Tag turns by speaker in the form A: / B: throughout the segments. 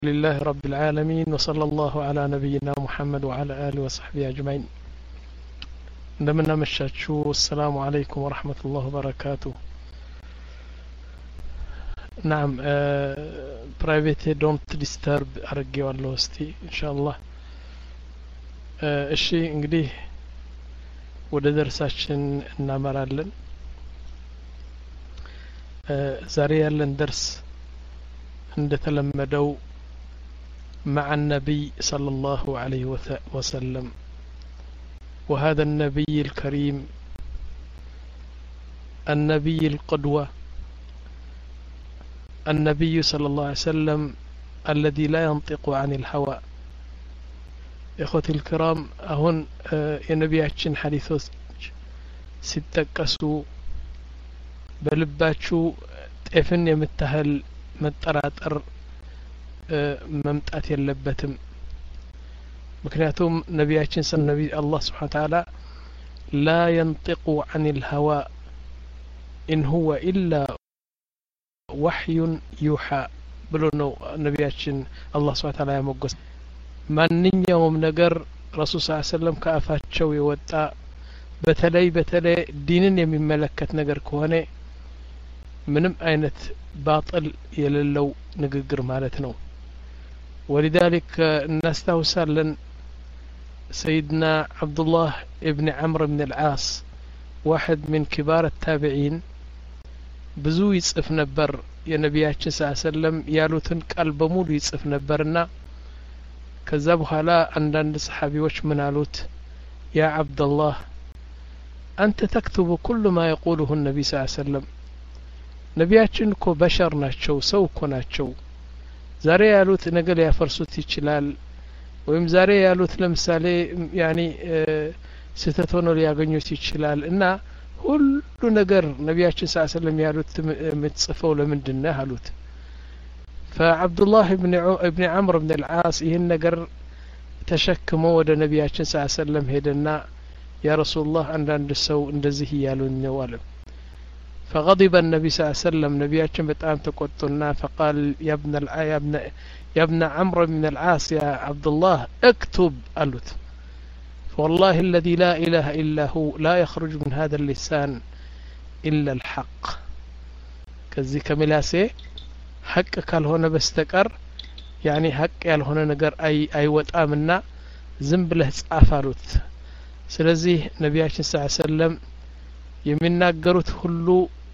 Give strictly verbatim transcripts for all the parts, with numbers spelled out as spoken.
A: لله رب العالمين وصلى الله على نبينا محمد وعلى آله وصحبه أجمعين. عندما مشاتشو السلام عليكم ورحمة الله وبركاته. نعم برايفت دونت ديسترب أرجع والله استي إن شاء الله. الشيء እንግዲህ ወደ ደርሳችን እናመራለን። ዛሬ ያለን ደርስ እንደተለመደው مع النبي صلى الله عليه وسلم، وهذا النبي الكريم النبي القدوة النبي صلى الله عليه وسلم الذي لا ينطق عن الهوى. إخوتي الكرام أهون የነቢያችን ሐዲሶች ሲጠቀሱ በልባችሁ ጤፍን የምታህል መጠራጠር መምጣት የለበትም። ምክንያቱም ነቢያችን ሰለላሁ ዐለይሂ ወሰለም አላህ Subhanahu Wa Ta'ala لا ينطق عن الهوى إن هو إلا وحي يوحى ብሎ ነው ነቢያችን አላህ Subhanahu Wa Ta'ala ያመጎስ። ማንኛውም ነገር ረሱል ሰለላሁ ዐለይሂ ወሰለም ከአፋቸው የወጣ በተለይ በተለይ ዲንን የሚመለከት ነገር ከሆነ ምንም አይነት ባጥል የሌለው ንግግር ማለት ነው። ولذلك نستوسلن سيدنا عبد الله ابن عمرو بن العاص واحد من كبار التابعين ብዙ ይጽፍ ነበር የነቢያችን ሰለላሁ ዐለይሂ ወሰለም ያሉትን ቃል በሙሉ ይጽፍ ነበርና ከዛ በኋላ አንዳንድ ሰሃቢዎች ምን አሉት ያ አብደላህ አንተ ተክቱቡ كل ما يقوله النبي صلى الله عليه وسلم ነቢያችን እኮ በሸር ናቸው፣ ሰው እኮ ናቸው። ዛሬ ያሉት ነገር ያፈርሱት ይችላል፣ ወይም ዛሬ ያሉት ለምሳሌ ያኒ ስህተት ሆኖ ሊያገኙት ይችላል እና ሁሉ ነገር ነቢያችን ሰለላሁ ዐለይሂ ወሰለም ያሉት የምትጽፈው ለምንድን ነው አሉት። فعبد الله ابن ابن عمرو بن العاص ይህን ነገር ተሸክሞ ወደ ነቢያችን ሰለላሁ ዐለይሂ ወሰለም ሄደና ያ ረሱላህ አንዳንድ ሰው እንደዚህ ያሉኝ ነው አለ። فغضب النبي صلى الله عليه وسلم نبياتنا بتام تقطنا فقال يا ابن يا ابن يا ابن عمرو بن العاص يا عبد الله اكتب قالت والله الذي لا إله إلا هو لا يخرج من هذا اللسان إلا الحق. كذي كملاسي حق قال هنا بستقر يعني حق يال هنا نجر أي أي وتأمنا زنبله ጻፋሉት። ስለዚህ ነቢያችን ሰለላሁ ዐለይሂ ወሰለም የሚናገሩት ሁሉ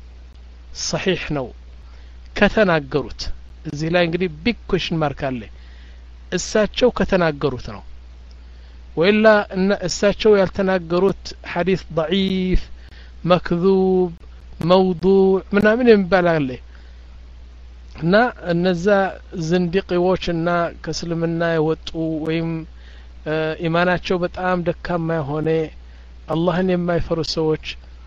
A: صحيح ነው ከተናገሩት። እዚህ ላይ እንግዲህ ቢግ ኩዌሽን ማርክ አለ። እሳቸው ከተናገሩት ነው ወይላ እና እሳቸው ያልተናገሩት ሐዲስ ضعيف مكذوب موضوع ምናምን የሚባል አለ እና እነዛ ዝንዲቂዎችና ከእስልምና የወጡ ወይም ኢማናቸው በጣም ደካማ የሆነ አላህን የማይፈሩ ሰዎች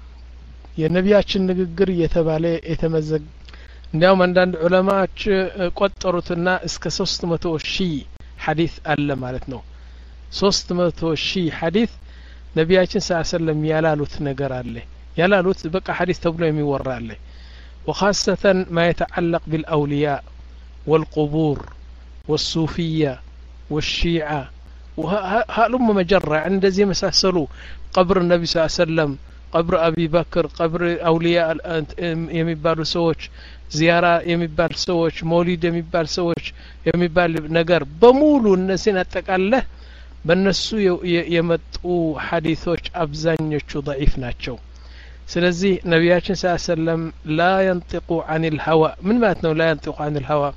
A: የነቢያችን ንግግር እየተባለ የተመዘገ እንዲያውም አንዳንድ ዑለማዎች ቆጠሩትና እስከ ሶስት መቶ ሺህ ሐዲስ አለ ማለት ነው። ሶስት መቶ ሺህ ሐዲስ ነቢያችን ሰለላሁ ዐለይሂ ወሰለም ያላሉት ነገር አለ። ያላሉት በቃ ሐዲስ ተብሎ የሚወራ አለ። وخاصة ما يتعلق بالأولياء والقبور والصوفية والشيعة وهلم مجرة عند زي مساسلو قبر النبي صلى الله عليه وسلم قبر أبي بكر قبر أولياء يميبالو سوش زيارة يميبال سوش مولد يميبال سوش يميبال نجار بمولو النسين أتقاله بالنسو يمتقو حديثوش أبزانيوش ضعيف ناتشو. سلزي نبياتنا صلى الله عليه وسلم لا ينطق عن الهوى. من ماتنا لا ينطق عن الهوى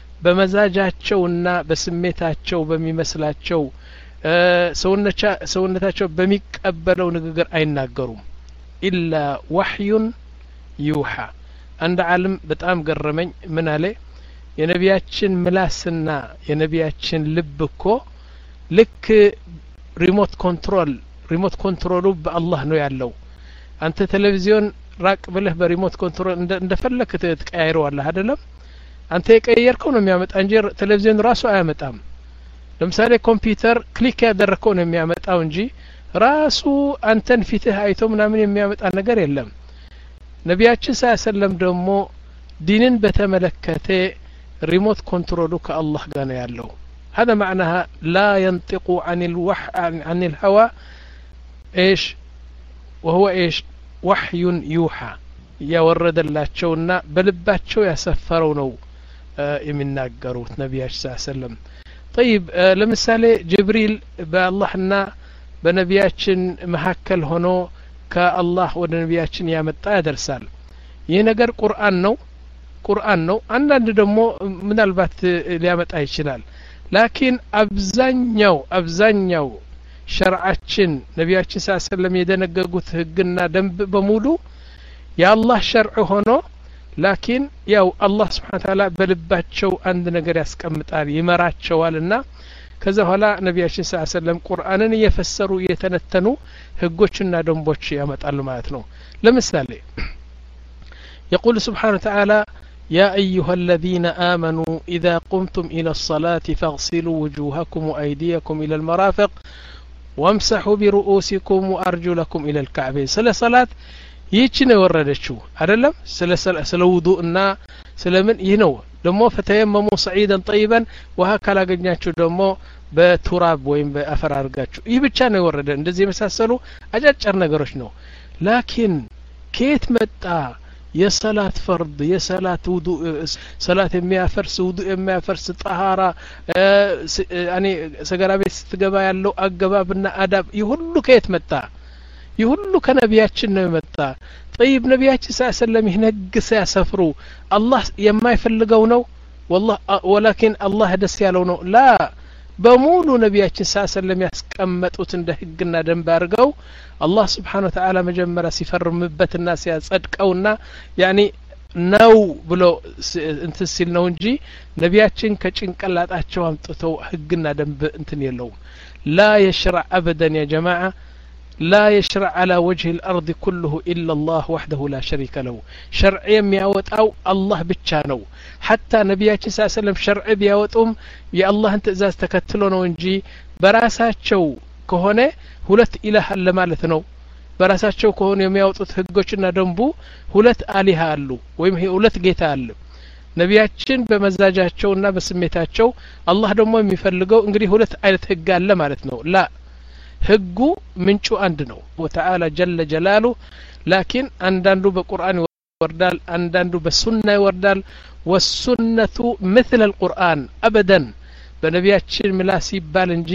A: በመዛጃቸውና በስሜታቸው በሚመስላቸው ሰውነታቸው በሚቀበለው ንግግር አይናገሩም። ኢላ ወህዩን ይውሃ። አንድ ዓለም በጣም ገረመኝ ምን አለ የነቢያችን ምላስና የነቢያችን ልብ እኮ ልክ ሪሞት ኮንትሮል ሪሞት ኮንትሮሉ በአላህ ነው ያለው። አንተ ቴሌቪዥን ራቅ ብለህ በሪሞት ኮንትሮል እንደፈለክ ትቀያይረዋለህ አይደለም? አንተ የቀየርከው ነው የሚያመጣ እንጂ ቴሌቪዥን ራሱ አያመጣም። ለምሳሌ ኮምፒውተር ክሊክ ያደረከው ነው የሚያመጣው እንጂ ራሱ አንተን ፊትህ አይቶ ምናምን የሚያመጣ ነገር የለም። ነቢያችን ሰለላሁ ዐለይሂ ወሰለም ደግሞ ዲንን በተመለከተ ريموت كنترولو كالله قال يالله. هذا معناها لا ينطق عن الوح عن الهوى ايش وهو ايش وحي يوحى يورد اللاتشونا بلباتشو يسفروا نو يمناقروت نبي صلى الله عليه وسلم. طيب لمثالي جبريل باللهنا بنبياتشن مهكل هونو كالله ونبياتشن يامጣ ያደርሳል። ይህ ነገር ቁርአን ነው ቁርአን ነው። አንዳንድ ደግሞ ምናልባት ሊያመጣ ይችላል። ላኪን አብዛኛው አብዛኛው ሸርዓችን ነቢያችን ሰለላሁ ዐለይሂ ወሰለም የደነገጉት ህግና ደንብ በሙሉ የአላህ ሸርዕ ሆኖ ላኪን ያው አላህ Subhanahu Wa Ta'ala በልባቸው አንድ ነገር ያስቀምጣል ይመራቸዋልና ከዛ በኋላ ነቢያችን ሰለላሁ ዐለይሂ ወሰለም ቁርአንን እየፈሰሩ እየተነተኑ ህጎችና ደንቦች ያመጣሉ ማለት ነው። ለምሳሌ يقول سبحانه وتعالى يا أيها الذين آمنوا إذا قمتم إلى الصلاة فاغسلوا وجوهكم وأيديكم إلى المرافق وامسحوا برؤوسكم وأرجلكم إلى الكعبين. سلا صلاة ييچن يوردچو አይደለም ስለ ስለ ውዱእና ስለምን ይህ ነው ደሞ ፈተየመሙ ሰዒደን ጠይበን ውሃ ካላገኛችሁ ደሞ በቱራብ ወይም በአፈር አርጋችሁ ይህ ብቻ ነው የወረደ። እንደዚህ የመሳሰሉ አጫጭር ነገሮች ነው። ላኪን ከየት መጣ የሰላት ፈርድ የሰላት ውዱእ ሰላት የሚያፈርስ ውዱእ የሚያፈርስ ጠሃራ ያኒ ሰገራ ቤት ስትገባ ያለው አገባብና አዳብ ይሁሉ ከየት መጣ? ይሁሉ ከነቢያችን ነው የመጣ። طيب ነቢያችን ሰለላሁ ዐለይሂ ወሰለም ይነግስ ያሰፍሩ አላህ የማይፈልገው ነው والله ولكن الله ደስ ያለው ነው ላ በሙሉ ነቢያችን ሰለላሁ ዐለይሂ ወሰለም ያስቀመጡት እንደ ህግና ደንብ አድርገው አላህ Subhanahu Wa Ta'ala መጀመሪያ ሲፈርምበትና ሲያጸድቀውና ያኒ ነው ብሎ እንትን ሲል ነው እንጂ ነቢያችን ከጭንቅላታቸው አምጥተው ህግና ደንብ እንትን የለውም። لا يشرع ابدا يا جماعه لا يشرع على وجه الأرض كله إلا الله وحده لا شريك له. شرع يمياوطاو الله ብቻ ነው። حتى ነቢያችን ሰለላሁ ዐለይሂ ወሰለም شرع ቢያወጡም የአላህን ትእዛዝ ተከትሎ ነው እንጂ በራሳቸው ከሆነ ሁለት ኢላህ አለ ማለት ነው። በራሳቸው ከሆነ የሚያወጡት ህጎችና ደንቡ ሁለት አሊሃ አሉ ወይም ሁለት ጌታ አለ። ነቢያችን በመዛጃቸውና በስሜታቸው አላህ ደግሞ የሚፈልገው እንግዲህ ሁለት አይነት ህግ አለ ማለት ነው። ላ ህጉ ምንጩ አንድ ነው ወተዓላ ጀለ ጀላሉ። ላኪን አንዳንዱ በቁርአን ይወርዳል አንዳንዱ በሱና ይወርዳል። ወሱነቱ مثل القرآن أبدا በነቢያችን ምላስ ይባል እንጂ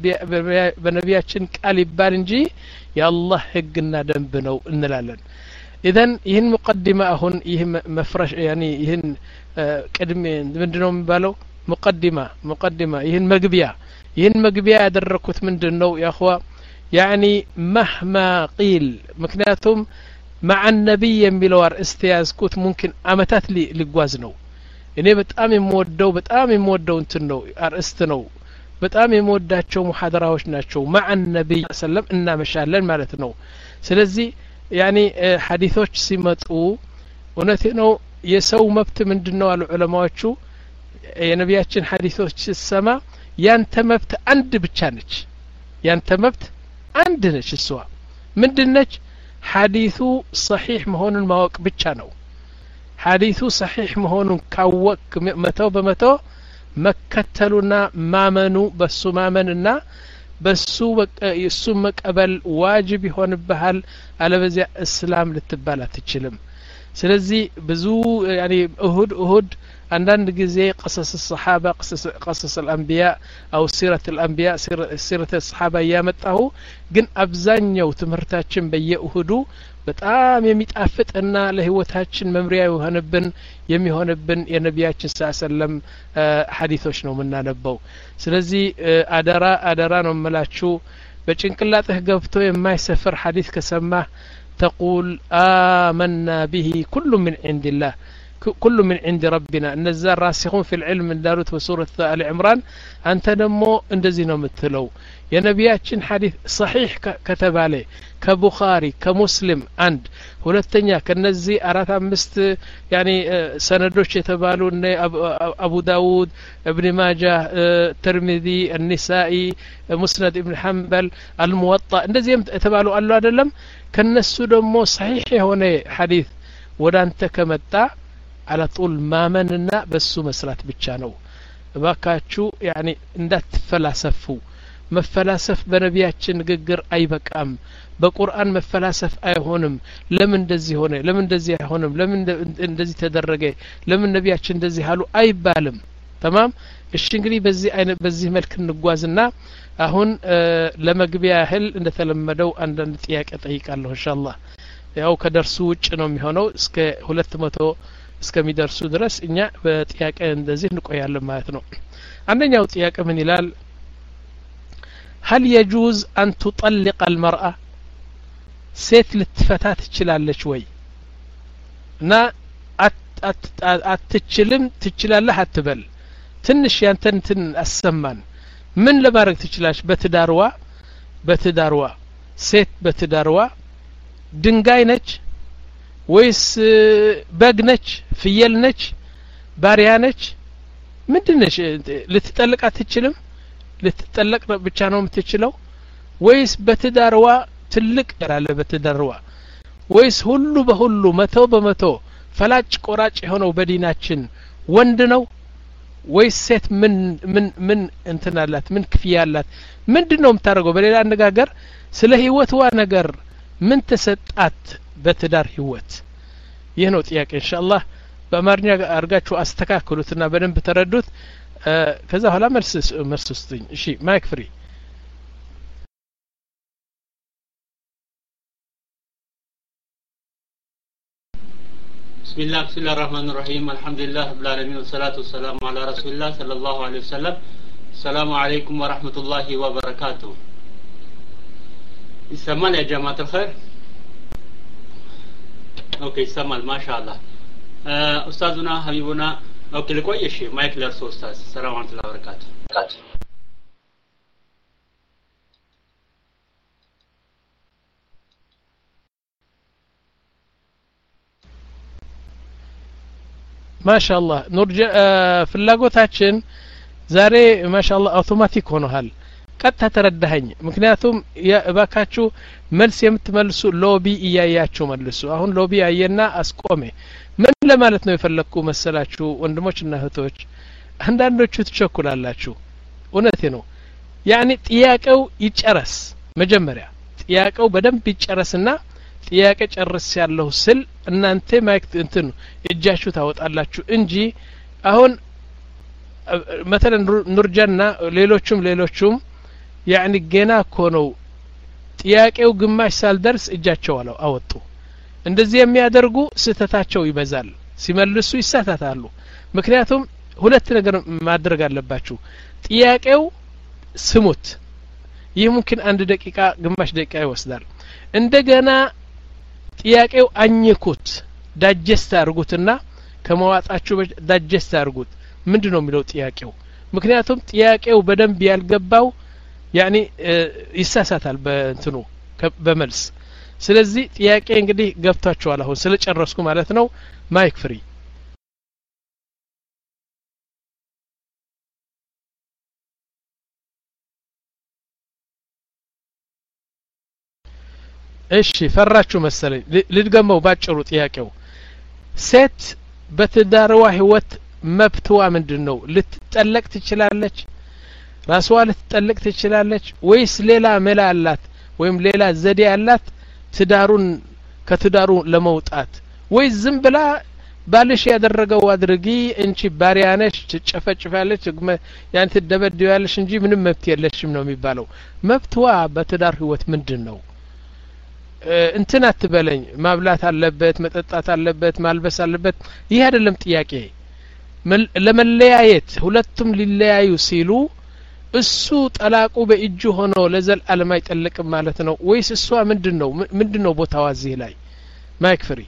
A: በነቢያችን ቃል ይባል እንጂ የአላህ ህግና ደንብ ነው እንላለን። ኢዘን ይህን ሙቀዲማ አሁን ይህ መፍረሽ ያኒ ይህን ቅድሜ ምንድነው የሚባለው ሙቀዲማ ሙቀዲማ ይህን መግቢያ ይህን መግቢያ ያደረኩት ምንድነው ያخوا ያኒ مهما قيل ምክንያቱም مع النبي የሚለው አርእስት ያዝኩት ሙምኪን አመታት ሊጓዝ ነው። እኔ በጣም የምወደው በጣም የምወደው እንትን ነው አርእስት ነው። በጣም የምወዳቸው ሙሐደራዎች ናቸው። مع النبي ሰለም እናመሻለን ማለት ነው። ስለዚህ ያኒ ሐዲሶች ሲመጡ እውነቴ ነው የሰው መብት ምንድነው አሉ ዑለማዎቹ የነቢያችን ሐዲሶች ሲሰማ ያንተ መብት አንድ ብቻ ነች። ያንተ መብት አንድ ነች። እሷ ምንድነች? ሐዲሱ صحيح መሆኑን ማወቅ ብቻ ነው። ሐዲሱ صحيح መሆኑን ካወቅ መቶ በመቶ መከተሉና ማመኑ በሱ ማመንና በሱ እሱ መቀበል ዋጅብ ይሆንብሃል። አለበዚያ እስላም ልትባል አትችልም። ስለዚህ ብዙ ያኒ እሁድ እሁድ አንዳንድ ጊዜ قصص الصحابة قصص قصص الأنبياء أو سيرة الأنبياء سيرة الصحابة ያመጣሁ ግን አብዛኛው ትምህርታችን በየእሁዱ በጣም የሚጣፍጥና ለህይወታችን መምሪያ የሆነብን የሚሆነብን የነቢያችን ሰለላሁ ዐለይሂ ወሰለም ሐዲሶች ነው የምናነበው። ስለዚህ አደራ አደራ ነው የምላችሁ በጭንቅላትህ ገብቶ የማይሰፍር ሐዲስ ከሰማህ تقول آمنا به كل من عند الله كل من عند ربنا النزار راسخون في العلم من دارت وسورة آل عمران أنت نمو اندزي نمثلو يا نبياتشن حديث صحيح كتب عليه كبخاري كمسلم عند ሁለተኛ ከነዚህ አራት አምስት ያኒ ሰነዶች የተባሉ እነ አቡ ዳውድ ኢብኑ ማጃ ተርሚዚ النسائي ሙስነድ ኢብኑ ሐንበል አልሙወጣ እንደዚህ የተባሉ አሉ አይደለም። ከነሱ ደግሞ صحيح የሆነ ሐዲስ ወዳንተ ከመጣ على طول ማመንና በሱ መስራት ብቻ ነው እባካችሁ ያኒ እንዳትፈላሰፉ መፈላሰፍ በነቢያችን ንግግር አይበቃም በቁርአን መፈላሰፍ አይሆንም ለምን እንደዚህ ሆነ ለምን እንደዚህ አይሆንም ለምን እንደዚህ ተደረገ ለምን ነቢያችን እንደዚህ አሉ አይባልም تمام እሺ እንግዲህ በዚህ አይነት በዚህ መልክ እንጓዝና አሁን ለመግቢያ ያህል እንደተለመደው አንዳንድ ጥያቄ ጠይቃለሁ ኢንሻአላህ ያው ከደርሱ ውጭ ነው የሚሆነው እስከ ሁለት መቶ እስከሚደርሱ ድረስ እኛ በጥያቄ እንደዚህ እንቆያለን ማለት ነው አንደኛው ጥያቄ ምን ይላል هل يجوز أن تطلق المرأة ሴት ልትፈታ ትችላለች ወይ እና አትችልም ትችላለህ አትበል ትንሽ ያንተን ትን አሰማን ምን ለማድረግ ትችላለች በትዳርዋ በትዳርዋ ሴት በትዳርዋ ድንጋይ ነች ወይስ በግ ነች ፍየል ነች ባሪያ ነች ምንድነሽ ልትጠልቅ አትችልም ልትጠለቅ ብቻ ነው የምትችለው ወይስ በትዳርዋ ትልቅ ያለ በትዳርዋ ወይስ ሁሉ በሁሉ መቶ በመቶ ፈላጭ ቆራጭ የሆነው በዲናችን ወንድ ነው ወይስ ሴት ምን ምን ምን እንትናላት ምን ክፍያ አላት ምንድነው የምታደርገው በሌላ አነጋገር ስለ ህይወትዋ ነገር ምን ተሰጣት በትዳር ህይወት ይህ ነው ጥያቄ ኢንሻአላህ በአማርኛ አርጋችሁ አስተካክሉትና በደንብ ተረዱት ከዛ ኋላ መልስ መልስ ስጡኝ እሺ ማይክ ፍሪ
B: بسم الله بسم الله الرحمن الرحيم الحمد لله رب العالمين والصلاة والسلام على رسول الله صلى الله عليه وسلم السلام عليكم ورحمة الله وبركاته يسمال يا جماعة الخير اوكي يسمال ما شاء الله أستاذنا حبيبنا اوكي لكوي شيء مايك لرسو أستاذ السلام عليكم ورحمة الله وبركاته ما شاء الله نرجع ፍላጎታችን ዛሬ ما شاء الله አውቶማቲክ ሆኗል ቀጥታ ተረዳኸኝ ምክንያቱም እባካችሁ መልስ የምትመልሱ ሎቢ እያያችሁ መልሱ አሁን ሎቢ አየና አስቆመ ምን ለማለት ነው የፈለኩ መሰላችሁ ወንድሞችና እህቶች አንዳንዶቹ ትቸኩላላችሁ እውነቴ ነው ያኒ ጥያቄው ይጨረስ መጀመሪያ ጥያቄው በደንብ ይጨረስና ጥያቄ ጨርስ ያለው ስል እናንተ ማይክ እንትን እጃችሁ ታወጣላችሁ እንጂ አሁን مثلا ኑርጃና ሌሎችም ሌሎችም ያኒ ገና ኮነው ጥያቄው ግማሽ ሳልደርስ እጃቸው አለው አወጡ እንደዚህ የሚያደርጉ ስተታቸው ይበዛል ሲመልሱ ይሳታታሉ ምክንያቱም ሁለት ነገር ማድረግ አለባችሁ ጥያቄው ስሙት ይህ ممكن አንድ ደቂቃ ግማሽ ደቂቃ ይወስዳል እንደገና ጥያቄው አኝኩት ዳጀስት አርጉትና ከመዋጣችሁ ዳጀስት አርጉት ምንድነው የሚለው ጥያቄው ምክንያቱም ጥያቄው በደንብ ያልገባው ያኒ ይሳሳታል በእንትኑ በመልስ ስለዚህ ጥያቄ እንግዲህ ገብታችኋል አሁን ስለጨረስኩ ማለት ነው ማይክ ፍሪ እሺ ፈራችሁ መሰለኝ ልድገመው ባጭሩ ጥያቄው ሴት በትዳርዋ ህይወት መብትዋ ምንድነው ልትጠለቅ ትችላለች ራስዋ ልትጠለቅ ትችላለች ወይስ ሌላ መላ አላት ወይም ሌላ ዘዴ አላት ትዳሩን ከትዳሩ ለመውጣት ወይስ ዝም ብላ ባልሽ ያደረገው አድርጊ እንቺ ባሪያነሽ ትጨፈጭፋለች ያን ትደበድያለሽ እንጂ ምንም መብት የለሽም ነው የሚባለው መብትዋ በትዳር ህይወት ምንድነው እንትን አትበለኝ ማብላት አለበት መጠጣት አለበት ማልበስ አለበት ይሄ አይደለም ጥያቄ ለመለያየት ሁለቱም ሊለያዩ ሲሉ እሱ ጠላቁ በእጁ ሆኖ ለዘል ዓለም አይጠልቅም ማለት ነው ወይስ እሷ ምንድነው ምንድነው ቦታዋ እዚህ ላይ ማይክ ፍሪ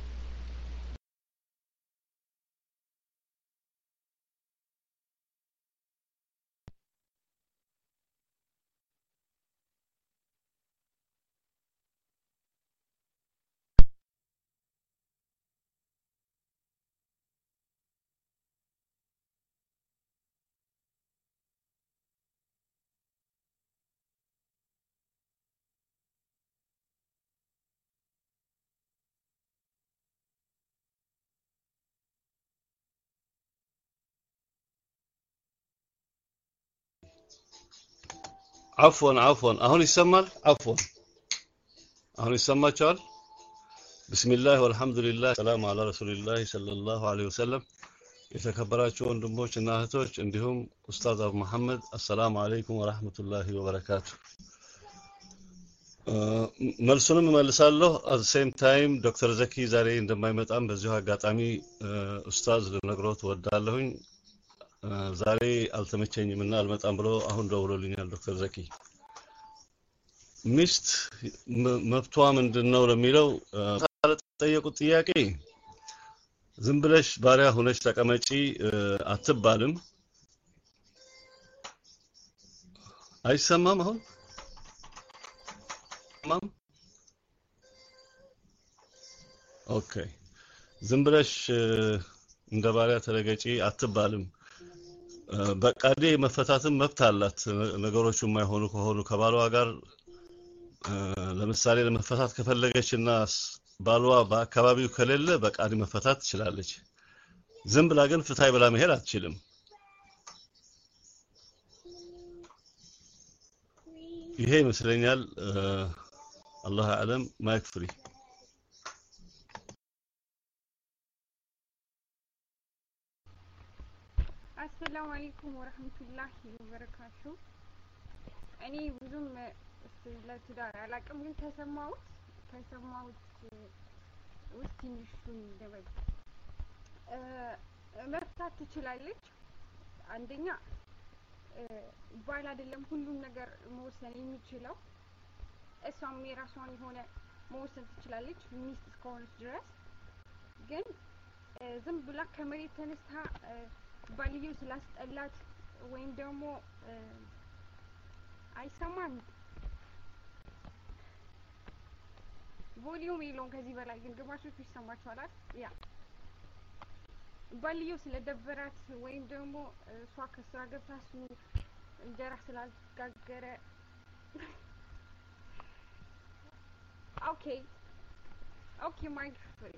C: عفوا عفوا أهون يسمى عفوا أهون يسمى شال بسم الله والحمد لله السلام على رسول الله صلى الله عليه وسلم የተከበራችሁ ወንድሞችና እህቶች እንዲሁም ኡስታዝ አቡ መሐመድ አሰላሙ አለይኩም ወራህመቱላሂ ወበረካቱ መልሱንም መልሳለሁ at the same time ዶክተር ዘኪ ዛሬ እንደማይመጣም በዚሁ አጋጣሚ ኡስታዝ ልነግሮት ወዳለሁኝ ዛሬ አልተመቸኝምና አልመጣም ብሎ አሁን ደውሎልኛል ዶክተር ዘኪ ሚስት መብቷ ምንድነው ለሚለው ተጠየቁት ጥያቄ ዝም ብለሽ ባሪያ ሆነሽ ተቀመጪ አትባልም አይሰማም አሁን ማም ኦኬ ዝም ብለሽ እንደ ባሪያ ተረገጪ አትባልም በቃዴ መፈታትም መብት አላት ነገሮቹ የማይሆኑ ከሆኑ ከባሏ ጋር ለምሳሌ ለመፈታት ከፈለገችና ባሏ በአካባቢው ከሌለ በቃዲ መፈታት ትችላለች ዝም ብላ ግን ፍታይ ብላ መሄድ አትችልም ይሄ ይመስለኛል አላህ አለም ማይክ ፍሪ
D: السلام عليكم ورحمة الله وبركاته እኔ ብዙም ለትዳር አላቅም ግን ተሰማውት ተሰማውት ውስጥ ትንሽም ደበቅ መፍታት ትችላለች አንደኛ ባል አይደለም ሁሉም ነገር መወሰን የሚችለው እሷም የራሷን የሆነ መወሰን ትችላለች ሚስት እስከሆነች ድረስ ግን ዝም ብላ ከመሬት ተነስታ ባልየው ስላስጠላት ወይም ደግሞ አይሰማም ቮሊዩም የለውም ከዚህ በላይ ግን ግማሾቹ ይሰማቸዋል ያ ባልየው ስለደበራት ወይም ደግሞ እሷ ከስራ ገብታ እሱ እንጀራ ስላጋገረ ኦኬ ኦኬ ማይክ ፍሪ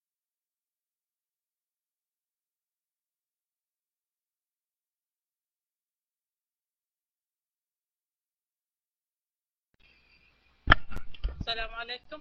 E: السلام عليكم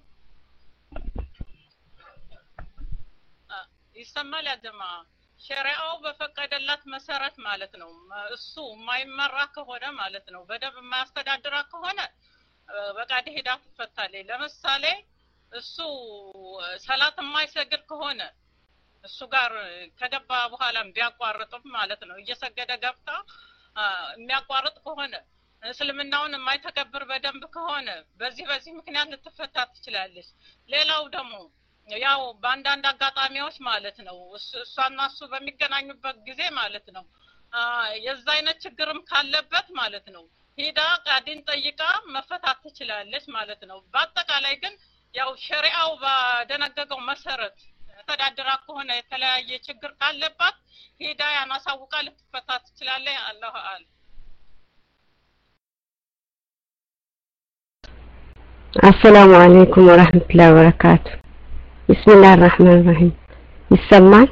E: ይሰማል ያ ጀማ ሸሪዓው በፈቀደላት መሰረት ማለት ነው እሱ የማይመራ ከሆነ ማለት ነው በደብ የማያስተዳድራ ከሆነ በቃዲ ሄዳ ትፈታለች ለምሳሌ እሱ ሰላት የማይሰግድ ከሆነ እሱ ጋር ከገባ በኋላም ቢያቋርጥም ማለት ነው እየሰገደ ገብታ የሚያቋርጥ ከሆነ እስልምናውን የማይተከብር በደንብ ከሆነ በዚህ በዚህ ምክንያት ልትፈታ ትችላለች ሌላው ደግሞ ያው በአንዳንድ አጋጣሚዎች ማለት ነው እሷና እሱ በሚገናኙበት ጊዜ ማለት ነው የዛ አይነት ችግርም ካለበት ማለት ነው ሄዳ ቃዲን ጠይቃ መፈታት ትችላለች ማለት ነው በአጠቃላይ ግን ያው ሸሪዓው በደነገገው መሰረት ተዳድራ ከሆነ የተለያየ ችግር ካለባት ሄዳ ያናሳውቃ ልትፈታ ትችላለች አላሁ አለ
F: السلام عليكم ورحمة الله وبركاته بسم الله الرحمن الرحيم ይሰማል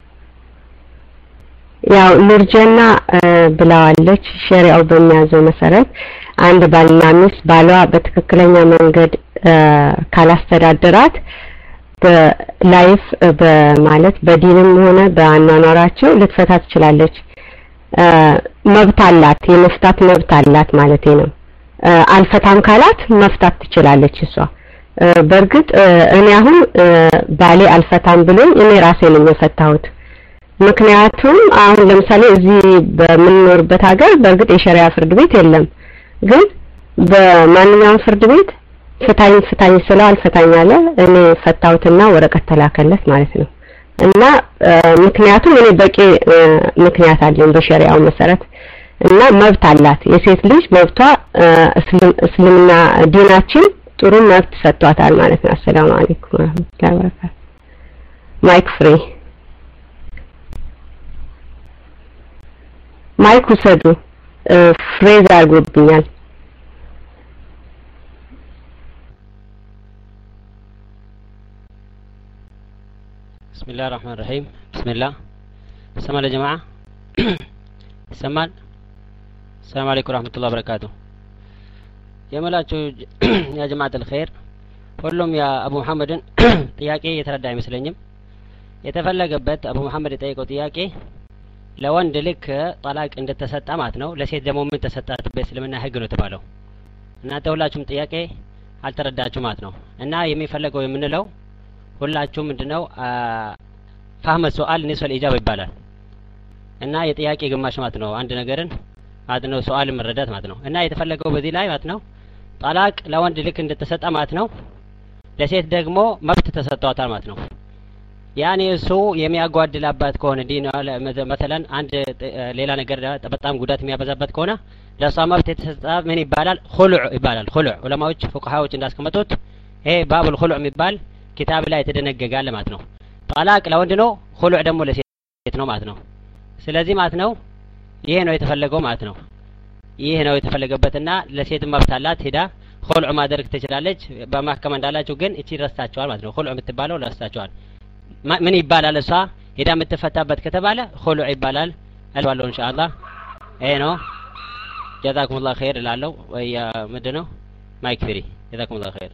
F: ያው ምርጀና ብላዋለች ሸሪዓው በሚያዘው መሰረት አንድ ባልና ሚስት ባሏ በትክክለኛ መንገድ ካላስተዳደራት በላይፍ በማለት በዲንም ሆነ በአኗኗራቸው ልትፈታ ትችላለች መብት አላት የመፍታት መብት አላት ማለት ነው አልፈታም ካላት መፍታት ትችላለች እሷ በርግጥ እኔ አሁን ባሌ አልፈታም ብሎኝ እኔ ራሴ ነኝ የፈታሁት ምክንያቱም አሁን ለምሳሌ እዚህ በምንኖርበት ሀገር በርግጥ የሸሪዓ ፍርድ ቤት የለም ግን በማንኛውም ፍርድ ቤት ፍታኝ ፍታኝ ስለ አልፈታኝ አለ እኔ ፈታሁትና ወረቀት ተላከለት ማለት ነው እና ምክንያቱም እኔ በቂ ምክንያት አለኝ በሸሪዓው መሰረት እና መብት አላት የሴት ልጅ መብቷ እስልምና ዲናችን ጥሩ መብት ሰጥቷታል ማለት ነው አሰላሙ አለይኩም ወራህመቱላሂ ወበረካቱ ማይክ ፍሪ ማይክ ውሰዱ ፍሬዝ አድርጎብኛል
G: بسم الله الرحمن الرحيم بسم الله سمع يا جماعة سمع السلام عليكم ورحمة الله وبركاته የመላችሁ ያ ጀማዓት الخير ሁሉም ያ አቡ መሐመድን ጥያቄ የተረዳ አይመስለኝም የተፈለገበት አቡ መሐመድ የጠየቀው ጥያቄ ለወንድ ልክ ጠላቅ እንደተሰጣ ማለት ነው ለሴት ደግሞ ምን ተሰጣት በእስልምና ህግ ነው ተባለው እናንተ ሁላችሁም ጥያቄ አልተረዳችሁ ማለት ነው እና የሚፈልገው የምንለው ሁላችሁም ምንድነው فهم السؤال نصف الإجابة ይባላል እና የጥያቄ ግማሽ ማለት ነው አንድ ነገርን ማለት ነው ሱአል መረዳት ማለት ነው እና የተፈለገው በዚህ ላይ ማለት ነው ጠላቅ ለወንድ ልክ እንደተሰጣ ማለት ነው ለሴት ደግሞ መብት ተሰጥቷታል ማለት ነው ያኔ እሱ የሚያጓድላባት ከሆነ ዲን مثلا አንድ ሌላ ነገር በጣም ጉዳት የሚያበዛበት ከሆነ ለሷ መብት የተሰጣ ምን ይባላል خلع ይባላል خلع ዑለማዎች ፍቅሃዎች እንዳስቀመጡት ይሄ ባቡል خلع የሚባል ኪታብ ላይ ተደነገጋለ ማለት ነው ጠላቅ ለወንድ ነው خلع ደግሞ ለሴት ነው ማለት ነው ስለዚህ ማለት ነው ይሄ ነው የተፈለገው ማለት ነው ይሄ ነው የተፈለገበትና ለሴት መብት አላት ሄዳ خلع ማድረግ ትችላለች በማከም እንዳላችሁ ግን እቺ ረስታቸዋል ማለት ነው خلع የምትባለው ረስታቸዋል ምን ይባላል እሷ ሄዳ የምትፈታበት ከተባለ خلع ይባላል አልዋለው ኢንሻአላህ ይሄ ነው جزاكم الله خير ላለው ወይ ምንድነው ማይክ ፍሪ جزاكم الله خير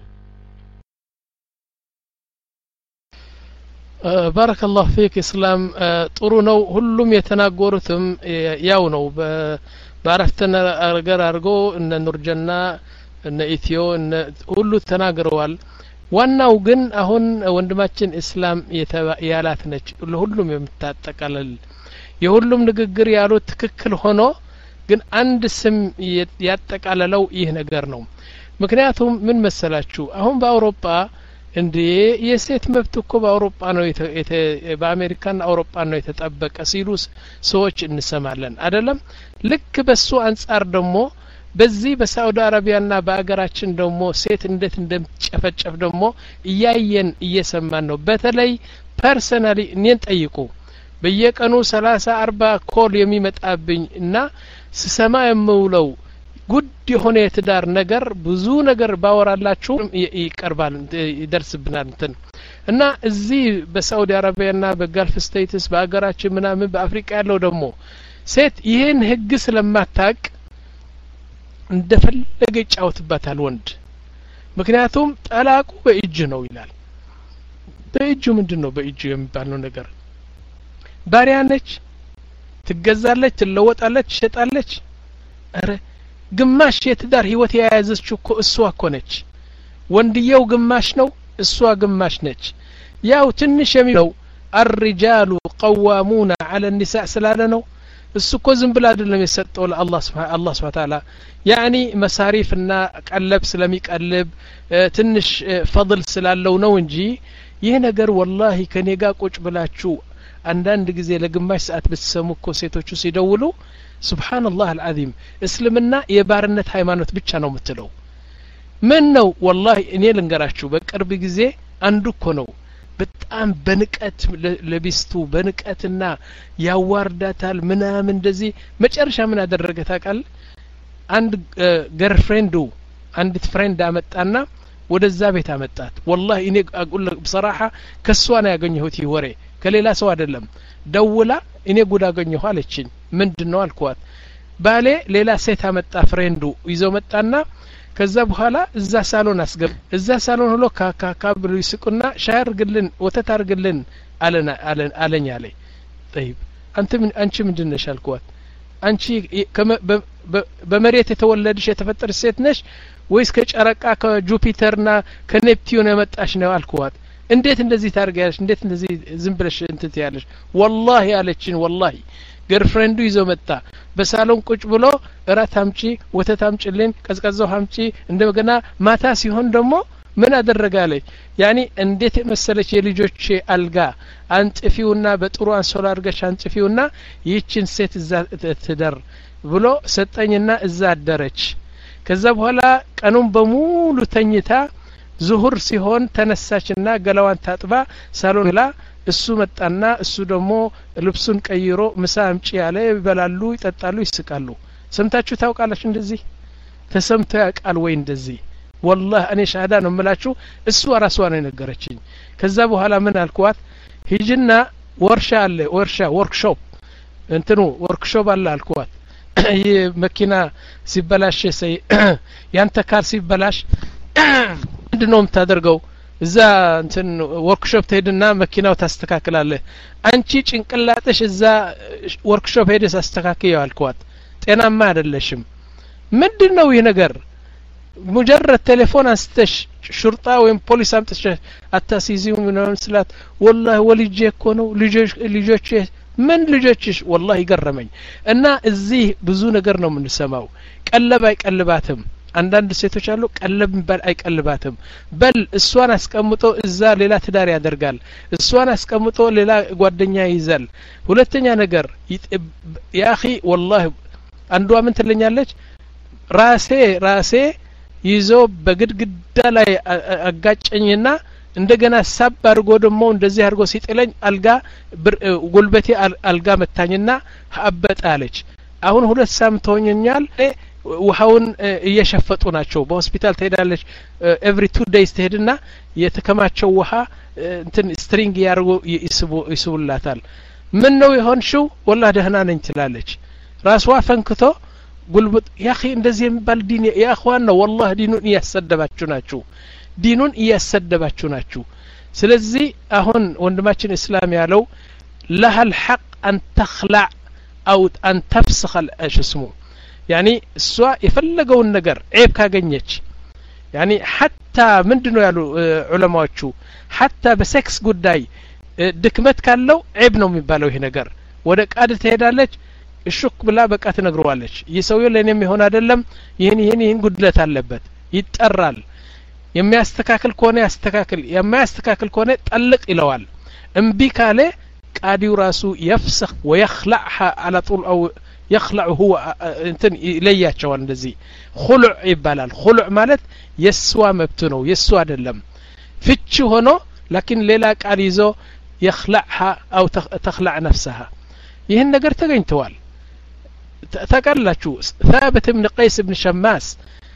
B: بارك الله فيك اسلام ጥሩ ነው ሁሉም የተናገሩትም ያው ነው ባረፍተና አርገር አርጎ እነ ኑርጀና እነ ኢትዮ እነ ሁሉ ተናግረዋል ዋናው ግን አሁን ወንድማችን እስላም ያላት ነች ለሁሉም የምታጠቃለል የሁሉም ንግግር ያሉት ትክክል ሆኖ ግን አንድ ስም ያጠቃለለው ይህ ነገር ነው ምክንያቱም ምን መሰላችሁ አሁን በአውሮፓ እንዴ የሴት መብት እኮ በአውሮፓ ነው በአሜሪካና አውሮፓ ነው የተጠበቀ ሲሉ ሰዎች እንሰማለን አይደለም ልክ በሱ አንፃር ደግሞ በዚህ በሳውዲ አረቢያና በአገራችን ደግሞ ሴት እንዴት እንደምትጨፈጨፍ ደግሞ እያየን እየሰማን ነው በተለይ ፐርሰናሊ እኔን ጠይቁ በየቀኑ ሰላሳ አርባ ኮል የሚመጣብኝ እና ስሰማ የምውለው ጉድ የሆነ የትዳር ነገር ብዙ ነገር ባወራላችሁ ይቀርባል ይደርስብናል እንትን እና እዚህ በሳውዲ አረቢያና በጋልፍ ስቴትስ በአገራችን ምናምን በአፍሪካ ያለው ደግሞ ሴት ይሄን ህግ ስለማታቅ እንደፈለገ ይጫወትባታል ወንድ ምክንያቱም ጠላቁ በእጅ ነው ይላል በእጁ ምንድነው በእጁ የሚባለው ነገር ባሪያ ነች ትገዛለች ትለወጣለች ትሸጣለች አረ ግማሽ የትዳር ህይወት የያዘችው እኮ እሷ እኮ ነች ወንድየው ግማሽ ነው እሷ ግማሽ ነች ያው ትንሽ የሚለው الرجال قوامون على النساء ስላለ ነው እሱ እኮ ዝም ብላ አይደለም የሰጠው ለአላህ Subhanahu Allah Subhanahu Wa Ta'ala ያኒ መሳሪፍና ቀለብ ስለሚቀልብ ትንሽ ፈضል ስላለው ነው እንጂ ይሄ ነገር والله ከኔ ጋር ቁጭ ብላችሁ አንዳንድ ጊዜ ለግማሽ ሰዓት ብትሰሙ እኮ ሴቶቹ ሲደውሉ ሱብሃንአላህ አልዓዚም እስልምና የባርነት ሃይማኖት ብቻ ነው የምትለው ምን ነው والله እኔ ልንገራችሁ በቅርብ ጊዜ አንዱ እኮ ነው በጣም በንቀት ለቢስቱ በንቀትና ያዋርዳታል ምናምን እንደዚህ መጨረሻ ምን አደረገ ታውቃል አንድ ገርፍሬንዱ አንዲት ፍሬንድ አመጣና ወደዛ ቤት አመጣት والله እኔ አቁል بصراحه ከሷ ነው ያገኘሁት ይወሬ ከሌላ ሰው አይደለም ደውላ እኔ ጉድ አገኘሁ አለችኝ ምንድነው አልኳት ባሌ ሌላ ሴት አመጣ ፍሬንዱ ይዞ መጣና ከዛ በኋላ እዛ ሳሎን አስገብ እዛ ሳሎን ሆሎ ካካካ ብሎ ይስቁና ሻር ግልን ወተት አርግልን አለና አለኝ አለኝ طيب አንተ ምን አንቺ ምንድነሽ አልኳት አንቺ በመሬት የተወለድሽ የተፈጠረሽ ሴት ነሽ ወይስ ከጨረቃ ከጁፒተርና ከኔፕቲዩን የመጣሽ ነው አልኳት እንዴት እንደዚህ ታርጋለሽ እንዴት እንደዚህ ዝም ብለሽ እንት ያለሽ والله አለችን والله ገርፍሬንዱ ይዞ መጣ በሳሎን ቁጭ ብሎ እራት አምጪ ወተት አምጪልን ቀዝቀዛው አምጪ እንደገና ማታ ሲሆን ደግሞ ምን አደረጋለ ያኒ እንዴት መሰለች የልጆች አልጋ አንጥፊውና በጥሩ አንሶላ አርገሽ አንጥፊውና ይህችን ሴት እዛ ትደር ብሎ ሰጠኝና እዛ አደረች ከዛ በኋላ ቀኑን በሙሉ ተኝታ ዙሁር ሲሆን ተነሳችና ገላዋን ታጥባ ሳሎን ላ እሱ መጣና እሱ ደግሞ ልብሱን ቀይሮ ምሳ አምጪ ያለ ይበላሉ ይጠጣሉ ይስቃሉ ሰምታችሁ ታውቃላችሁ እንደዚህ ተሰምቶ ያውቃል ወይ እንደዚህ والله እኔ ሻሃዳ ነው የምላችሁ እሱ አራሷ ነው የነገረችኝ ከዛ በኋላ ምን አልኳት ሂጅና ወርሻ አለ ወርሻ ወርክሾፕ እንትኑ ወርክሾፕ አለ አልኳት መኪና ሲበላሽ ሰይ ያንተ ካር ሲበላሽ ምንድነው የምታደርገው እዛ እንትን ወርክሾፕ ትሄድና መኪናው ታስተካክላለህ አንቺ ጭንቅላጥሽ እዛ ወርክሾፕ ሄደሽ አስተካክየው አልኳት ጤናማ አይደለሽም ምንድነው ይሄ ነገር ሙጀረድ ቴሌፎን አንስተሽ ሹርጣ ወይም ፖሊስ አምጥተሽ አታሲዚው ምናምን ስላት ወላሂ ወልጄ እኮ ነው ልጆች ልጆች ምን ልጆችሽ ወላሂ ገረመኝ እና እዚህ ብዙ ነገር ነው የምንሰማው ቀለብ አይቀልባትም አንዳንድ ሴቶች አሉ ቀለብ ባል አይቀልባትም በል እሷን አስቀምጦ እዛ ሌላ ትዳር ያደርጋል እሷን አስቀምጦ ሌላ ጓደኛ ይይዛል ሁለተኛ ነገር ያኺ ወላሂ አንዷ ምን ትለኛለች ራሴ ራሴ ይዞ በግድግዳ ላይ አጋጨኝና እንደገና ሳብ አድርጎ ደግሞ እንደዚህ አድርጎ ሲጥለኝ አልጋ ጉልበቴ አልጋ መታኝና አበጣለች አሁን ሁለት ሳምንት ሆኛል ውሃውን እየሸፈጡ ናቸው በሆስፒታል ትሄዳለች ኤቭሪ ቱ ዴይስ ትሄድና የተከማቸው ውሃ እንትን ስትሪንግ ያርጎ ይስቡ ይስቡላታል ምን ነው ይሆንሽው ወላሂ ደህና ነኝ ትላለች ራስዋ ፈንክቶ ጉልበት ያኺ እንደዚህ የሚባል ዲን ያ اخوان ነው والله ዲኑን እያሰደባችሁ ናችሁ ዲኑን እያሰደባችሁ ናችሁ ስለዚህ አሁን ወንድማችን እስላም ያለው لها الحق ان تخلع او ان تفسخ ايش اسمه يعني እሷ የፈለገውን ነገር ዒብ ካገኘች يعني حتى ምንድነው ያሉ ዑለማዎቹ حتى በሴክስ ጉዳይ ድክመት ካለው ዒብ ነው የሚባለው ይሄ ነገር ወደ ቃድ ትሄዳለች እሹክ ብላ በቃ ትነግረዋለች ይሰውየው ለኔም ይሆን አይደለም ይሄን ይሄን ይሄን ጉድለት አለበት ይጠራል የሚያስተካክል ከሆነ ያስተካክል የማያስተካክል ከሆነ ጠልቅ ይለዋል እምቢ ካለ ቃዲው ራሱ يفسخ ويخلعها على طول او يخلع هو እንትን ይለያቸዋል እንደዚህ خلع ይባላል خلع ማለት የስዋ መብት ነው የሱ አይደለም ፍቺ ሆኖ لكن ሌላ ቃል ይዞ يخلعها او تخلع نفسها ይሄን ነገር ተገኝተዋል ተቀላችሁ ثابت بن قيس بن شماس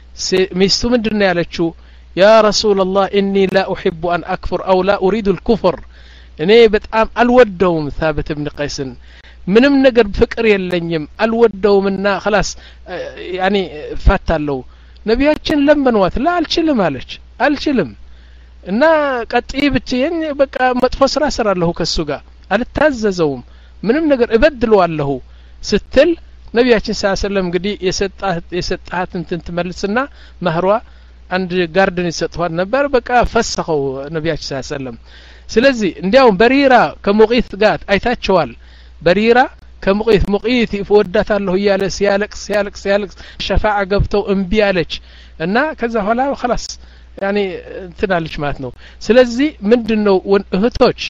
B: ሚስቱ ምንድነው ያለችው يا رسول الله اني لا احب ان اكفر او لا اريد الكفر እኔ በጣም አልወደውም ثابت بن قيس ምንም ነገር ፍቅር የለኝም አልወደውምና خلاص يعني ፈታለው ነብያችን ለምንዋት ላ አልችልም አለች አልችልም እና ቀጥይ ብትየኝ በቃ መጥፎ ስራ ሰራለሁ ከሱ ጋር አልታዘዘውም ምንም ነገር እበድለዋለሁ ስትል ነብያችን ሰለላሁ ዐለይሂ ወሰለም እንግዲህ የሰጣት የሰጣት እንትን ተመልስና ማህሯ አንድ ጋርደን ይሰጥዋል ነበር በቃ ፈሰኸው ነብያችን ሰለላሁ ዐለይሂ ወሰለም ስለዚህ እንዲያው በሪራ ከሙቂት ጋር አይታቸዋል በሪራ ከሙቂት ሙቂት ይወዳታለሁ ይያለ ሲያለቅስ ሲያለቅስ ሲያለቅስ ሸፋዓ ገብተው እምቢ አለች እና ከዛ ኋላ خلاص يعني እንትናለች ማለት ነው ስለዚህ ምንድነው እህቶች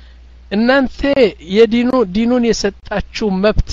B: እናንተ የዲኑ ዲኑን የሰጣችሁ መብት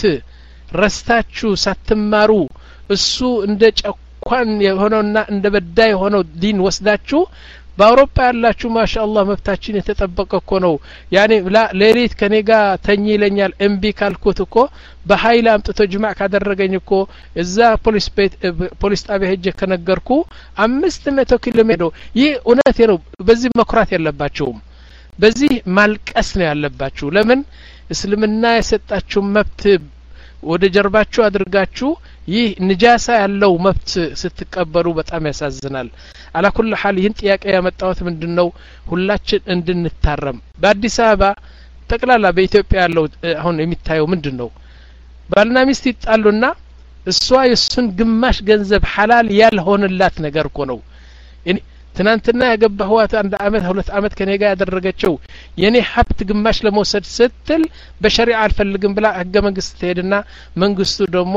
B: ረስታችሁ ሳትማሩ እሱ እንደ ጨቋን የሆነውና እንደ በዳይ የሆነው ዲን ወስዳችሁ በአውሮፓ ያላችሁ ማሻአላህ መብታችን የተጠበቀ እኮ ነው ያኔ ለሌሊት ከኔ ጋር ተኝ ይለኛል እምቢ ካልኩት እኮ በኃይል አምጥቶ ጅማዕ ካደረገኝ እኮ እዛ ፖሊስ ቤት ፖሊስ ጣቢያ ሄጄ ከነገርኩ አምስት መቶ ኪሎ ሜትር ይህ እውነት ነው በዚህ መኩራት የለባችሁም በዚህ ማልቀስ ነው ያለባችሁ ለምን እስልምና የሰጣችሁ መብት ወደ ጀርባችሁ አድርጋችሁ ይህ ንጃሳ ያለው መብት ስትቀበሉ በጣም ያሳዝናል على كل حال ይህን ጥያቄ ያመጣሁት ምንድነው ሁላችን እንድንታረም በአዲስ አበባ ጠቅላላ በኢትዮጵያ ያለው አሁን የሚታየው ምንድነው ባልና ሚስት ይጣሉና እሷ የሱን ግማሽ ገንዘብ ሐላል ያልሆነላት ነገር እኮ ነው ትናንትና ያገባህዋት አንድ አመት ሁለት አመት ከኔ ጋር ያደረገችው የኔ ሀብት ግማሽ ለመውሰድ ስትል በሸሪዓ አልፈልግም ብላ ህገ መንግስት ትሄድና መንግስቱ ደግሞ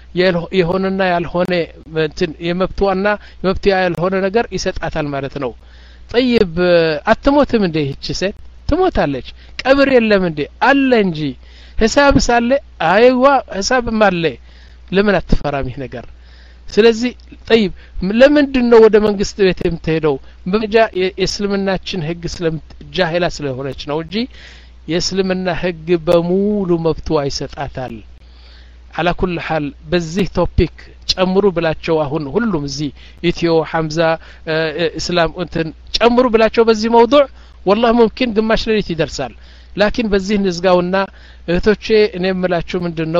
B: የሆነና ያልሆነ እንትን የመብቷና የመብቷ ያልሆነ ነገር ይሰጣታል ማለት ነው طيب አትሞትም እንዴ እቺ ሴት ትሞታለች ቀብር የለም እንዴ አለ እንጂ ሂሳብ ሳለ አይዋ ሂሳብም አለ ለምን አትፈራም ይሄ ነገር ስለዚህ طيب ለምንድነው ወደ መንግስት ቤት የምትሄደው በመጃ የእስልምናችን ህግ ስለምትጃሂላ ስለሆነች ነው እንጂ የእስልምና ህግ በሙሉ መብቷ ይሰጣታል على كل حال በዚህ ቶፒክ ጨምሩ ብላቸው አሁን ሁሉም እዚህ ኢትዮ ሐምዛ እስላም እንትን ጨምሩ ብላቸው በዚህ موضوع والله ممكن ግማሽ ሌሊት ይደርሳል لكن በዚህ ንዝጋውና እህቶቼ እኔ የምላችሁ ምንድነው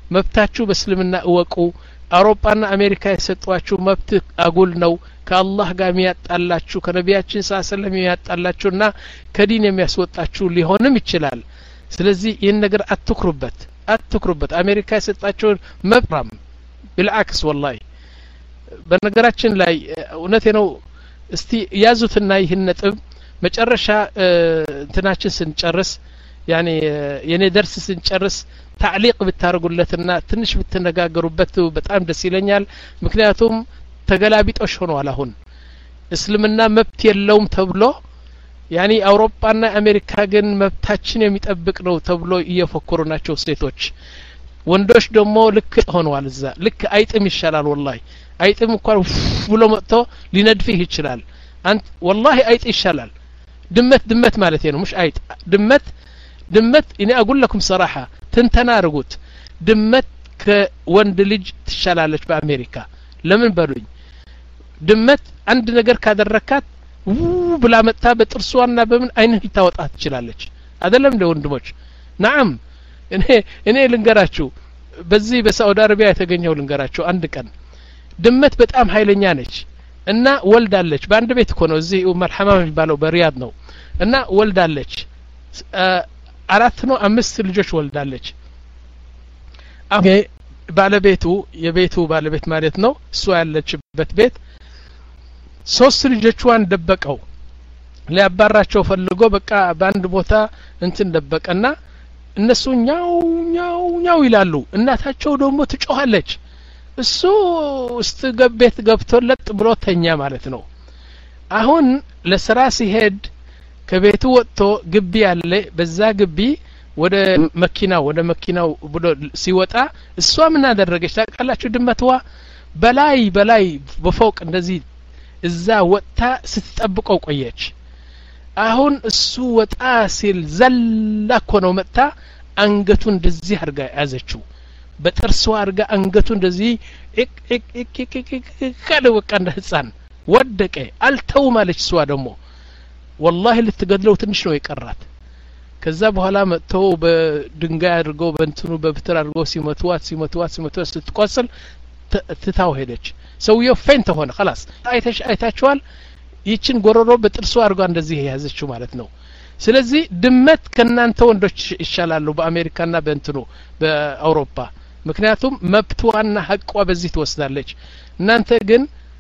B: መብታችሁ በእስልምና እወቁ አውሮፓና አሜሪካ የሰጧችሁ መብት አጉል ነው ከአላህ ጋር የሚያጣላችሁ ከነቢያችን ሰለላሁ ዐለይሂ ወሰለም የሚያጣላችሁና ከዲን የሚያስወጣችሁ ሊሆንም ይችላል ስለዚህ ይህን ነገር አትኩሩበት አትኩሩበት አሜሪካ የሰጣችሁ መብራም بالعكس والله በነገራችን ላይ እውነቴ ነው እስቲ ያዙትና ይህን ነጥብ መጨረሻ እንትናችን ስንጨርስ ያኒ የኔ ደርስ ስንጨርስ تعليق ብታረጉለትና ትንሽ ብትነጋገሩበት በጣም ደስ ይለኛል ምክንያቱም ተገላቢጦሽ ሆኗል አሁን እስልምና መብት የለውም ተብሎ ያኒ አውሮፓና አሜሪካ ግን መብታችን የሚጠብቅ ነው ተብሎ እየፈከሩ ናቸው ሴቶች ወንዶች ደግሞ ልክ ሆነዋል እዛ ልክ አይጥም ይሻላል والله አይጥም እንኳን ብሎ መጥቶ ሊነድፍህ ይችላል አንተ والله አይጥ ይሻላል ድመት ድመት ማለት ነው مش አይጥ ድመት ድመት እኔ اقول لكم صراحه ትንተናርጉት ድመት ከወንድ ልጅ ትሻላለች በአሜሪካ ለምን በሉኝ ድመት አንድ ነገር ካደረካት ብላ መጣ በጥርሷና በምን አይንህ ልታወጣ ትችላለች አይደለም ለወንድሞች نعم እኔ እኔ ልንገራችሁ በዚህ በሳውዲ አረቢያ የተገኘው ልንገራችሁ አንድ ቀን ድመት በጣም ኃይለኛ ነች እና ወልዳለች በአንድ ቤት እኮ ነው እዚህ መርሐማ የሚባለው በሪያድ ነው እና ወልዳለች አራት ነው አምስት ልጆች ወልዳለች አሁን ባለቤቱ የቤቱ ባለቤት ማለት ነው እሷ ያለችበት ቤት ሶስት ልጆቿን ደበቀው ሊያባራቸው ፈልጎ በቃ በአንድ ቦታ እንትን ደበቀና እነሱ ኛው ኛው ኛው ይላሉ እናታቸው ደግሞ ትጮሃለች እሱ ውስጥ ገቤት ገብቶለት ብሎ ተኛ ማለት ነው አሁን ለስራ ሲሄድ ከቤቱ ወጥቶ ግቢ ያለ በዛ ግቢ ወደ መኪና ወደ መኪናው ብሎ ሲወጣ እሷ ምን አደረገች ታውቃላችሁ ድመትዋ በላይ በላይ በፎቅ እንደዚህ እዛ ወጣ ስትጠብቀው ቆየች አሁን እሱ ወጣ ሲል ዘላ እኮ ነው መጣ አንገቱን እንደዚህ አርጋ ያዘችው በጥርሷ አርጋ አንገቱን እንደዚህ እክ እክ እክ እክ ካለ ወቃ እንደ ህፃን ወደቀ አልተው ማለች እሷ ደግሞ والله ልትገድለው ትንሽ ነው የቀራት ከዛ በኋላ መጥተው በድንጋይ አድርገው በእንትኑ በብትር አድርገው ሲመቷት ሲመቷት ሲመቷት ስትቆስል ትታው ሄደች ሰውየው ፌንት ሆነ خلاص አይተሽ አይታችኋል ይችን ጎሮሮ በጥርሷ አርጋ እንደዚህ ያዘችው ማለት ነው ስለዚህ ድመት ከናንተ ወንዶች ይሻላሉ በአሜሪካና በእንትኑ በአውሮፓ ምክንያቱም መብቷና ሐቋ በዚህ ትወስዳለች እናንተ ግን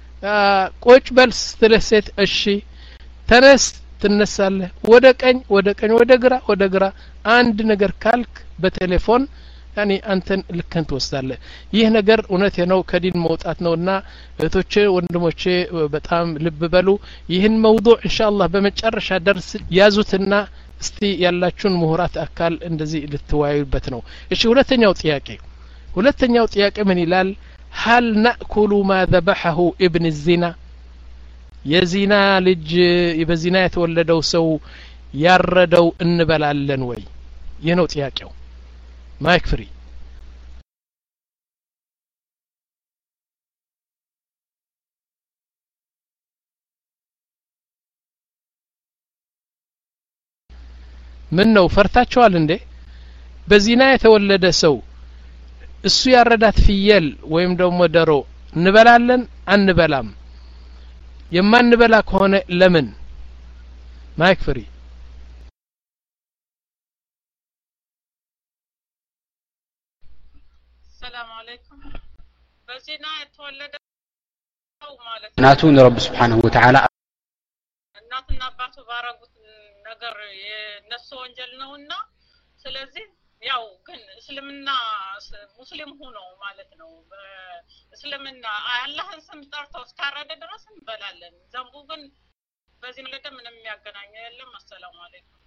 B: ቆጭ በልስ ተለሰት እሺ ተነስ ትነሳለህ ወደ ቀኝ ወደ ቀኝ ወደ ግራ ወደ ግራ አንድ ነገር ካልክ በቴሌፎን ያኒ አንተን ልከን ትወስዳለህ ይህ ነገር እውነት ነው ከዲን መውጣት ነውና እህቶቼ ወንድሞቼ በጣም ልብ በሉ ይህን መውዱዕ ኢንሻአላህ በመጨረሻ ደርስ ያዙትና እስቲ ያላችሁን ምሁራት አካል እንደዚህ ልትወያዩበት ነው እሺ ሁለተኛው ጥያቄ ሁለተኛው ጥያቄ ምን ይላል هل نأكل ما ذبحه ابن الزنا የዚና ልጅ በዚና የተወለደው ሰው ያረደው እንበላለን ወይ ይህ ነው ጥያቄው ማይክ ፍሪ ምን ነው ፈርታችኋል እንዴ በዚና የተወለደ ሰው እሱ ያረዳት ፍየል ወይም ደግሞ ደሮ እንበላለን አንበላም የማንበላ ከሆነ ለምን ማይክ ፍሪ
E: ሰላም አለይኩም በዚና የተወለደው ማለት
H: እናቱን ረብ Subhanahu Wa Ta'ala
E: እናትና አባቱ ባረጉት ነገር የነሱ ወንጀል ነውና ስለዚህ ያው ግን እስልምና ሙስሊም ሆኖ ማለት ነው እስልምና አላህን ስም ጠርተው እስካረደ ድረስ እንበላለን ዘንቡ ግን በዚህ ምለደ ምንም የሚያገናኘው የለም አሰላሙ አለይኩም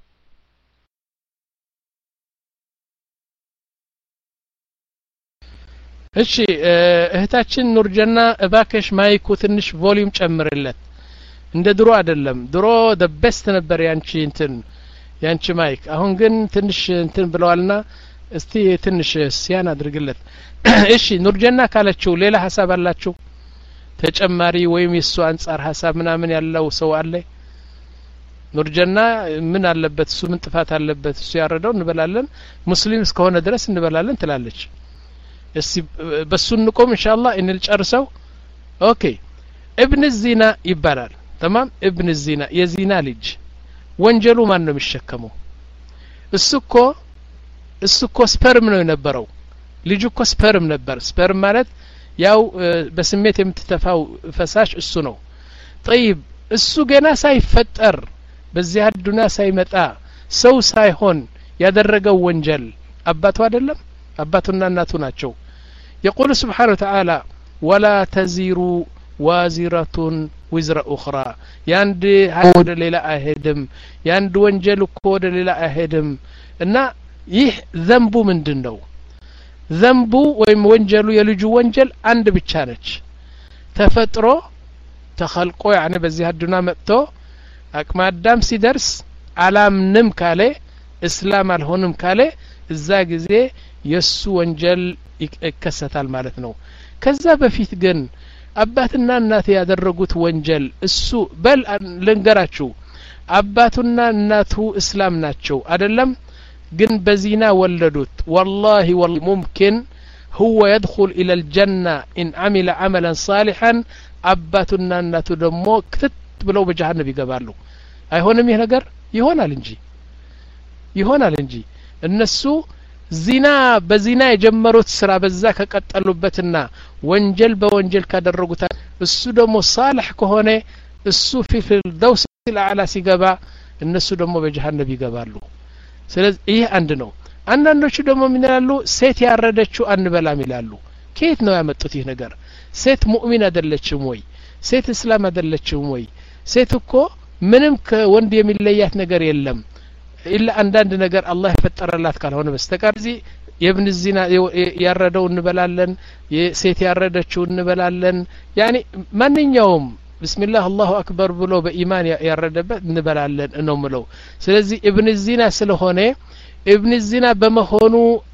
B: እሺ እህታችን ኑርጀና እባከሽ ማይኩ ትንሽ ቮሊዩም ጨምርለት እንደ ድሮ አይደለም ድሮ the best ነበር ያንቺ እንትን ያንቺ ማይክ አሁን ግን ትንሽ እንትን ብለዋልና እስቲ ትንሽ ሲያን አድርግለት እሺ ኑርጀና ካለችው ሌላ ሐሳብ አላችሁ ተጨማሪ ወይም የሱ አንፃር ሐሳብ ምናምን ያለው ሰው አለ ኑርጀና ምን አለበት እሱ ምን ጥፋት አለበት እሱ ያረደው እንበላለን ሙስሊም እስከሆነ ድረስ እንበላለን ትላለች እስቲ በሱ እንቆም ኢንሻአላህ እንልጨርሰው ኦኬ ابن الزنا ይባላል تمام ابن الزنا የዚና ልጅ ወንጀሉ ማን ነው የሚሸከመው እሱኮ እሱኮ ስፐርም ነው የነበረው ልጁ እኮ ስፐርም ነበር ስፐርም ማለት ያው በስሜት የምትተፋው ፈሳሽ እሱ ነው طيب እሱ ገና ሳይፈጠር በዚህ አዱና ሳይመጣ ሰው ሳይሆን ያደረገው ወንጀል አባቱ አይደለም አባቱና እናቱ ናቸው يقول سبحانه وتعالى ولا تزر وازرة وزر أخرى ያንድ ወደ ሌላ አይሄድም ያንድ ወንጀል እኮ ወደ ሌላ አይሄድም እና ይህ ዘንቡ ምንድነው ዘንቡ ወይም ወንጀሉ የልጁ ወንጀል አንድ ብቻ ነች ተፈጥሮ ተخلቆ يعني በዚህ አዱና መጥቶ አቅመ አዳም ሲደርስ አላምንም ካለ እስላም አልሆንም ካለ እዛ ጊዜ የሱ ወንጀል ይከሰታል ማለት ነው ከዛ በፊት ግን አባትና እናት ያደረጉት ወንጀል እሱ በል ልንገራችሁ አባቱና እናቱ እስላም ናቸው አይደለም ግን በዚና ወለዱት والله والله ممكن هو يدخل الى الجنه ان عمل عملا صالحا አባቱና እናቱ ደግሞ ክትት ብለው በጀሃነም ይገባሉ አይሆንም ይሄ ነገር ይሆናል እንጂ ይሆናል እንጂ እነሱ ዚና በዚና የጀመሩት ስራ በዛ ከቀጠሉበትና ወንጀል በወንጀል ካደረጉት እሱ ደግሞ صالح ከሆነ እሱ في الدوس الاعلى ሲገባ እነሱ ደግሞ በጀሃነም ይገባሉ ስለዚህ ይሄ አንድ ነው አንዳንዶቹ ደግሞ ምን ይላሉ ሴት ያረደችው አንበላም ይላሉ ከየት ነው ያመጡት ይሄ ነገር ሴት ሙእሚን አይደለችም ወይ ሴት እስላም አይደለችም ወይ ሴት እኮ ምንም ከወንድ የሚለያት ነገር የለም ኢላ አንዳንድ ነገር አላህ የፈጠረላት ካልሆነ በስተቀር እዚ የብን ዚና ያረደው እንበላለን የሴት ያረደችው እንበላለን ያኒ ማንኛውም ብስሚላህ አላሁ አክበር ብሎ በኢማን ያረደበት እንበላለን ነው ምለው ስለዚህ ኢብን ዚና ስለሆነ ኢብን ዚና በመሆኑ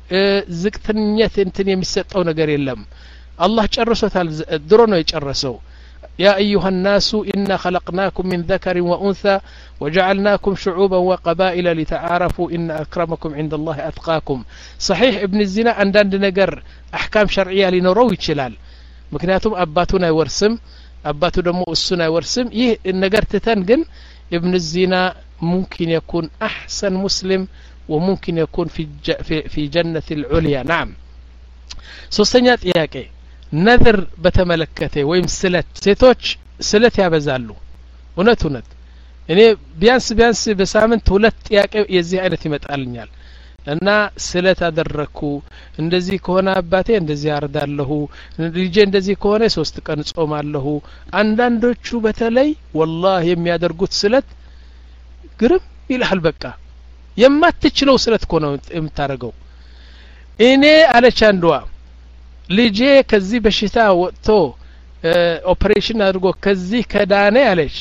B: ዝቅተኛት እንትን የሚሰጠው ነገር የለም አላህ ጨርሶታል ድሮ ነው የጨረሰው يا أيها الناس إنا خلقناكم من ذكر وأنثى وجعلناكم شعوبا وقبائل لتعارفوا إن أكرمكم عند الله أتقاكم صحيح ابن الزنا عندنا نجر أحكام شرعية لنروي يشلال مكنياتهم أباتنا يورسم أباتو دمو السنة يورسم يه النجر تتنجن ابن الزنا ممكن يكون أحسن مسلم وممكن يكون في في في جنة العليا نعم ሶስተኛት ጥያቄ ነذር በተመለከተ ወይም ስለት ሴቶች ስለት ያበዛሉ እውነት እውነት እኔ ቢያንስ ቢያንስ በሳምንት ሁለት ጥያቄ የዚህ አይነት ይመጣልኛል እና ስለት አደረኩ እንደዚህ ከሆነ አባቴ እንደዚህ አርዳለሁ ልጄ እንደዚህ ከሆነ ሶስት ቀን ጾማለሁ አንዳንዶቹ በተለይ والله የሚያደርጉት ስለት ግርም ይልሃል በቃ የማትችለው ስለት እኮ ነው የምታረገው እኔ አለች አንዷ ልጄ ከዚህ በሽታ ወጥቶ ኦፕሬሽን አድርጎ ከዚህ ከዳነ አለች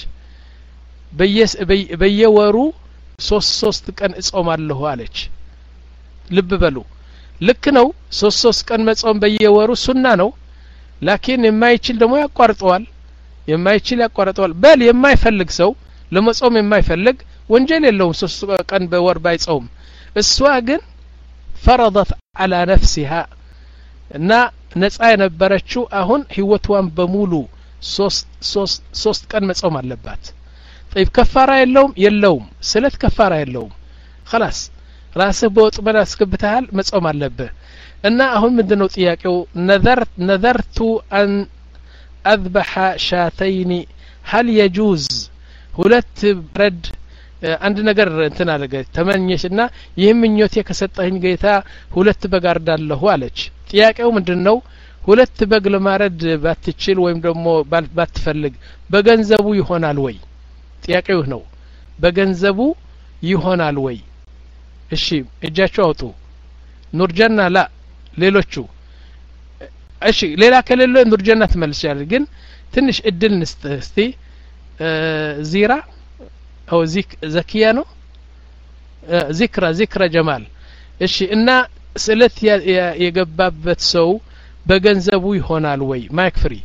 B: በየወሩ ሶስት ሶስት ቀን እጾማለሁ አለች ልብ በሉ ልክ ነው ሶስት ሶስት ቀን መጾም በየወሩ ሱና ነው ላኪን የማይችል ደግሞ ያቋርጠዋል የማይችል ያቋርጠዋል በል የማይፈልግ ሰው ለመጾም የማይፈልግ ወንጀል የለውም ሶስት ቀን በወር ባይጾም እሷ ግን فرضت على نفسها እና ነፃ የነበረችው አሁን ህይወቷን በሙሉ ሶስት ሶስት ሶስት ቀን መጾም አለባት طيب ከፋራ የለውም የለውም ስለት ከፋራ የለውም خلاص ራስህ በወጥመድ አስገብተሃል መጾም አለብህ እና አሁን ምንድነው ጥያቄው نذرت نذرت ان اذبح شاتين هل يجوز ሁለት ረድ አንድ ነገር እንትን አለገ ተመኘሽና ይህም ምኞቴ ከሰጠኝ ጌታ ሁለት በግ አርዳለሁ አለች ጥያቄው ምንድነው ሁለት በግ ለማረድ ባትችል ወይም ደግሞ ባትፈልግ በገንዘቡ ይሆናል ወይ ጥያቄው ነው በገንዘቡ ይሆናል ወይ እሺ እጃቸው አውጡ ኑርጀና ላ ሌሎቹ እሺ ሌላ ከሌለ ኑርጀና ትመልሻለች ግን ትንሽ እድል ንስጥ እስቲ ዚራ أو ذك زكيانو ذكرى ذكرى جمال እሺ እና ስለት የገባበት ሰው በገንዘቡ ይሆናል ወይ ማይክ ፍሪ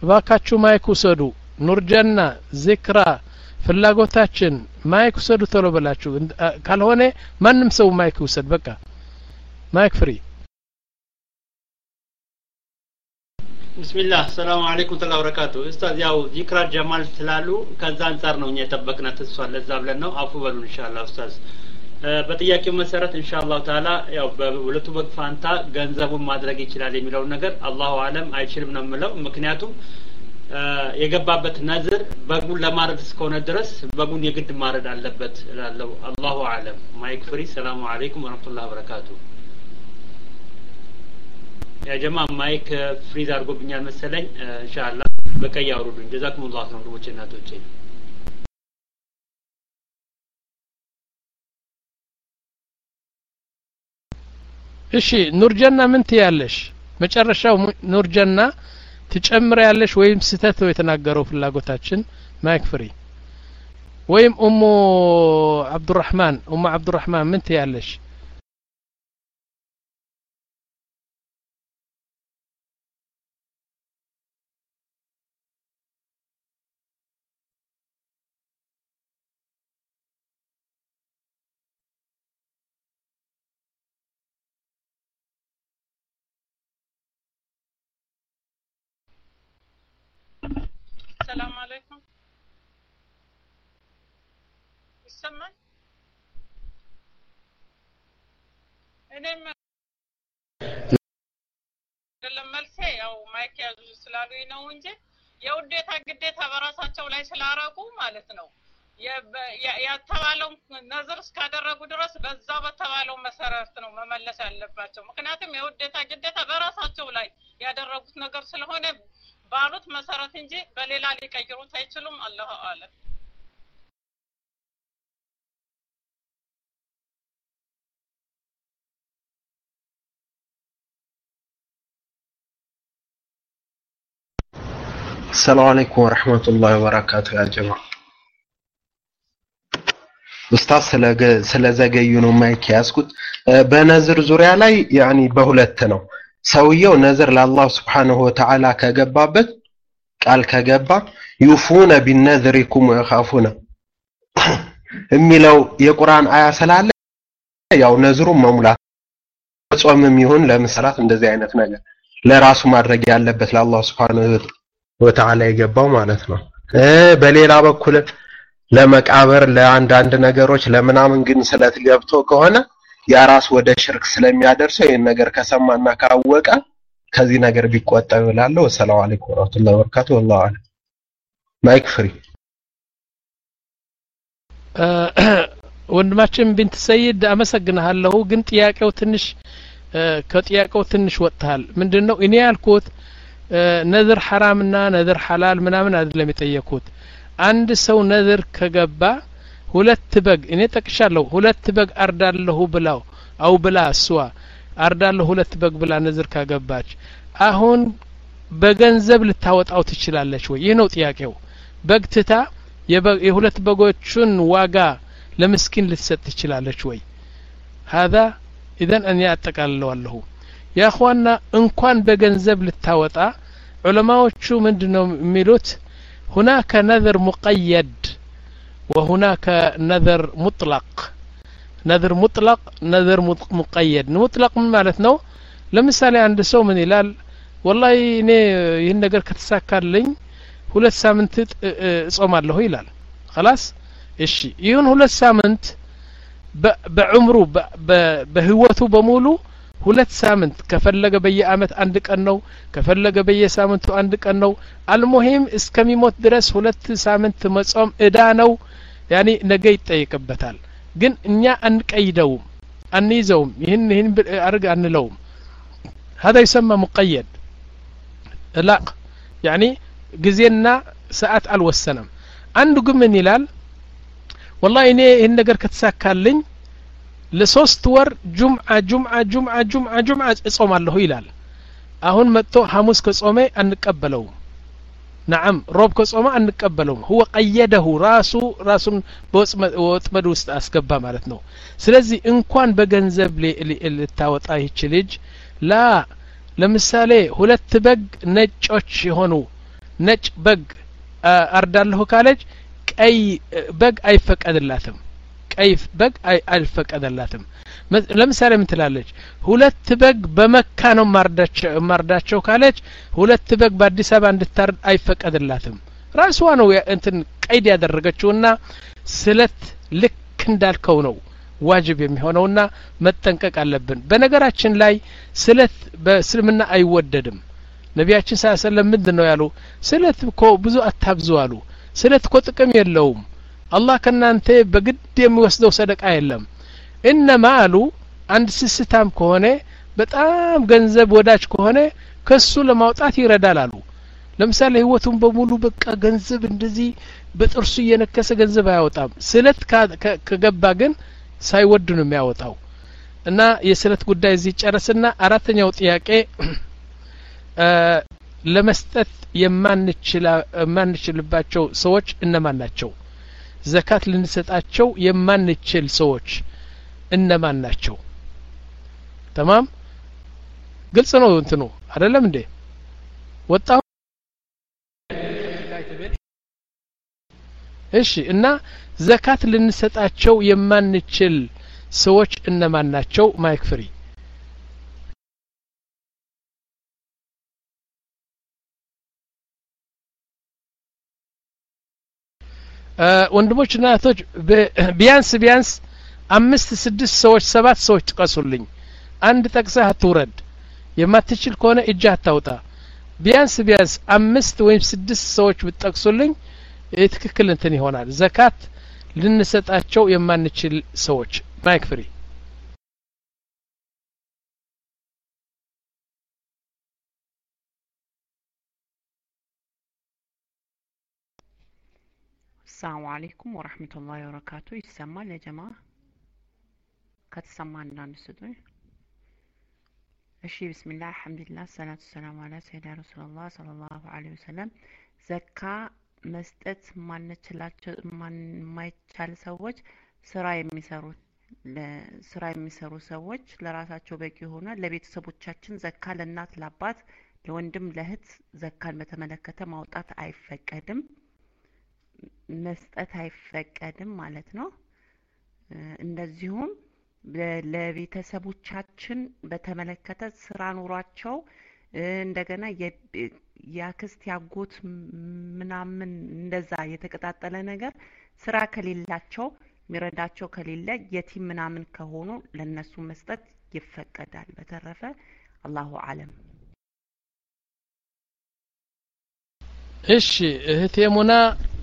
B: ባካችሁ ማይክ ውሰዱ ኑርጀና ዚክራ ፍላጎታችን ማይክ ውሰዱ ቶሎ በላችሁ ካልሆነ ማንም ሰው ማይክ ውሰድ በቃ ማይክ ፍሪ
I: ቢስሚላህ ሰላም አለይኩም ወራህመቱላሂ ወበረካቱ ኡስታዝ ያው ዚክራ ጀማል ስላሉ ከዛ አንፃር ነው እኛ የተጠበቅናት እሷ ለዛ ብለን ነው አፉ በሉ ኢንሻአላህ ኡስታዝ በጥያቄው መሰረት ኢንሻአላህ ተዓላ ያው በሁለቱ በግ ፋንታ ገንዘቡን ማድረግ ይችላል የሚለው ነገር አላሁ አለም አይችልም ነው የምለው ምክንያቱም የገባበት ነዝር በጉን ለማረድ እስከሆነ ድረስ በጉን የግድ ማረድ አለበት እላለሁ አላሁ አለም ማይክ ፍሪ ሰላም አለይኩም ወራህመቱላሂ ወበረካቱ ያ ጀማ ማይክ ፍሪዝ አድርጎብኛል መሰለኝ ኢንሻአላህ በቀይ አውርዱኝ ጀዛኩሙላህ ነው ወንድሞቼ እናቶቼ
B: እሺ ኑርጀና ምን ትያለሽ መጨረሻው ኑርጀና ትጨምረ ያለሽ ወይም ስተት ነው የተናገረው ፍላጎታችን ማይክ ፍሪ ወይም ኡሙ አብዱራህማን ኡሙ አብዱራህማን ምን ትያለሽ
E: السلام عليكم يسمع እኔም ለመልሴ ያው ማይክ ያዙ ስላሉኝ ነው እንጂ የውዴታ ግዴታ በራሳቸው ላይ ስላረጉ ማለት ነው ያተባለው ነዝር እስካደረጉ ድረስ በዛ በተባለው መሰረት ነው መመለስ ያለባቸው ምክንያቱም የውዴታ ግዴታ በራሳቸው ላይ ያደረጉት ነገር ስለሆነ ባሉት መሰረት እንጂ በሌላ ሊቀይሩት አይችሉም አላሁ አለም
J: السلام عليكم ورحمة الله وبركاته يا جماعة ኡስታዝ ስለዘገዩ ነው ማይክ ያስኩት በነዝር ዙሪያ ላይ ያኒ በሁለት ነው ሰውየው ነዝር ለአላህ Subhanahu Wa Ta'ala ከገባበት ቃል ከገባ يوفون بالنذركم ويخافون የሚለው የቁርአን አያ ስላለ ያው ነዝሩን መሙላት ጾምም ይሁን ለምሳሌት እንደዚህ አይነት ነገር ለራሱ ማድረግ ያለበት ለአላህ Subhanahu Wa Ta'ala የገባው ማለት ነው በሌላ በኩል ለመቃብር ለአንድ አንድ ነገሮች ለምናምን ግን ስለት ገብቶ ከሆነ ያራስ ወደ ሽርክ ስለሚያደርሰው ይሄን ነገር ከሰማና ካወቀ ከዚህ ነገር ቢቆጠብ ይላልው ሰላም አለይኩም ወራህመቱላሂ ወበረካቱ والله አለም ማይክ ፍሪ
B: ወንድማችን ቢንት ሰይድ አመሰግናለሁ ግን ጥያቄው ትንሽ ከጥያቄው ትንሽ ወጣል ምንድነው እኔ ያልኩት ነዝር ሐራምና ነዝር ሐላል ምናምን አይደለም የጠየቁት አንድ ሰው ነዝር ከገባ ሁለት በግ እኔ ጠቅሻለሁ ሁለት በግ አርዳለሁ ብላው አው ብላ እሷ አርዳለሁ ሁለት በግ ብላ ነዝር ካገባች አሁን በገንዘብ ልታወጣው ትችላለች ወይ ይሄ ነው ጥያቄው በግ ትታ የሁለት በጎቹን ዋጋ ለምስኪን ልትሰጥ ትችላለች ወይ هذا اذا ان ያጠቃልለዋለሁ يا اخوانا እንኳን በገንዘብ ልታወጣ ዑለማዎቹ ምንድነው የሚሉት هناك نذر مقيد وهناك نذر مطلق نذر مطلق نذر مقيد مطلق من معناته ለምሳሌ አንድ ሰው ምን ይላል والله እኔ ይሄን ነገር ከተሳካልኝ ሁለት ሳምንት ጾማለሁ ይላል خلاص እሺ ይሁን ሁለት ሳምንት በዑምሩ በህይወቱ በሙሉ ሁለት ሳምንት ከፈለገ በየአመት አንድ ቀን ነው ከፈለገ በየሳምንቱ አንድ ቀን ነው አልሙሂም እስከሚሞት ድረስ ሁለት ሳምንት መጾም እዳ ነው ያኒ ነገ ይጠይቅበታል ግን እኛ አንቀይደውም አንይዘውም ይህን ይህን አርግ አንለውም هذا يسمى مقيد لا يعني ጊዜና ሰዓት አልወሰነም አንዱ ግን ምን ይላል والله እኔ ይህን ነገር ከተሳካልኝ ለሶስት ወር ጁምዓ ጁምዓ ጁምዓ ጁምዓ ጁምዓ እጾማለሁ ይላል አሁን መጥቶ ሐሙስ ከጾመ አንቀበለው نعم روب ከጾመ አንቀበለው هو قيده ራሱ ራሱን በወጥመድ ውስጥ አስገባ ማለት ነው ስለዚህ እንኳን በገንዘብ ልታወጣ ይችላል ላ ለምሳሌ ሁለት በግ ነጮች የሆኑ ነጭ በግ አርዳለሁ ካለች ቀይ በግ አይፈቀድላትም ቀይ በግ አይፈቀድላትም ለምሳሌ ምን ትላለች ሁለት በግ በመካ ነው ማርዳቸው ማርዳቸው ካለች ሁለት በግ በአዲስ አበባ እንድታርድ አይፈቀድላትም ራስዋ ነው እንትን ቀይድ ያደረገችውና ስለት ልክ እንዳልከው ነው ዋጅብ የሚሆነውና መጠንቀቅ አለብን በነገራችን ላይ ስለት በእስልምና አይወደድም ነቢያችን ሰለላሁ ዐለይሂ ወሰለም ምንድነው ያሉ ስለት እኮ ብዙ አታብዙ አሉ ስለት እኮ ጥቅም የለውም አላህ ከናንተ በግድ የሚወስደው ሰደቃ የለም እነማ አሉ አንድ ስስታም ከሆነ በጣም ገንዘብ ወዳጅ ከሆነ ከሱ ለማውጣት ይረዳል አሉ ለምሳሌ ህይወቱን በሙሉ በቃ ገንዘብ እንደዚህ በጥርሱ እየነከሰ ገንዘብ አያወጣም ስለት ከገባ ግን ሳይወድ ነው የሚያወጣው እና የስለት ጉዳይ እዚህ ጨረስና አራተኛው ጥያቄ ለመስጠት የማንችል የማንችልባቸው ሰዎች እነማን ናቸው ዘካት ልንሰጣቸው የማንችል ሰዎች እነማን ናቸው تمام ግልጽ ነው እንትኑ አይደለም እንዴ ወጣው እሺ እና ዘካት ልንሰጣቸው የማንችል ሰዎች እነማን ናቸው ማይክ ፍሪ ወንድሞችና እህቶች ቢያንስ ቢያንስ አምስት ስድስት ሰዎች ሰባት ሰዎች ጥቀሱልኝ አንድ ጠቅሰህ አትውረድ የማትችል ከሆነ እጅ አታውጣ ቢያንስ ቢያንስ አምስት ወይም ስድስት ሰዎች ብትጠቅሱልኝ ትክክል እንትን ይሆናል ዘካት ልንሰጣቸው የማንችል ሰዎች ማይክ ፍሪ
K: السلام عليكم ورحمة الله وبركاته يسمى يا جماعة كتسمى عندنا نسدوي أشي بسم الله الحمد لله الصلاة والسلام على سيدنا رسول الله صلى الله عليه وسلم زكاة መስጠት ማንችላቸው ማይቻል ሰዎች ስራ የሚሰሩ ለስራ የሚሰሩ ሰዎች ለራሳቸው በቂ ሆነ ለቤተሰቦቻችን ዘካ ለእናት ለአባት ለወንድም ለእህት ዘካን በተመለከተ ማውጣት አይፈቀድም መስጠት አይፈቀድም ማለት ነው እንደዚሁም ለቤተሰቦቻችን በተመለከተ ስራ ኑሯቸው እንደገና ያክስት ያጎት ምናምን እንደዛ የተቀጣጠለ ነገር ስራ ከሌላቸው ሚረዳቸው ከሌለ የቲም ምናምን ከሆኑ ለነሱ መስጠት ይፈቀዳል በተረፈ አላሁ አለም
B: እሺ እህቴ ሙና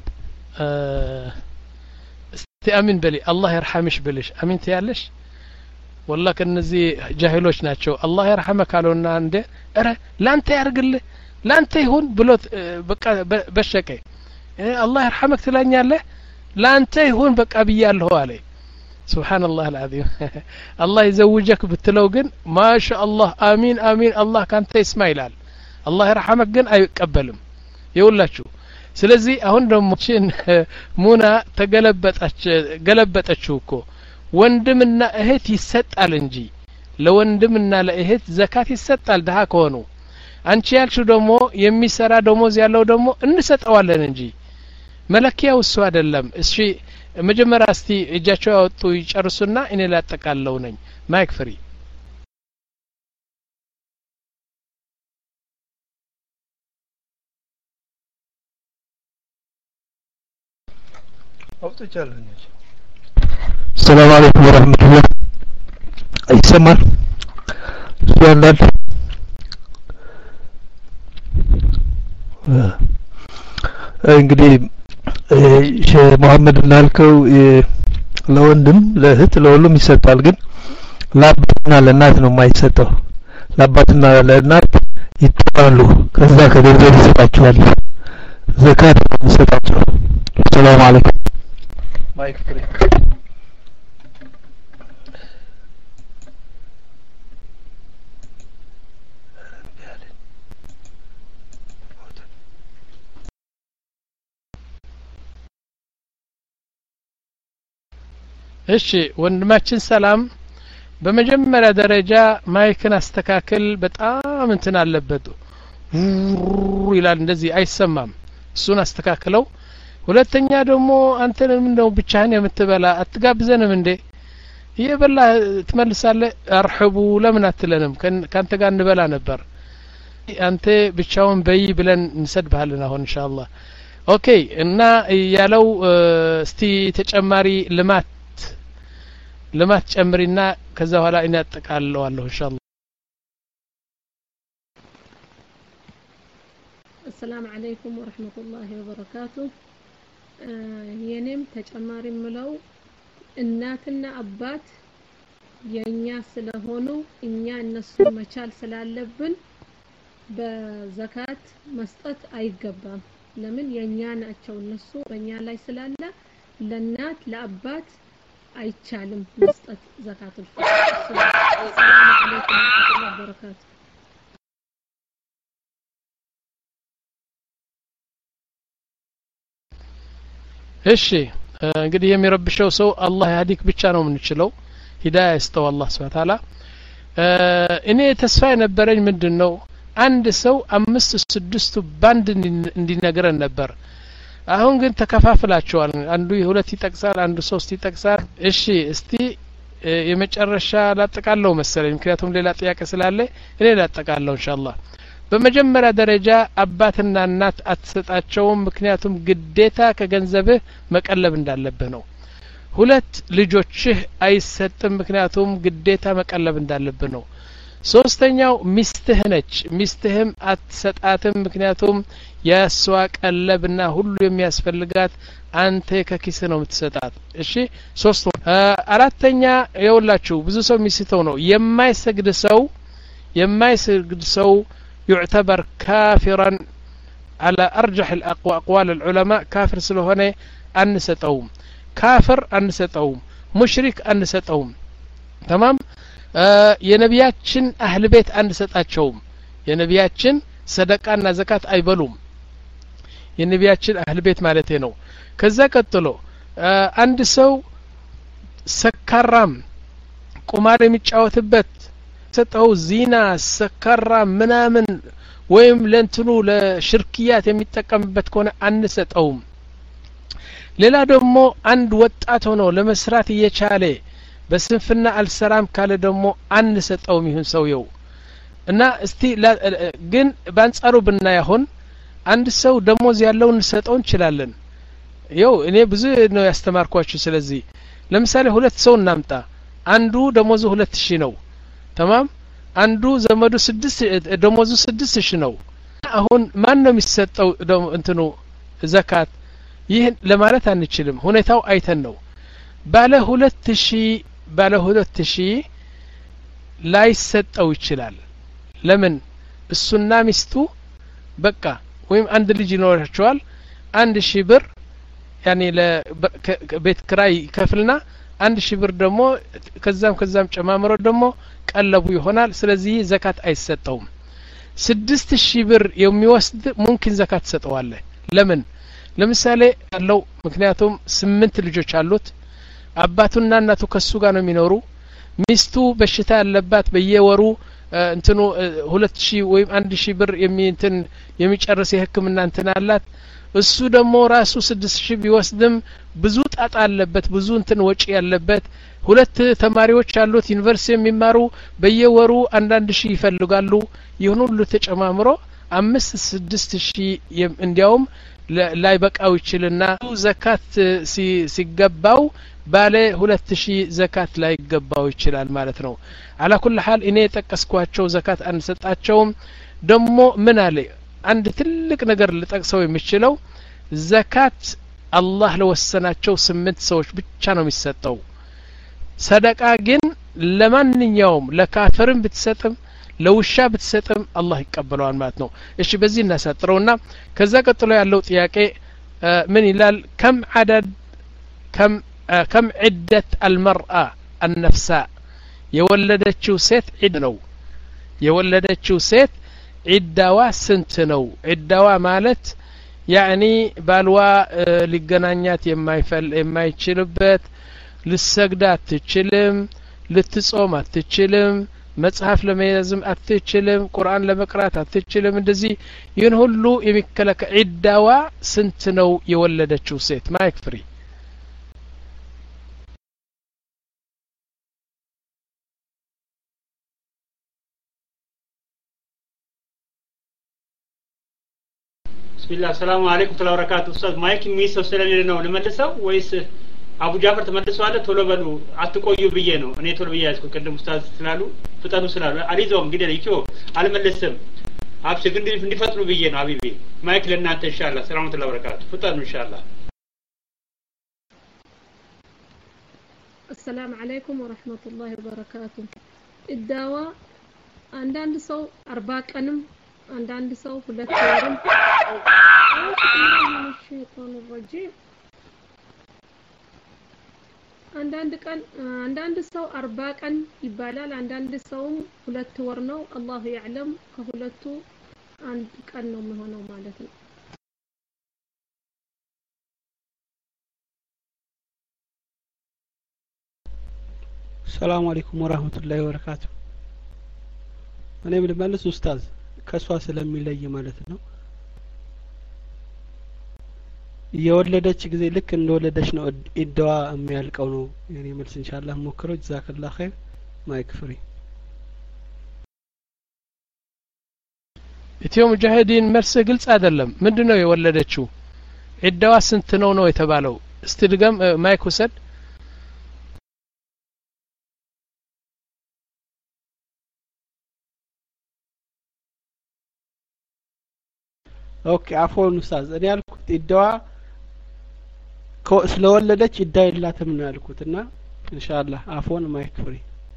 B: እስቲ አሚን በሊ አላህ ይርሐምሽ ብልሽ አሚን ትያለሽ والله ከነዚህ ጃሂሎች ናቸው አላህ ይርሐመክ አለውና እንደ አረ ላንተ ያርግልህ ላንተ ይሁን ብሎ በቃ በሸቀ አላህ ይርሐመክ ትላኛለህ ላንተ ይሁን በቃ ብያለሁ አለ سبحان الله العظيم الله يزوجك بتلو ግን ما شاء الله آمين آمين الله ካንተ ይስማ ይላል አላህ ይርሐመክ ግን አይቀበልም ይውላችሁ ስለዚህ አሁን ደግሞ ሙና ተገለበጠች ገለበጠችው እኮ ወንድምና እህት ይሰጣል እንጂ ለወንድምና ለእህት ዘካት ይሰጣል ደሃ ከሆኑ አንቺ ያልሽው ደግሞ የሚሰራ ደሞዝ ያለው ደግሞ እንሰጣዋለን እንጂ መለኪያው እሱ አይደለም እሺ መጀመሪያ እስቲ እጃቸው ያወጡ ይጨርሱና እኔ ላጠቃለው ነኝ ማይክ ፍሪ
L: አውጥቻለሁ السلام عليكم ورحمة الله يسمى سؤال እንግዲህ ሼህ መሐመድ እንዳልከው ለወንድም ለእህት ለሁሉም ይሰጣል ግን ለአባትና ለእናት ነው የማይሰጠው ለአባትና ለእናት ይጣሉ ከዛ ከገንዘብ ይሰጣቸዋል ዘካት ይሰጣቸው ሰላም አለይኩም ማይክ ፍሪ
B: እሺ ወንድማችን ሰላም በመጀመሪያ ደረጃ ማይክን አስተካክል በጣም እንትን አለበት ይላል እንደዚህ አይሰማም እሱን አስተካክለው ሁለተኛ ደግሞ አንተ ምንድነው ብቻህን የምትበላ አትጋብዘንም እንዴ ይበላ ትመልሳለህ አርህቡ ለምን አትለንም ካንተ ጋር እንበላ ነበር አንተ ብቻውን በይ ብለን እንሰድብሃለን አሁን ኢንሻአላህ ኦኬ እና ያለው እስቲ ተጨማሪ ልማት ልማት ጨምሪና ከዛ በኋላ እኔ አጠቃለዋለሁ ኢንሻአላህ
M: السلام عليكم ورحمة الله وبركاته የኔም ተጨማሪ ምለው እናትና አባት የኛ ስለሆኑ እኛ እነሱ መቻል ስላለብን በዘካት መስጠት አይገባም ለምን የኛ ናቸው እነሱ በእኛ ላይ ስላለ ለእናት ለአባት አይቻልም መስጠት ዘካቱል ፊጥር ሰላም አለይኩም ወራህመቱላሂ ወበረካቱ
B: እሺ እንግዲህ የሚረብሸው ሰው አላህ ያዲክ ብቻ ነው የምንችለው ሂዳያ ይስጠው አላህ Subhanahu Ta'ala እኔ ተስፋ የነበረኝ ምንድነው አንድ ሰው አምስት ስድስቱ ባንድ እንዲነገረን ነበር አሁን ግን ተከፋፍላቸዋል አንዱ ሁለት ይጠቅሳል አንዱ ሶስት ይጠቅሳል እሺ እስቲ የመጨረሻ ላጠቃለው መሰለኝ ምክንያቱም ሌላ ጥያቄ ስላለ እኔ ላጠቃለው ኢንሻአላህ በመጀመሪያ ደረጃ አባትና እናት አትሰጣቸውም ምክንያቱም ግዴታ ከገንዘብህ መቀለብ እንዳለብህ ነው ሁለት ልጆችህ አይሰጥም ምክንያቱም ግዴታ መቀለብ እንዳለብህ ነው ሶስተኛው ሚስትህ ነች ሚስትህም አትሰጣትም ምክንያቱም ያሷ ቀለብና ሁሉ የሚያስፈልጋት አንተ ከኪስ ነው የምትሰጣት እሺ ሶስቱ አራተኛ ይኸውላችሁ ብዙ ሰው የሚስተው ነው የማይሰግድ ሰው የማይሰግድ ሰው يعتبر كافرا على أرجح الأقوال العلماء كافر سلهونه أنستوم كافر أنستوم مشرك أنستوم تمام آه ينبياتشن أهل بيت أنستاتشوم ينبياتشن صدقاء زكاة أيبلوم ينبياتشن أهل بيت مالتينو كذا قتلو آه عند سو سكرام قمار የሚጫወትበት ሰጠው ዚና ሰከራ ምናምን ወይም ለንትኑ ለሽርክያት የሚጠቀምበት ከሆነ አንሰጠውም ሌላ ደግሞ አንድ ወጣት ሆኖ ለመስራት እየቻለ በስንፍና አልሰራም ካለ ደግሞ አንሰጠውም ይሁን ሰውየው እና እስቲ ግን ባንጻሩ ብናያሁን አንድ ሰው ደሞዝ ያለው እንሰጠው እንችላለን ይው እኔ ብዙ ነው ያስተማርኳችሁ ስለዚህ ለምሳሌ ሁለት ሰው እናምጣ አንዱ ደሞዙ ሁለት ሺህ ነው تمام አንዱ ዘመዱ ስድስት ደሞዙ ስድስት ሺህ ነው አሁን ማን ነው የሚሰጠው እንትኑ ዘካት ይሄን ለማለት አንችልም ሁኔታው አይተን ነው ባለ ሁለት ሺህ ባለ ሁለት ሺህ ላይ ሰጠው ይችላል ለምን እሱና ሚስቱ በቃ ወይም አንድ ልጅ ይኖራቸዋል አንድ ሺህ ብር ያኔ ለቤት ክራይ ከፍልና አንድ ሺህ ብር ደግሞ ከዛም ከዛም ጨማምሮ ደግሞ ቀለቡ ይሆናል ስለዚህ ዘካት አይሰጠውም ስድስት ሺህ ብር የሚወስድ ሙምኪን ዘካት ሰጠዋለ ለምን ለምሳሌ ያለው ምክንያቱም ስምንት ልጆች አሉት አባቱና እናቱ ከሱ ጋር ነው የሚኖሩ ሚስቱ በሽታ ያለባት በየወሩ እንትኑ ሁለት ሺህ ወይም አንድ ሺህ ብር የሚንትን የሚጨርስ የህክምና እንትን አላት እሱ ደግሞ ራሱ ስድስት ሺህ ቢወስድም ብዙ ጣጣ አለበት ብዙ እንትን ወጪ ያለበት ሁለት ተማሪዎች አሉት ዩኒቨርሲቲ የሚማሩ በየወሩ አንዳንድ ሺህ ይፈልጋሉ ይሁን ሁሉ ተጨማምሮ አምስት ስድስት ሺህ እንዲያውም ላይ በቃው ይችላልና ዘካት ሲገባው ባለ ሁለት ሺህ ዘካት ላይ ገባው ይችላል ማለት ነው على كل حال እኔ ተጠቀስኳቸው ዘካት አንሰጣቸውም ደሞ ምን አለ አንድ ትልቅ ነገር ልጠቅሰው የሚችለው ዘካት አላህ ለወሰናቸው ስምንት ሰዎች ብቻ ነው የሚሰጠው ሰደቃ ግን ለማንኛውም ለካፍርም ብትሰጥም ለውሻ ብትሰጥም አላህ ይቀበለዋል ማለት ነው እሺ በዚህ እናሳጥረውና ከዛ ቀጥሎ ያለው ጥያቄ ምን ይላል ከም عدد ከም ከም عدة المرأة النفساء የወለደችው ሴት ዒድ ነው የወለደችው ሴት ዒዳዋ ስንት ነው ዒዳዋ ማለት ያኒ ባልዋ ሊገናኛት የማይፈል የማይችልበት ልሰግድ አትችልም ልትጾም አትችልም መጽሐፍ ለመያዝም አትችልም ቁርአን ለመቅራት አትችልም እንደዚህ ይህን ሁሉ የሚከለከ ዒዳዋ ስንት ነው የወለደችው ሴት ማይክ ፍሪ
I: ቢስሚላህ ሰላም አለይኩም ተላወራካቱ ኡስታዝ ማይክ የሚሰው ስለሌለ ነው ለመልሰው ወይስ አቡ ጃፈር ተመልሰዋል ቶሎ በሉ አትቆዩ ብዬ ነው እኔ ቶሎ ብዬ ያዝኩ ቅድም ኡስታዝ ስላሉ ፍጠኑ ስላሉ አሊዞም እንግዲህ ለይቶ አልመለስም አብሽ ግን እንዲፈጥኑ ብዬ ነው አቢቢ ማይክ ለእናንተ ኢንሻአላህ ሰላም ተላወራካቱ ፍጠኑ ኢንሻአላህ
M: السلام عليكم ورحمة الله وبركاته الدواء عندنا سو أربع ቀንም አንዳንድ ሰው ሁለት ወርም الشيطان الرجيم አንዳንድ ቀን አንዳንድ ሰው አርባ ቀን ይባላል አንዳንድ ሰው ሁለት ወር ነው አላሁ ያዕለም ከሁለቱ አንድ ቀን ነው የሚሆነው ማለት ነው
N: ሰላም አለይኩም ወራህመቱላሂ ወበረካቱ እኔም ልመልስ ኡስታዝ ከሷ ስለሚለይ ማለት ነው የወለደች ጊዜ ልክ እንደወለደች ነው ኢዳዋ የሚያልቀው ነው የኔ መልስ ኢንሻአላህ ሞክረው ጀዛከላህ ኸይር ማይክ ፍሪ
B: ኢትዮ ሙጃሂዲን መልስ ግልጽ አይደለም ምንድነው የወለደችው ኢዳዋ ስንት ነው ነው የተባለው እስቲ ድገም ማይክ ወሰድ
N: ኦኬ አፎን ኡስታዝ እኔ ያልኩት ኢዳዋ ስለወለደች ኢዳ የላትም ነው ያልኩትና ኢንሻአላህ አፎን ማይክ ፍሪ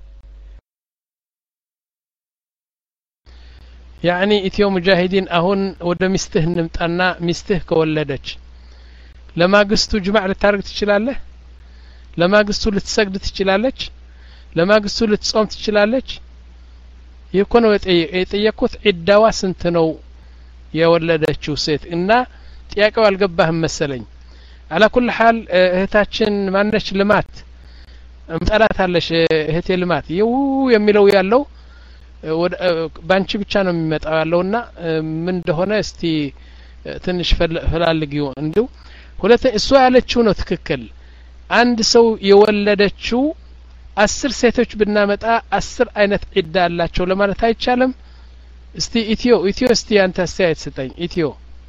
B: ያኒ ኢትዮ ሙጃሂዲን አሁን ወደ ሚስትህ እንምጣና ሚስትህ ከወለደች ለማግስቱ ጅማዕ ልታርግ ትችላለህ ለማግስቱ ልትሰግድ ትችላለች ለማግስቱ ልትጾም ትችላለች ይኮነው የጠየቁት ኢዳዋ ስንት ነው የወለደችው ሴት እና ጥያቄው አልገባህም መሰለኝ على كل حال እህታችን ማነች ልማት ምጣላት አለሽ እህቴ ልማት ይው የሚለው ያለው ባንቺ ብቻ ነው የሚመጣው ያለውና ምን እንደሆነ እስቲ ትንሽ ፈላልጊው እንዴው ሁለተ እሷ ያለችው ነው ትክክል አንድ ሰው የወለደችው አስር ሴቶች ብናመጣ አስር አይነት ዒዳ አላቸው ለማለት አይቻልም እስቲ ኢትዮ ኢትዮ እስቲ አንተ አስተያየት ስጠኝ ኢትዮ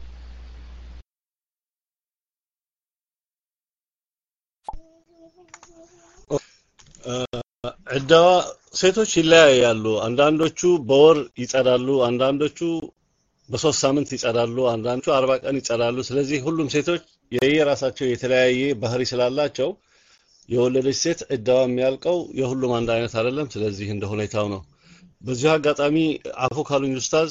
C: ዒዳዋ ሴቶች ይለያያሉ አንዳንዶቹ በወር ይጸዳሉ አንዳንዶቹ በሶስት ሳምንት ይጸዳሉ አንዳንዶቹ አርባ ቀን ይጸዳሉ ስለዚህ ሁሉም ሴቶች የየራሳቸው የተለያየ ባህሪ ስላላቸው የወለደች ሴት ዒዳዋ የሚያልቀው የሁሉም አንድ አይነት አይደለም ስለዚህ እንደ ሁኔታው ነው በዚህ አጋጣሚ አፉ ካሉኝ ኡስታዝ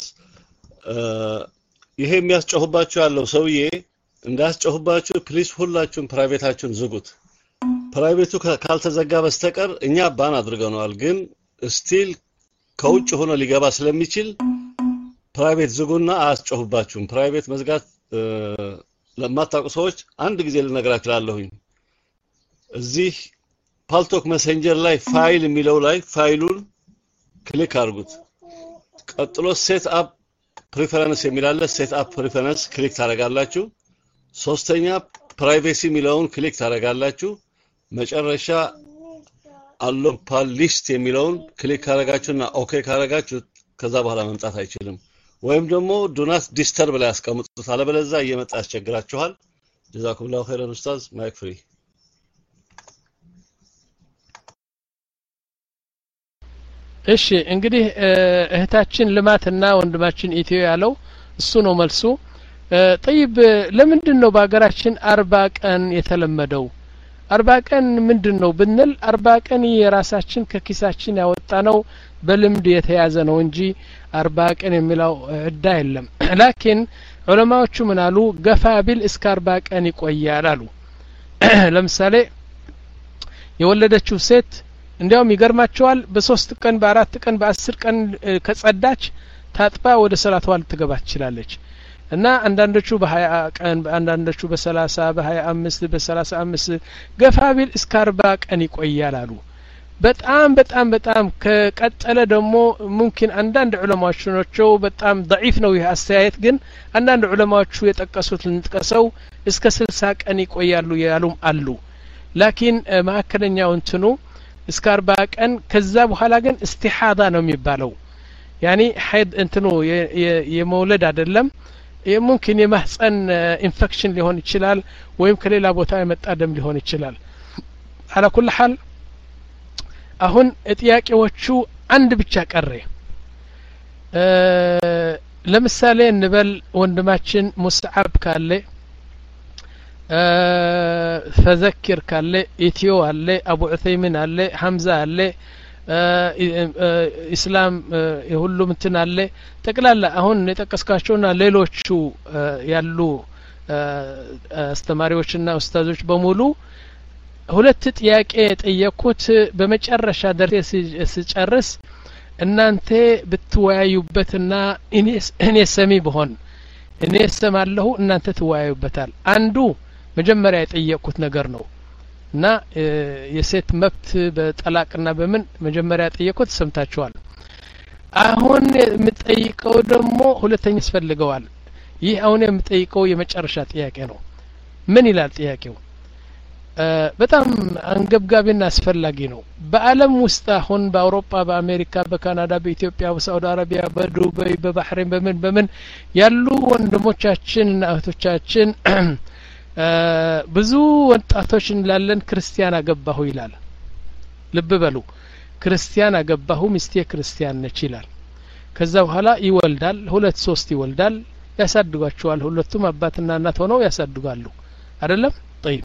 C: ይሄ የሚያስጨሁባችሁ ያለው ሰውዬ እንዳስጨሁባችሁ ፕሊስ ሁላችሁም ፕራይቬታችሁን ዝጉት ፕራይቬቱ ካልተዘጋ በስተቀር እኛ ባን አድርገናል ግን ስቲል ከውጭ ሆኖ ሊገባ ስለሚችል ፕራይቬት ዝጉና አያስጨሁባችሁም ፕራይቬት መዝጋት ለማታውቁ ሰዎች አንድ ጊዜ ልነግራችሁ እላለሁኝ እዚህ ፓልቶክ ሜሴንጀር ላይ ፋይል የሚለው ላይ ፋይሉን ክሊክ አድርጉት ቀጥሎ ሴት አፕ ፕሪፈረንስ የሚላለ ሴት አፕ ፕሪፈረንስ ክሊክ ታደርጋላችሁ ሶስተኛ ፕራይቬሲ የሚለውን ክሊክ ታደርጋላችሁ መጨረሻ አሎም ፓል ሊስት የሚለውን ክሊክ ካደረጋችሁና ኦኬ ካደረጋችሁ ከዛ በኋላ መምጣት አይችልም ወይም ደግሞ ዱናት ዲስተርብ ላይ አስቀምጡት አለበለዚያ እየመጣ ያስቸግራችኋል ጀዛኩሙላሁ ኸይረን ኡስታዝ ማይክ ፍሪ
B: እሺ እንግዲህ እህታችን ልማትና ወንድማችን ኢትዮ ያለው እሱ ነው መልሱ طيب ለምንድነው በአገራችን አርባ ቀን የተለመደው አርባ ቀን ምንድነው ብንል አርባ ቀን የራሳችን ከኪሳችን ያወጣነው በልምድ የተያዘ ነው እንጂ አርባ ቀን የሚለው ዕዳ የለም ላኪን ዑለማዎቹ ምን አሉ ገፋ ቢል እስከ አርባ ቀን ይቆያል አሉ ለምሳሌ የወለደችው ሴት እንዲያውም ይገርማቸዋል በሶስት ቀን በአራት ቀን በአስር ቀን ከጸዳች ታጥባ ወደ ሰላቷ ልትገባ ትችላለች እና አንዳንዶቹ በ20 ቀን አንዳንዶቹ በ30 በ25 በ35 ገፋ ቢል እስከ አርባ ቀን ይቆያል አሉ በጣም በጣም በጣም ከቀጠለ ደግሞ ሙምኪን አንዳንድ ዑለማዎች ናቸው በጣም ضعيف ነው ይህ አስተያየት ግን አንዳንድ ዑለማዎቹ የጠቀሱት ልንጥቀሰው እስከ ስልሳ ቀን ይቆያሉ ያሉም አሉ ላኪን ማከለኛው እንትኑ እስከ አርባ ቀን ከዛ በኋላ ግን እስቲሃዳ ነው የሚባለው ያኒ ሐይድ እንትኑ የመውለድ አይደለም ሙምኪን የማህፀን ኢንፌክሽን ሊሆን ይችላል ወይም ከሌላ ቦታ የመጣ ደም ሊሆን ይችላል على كل حال አሁን ጥያቄዎቹ አንድ ብቻ ቀረ ለምሳሌ እንበል ወንድማችን ሙስዓብ ካለ ፈዘክር ካለ ኢትዮ አለ አቡ ዑሰይሚን አለ ሐምዛ አለ ኢስላም የሁሉም እንትን አለ ጠቅላላ አሁን የጠቀስካቸውና ሌሎቹ ያሉ አስተማሪዎችና ኡስታዞች በሙሉ ሁለት ጥያቄ ጠየቁት በመጨረሻ ደረጃ ሲጨርስ እናንተ ብትወያዩበትና እኔ እኔ ሰሚ በሆን እኔ ሰማለሁ እናንተ ትወያዩበታል አንዱ መጀመሪያ የጠየቁት ነገር ነው እና የሴት መብት በጠላቅና በምን መጀመሪያ ጠየቁት ሰምታችኋል አሁን የምጠይቀው ደግሞ ሁለተኛ ያስፈልገዋል ይህ አሁን የምጠይቀው የመጨረሻ ጥያቄ ነው ምን ይላል ጥያቄው በጣም አንገብጋቢና አስፈላጊ ነው በአለም ውስጥ አሁን በአውሮፓ በአሜሪካ በካናዳ በኢትዮጵያ በሳውዲ አረቢያ በዱባይ በባህሬን በምን በምን ያሉ ወንድሞቻችንና እህቶቻችን ብዙ ወጣቶች እንላለን ክርስቲያን አገባሁ ይላል ልብ በሉ ክርስቲያን አገባሁ ሚስቴ ክርስቲያን ነች ይላል ከዛ በኋላ ይወልዳል ሁለት ሶስት ይወልዳል ያሳድጓቸዋል ሁለቱም አባትና እናት ሆነው ያሳድጋሉ አይደለም طيب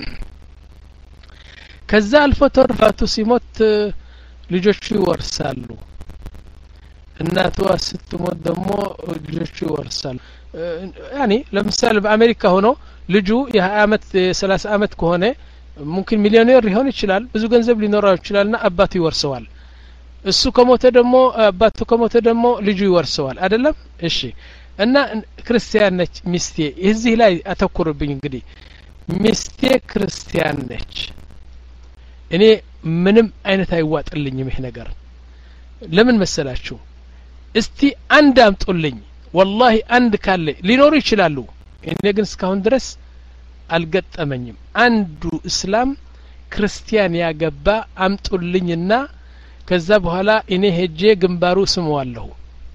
B: ከዛ አልፎ ተርፋቱ ሲሞት ልጆቹ ይወርሳሉ እናቷ ስትሞት ደግሞ ልጆቹ ይወርሳሉ ያኒ ለምሳሌ በአሜሪካ ሆኖ ልጁ የ20 አመት የ30 አመት ከሆነ ሙምኪን ሚሊዮኔር ሊሆን ይችላል ብዙ ገንዘብ ሊኖረው ይችላልና አባቱ ይወርሰዋል እሱ ከሞተ ደግሞ አባቱ ከሞተ ደግሞ ልጁ ይወርሰዋል አይደለም እሺ እና ክርስቲያን ነች ሚስቴ እዚህ ላይ አተኩርብኝ እንግዲህ ሚስቴ ክርስቲያን ነች እኔ ምንም አይነት አይዋጥልኝም ይሄ ነገር ለምን መሰላችሁ እስቲ አንድ አምጡልኝ والله አንድ ካለ ሊኖሩ ይችላሉ እኔ ግን እስካሁን ድረስ አልገጠመኝም አንዱ እስላም ክርስቲያን ያገባ አምጡልኝና ከዛ በኋላ እኔ ሄጄ ግንባሩ ስመዋለሁ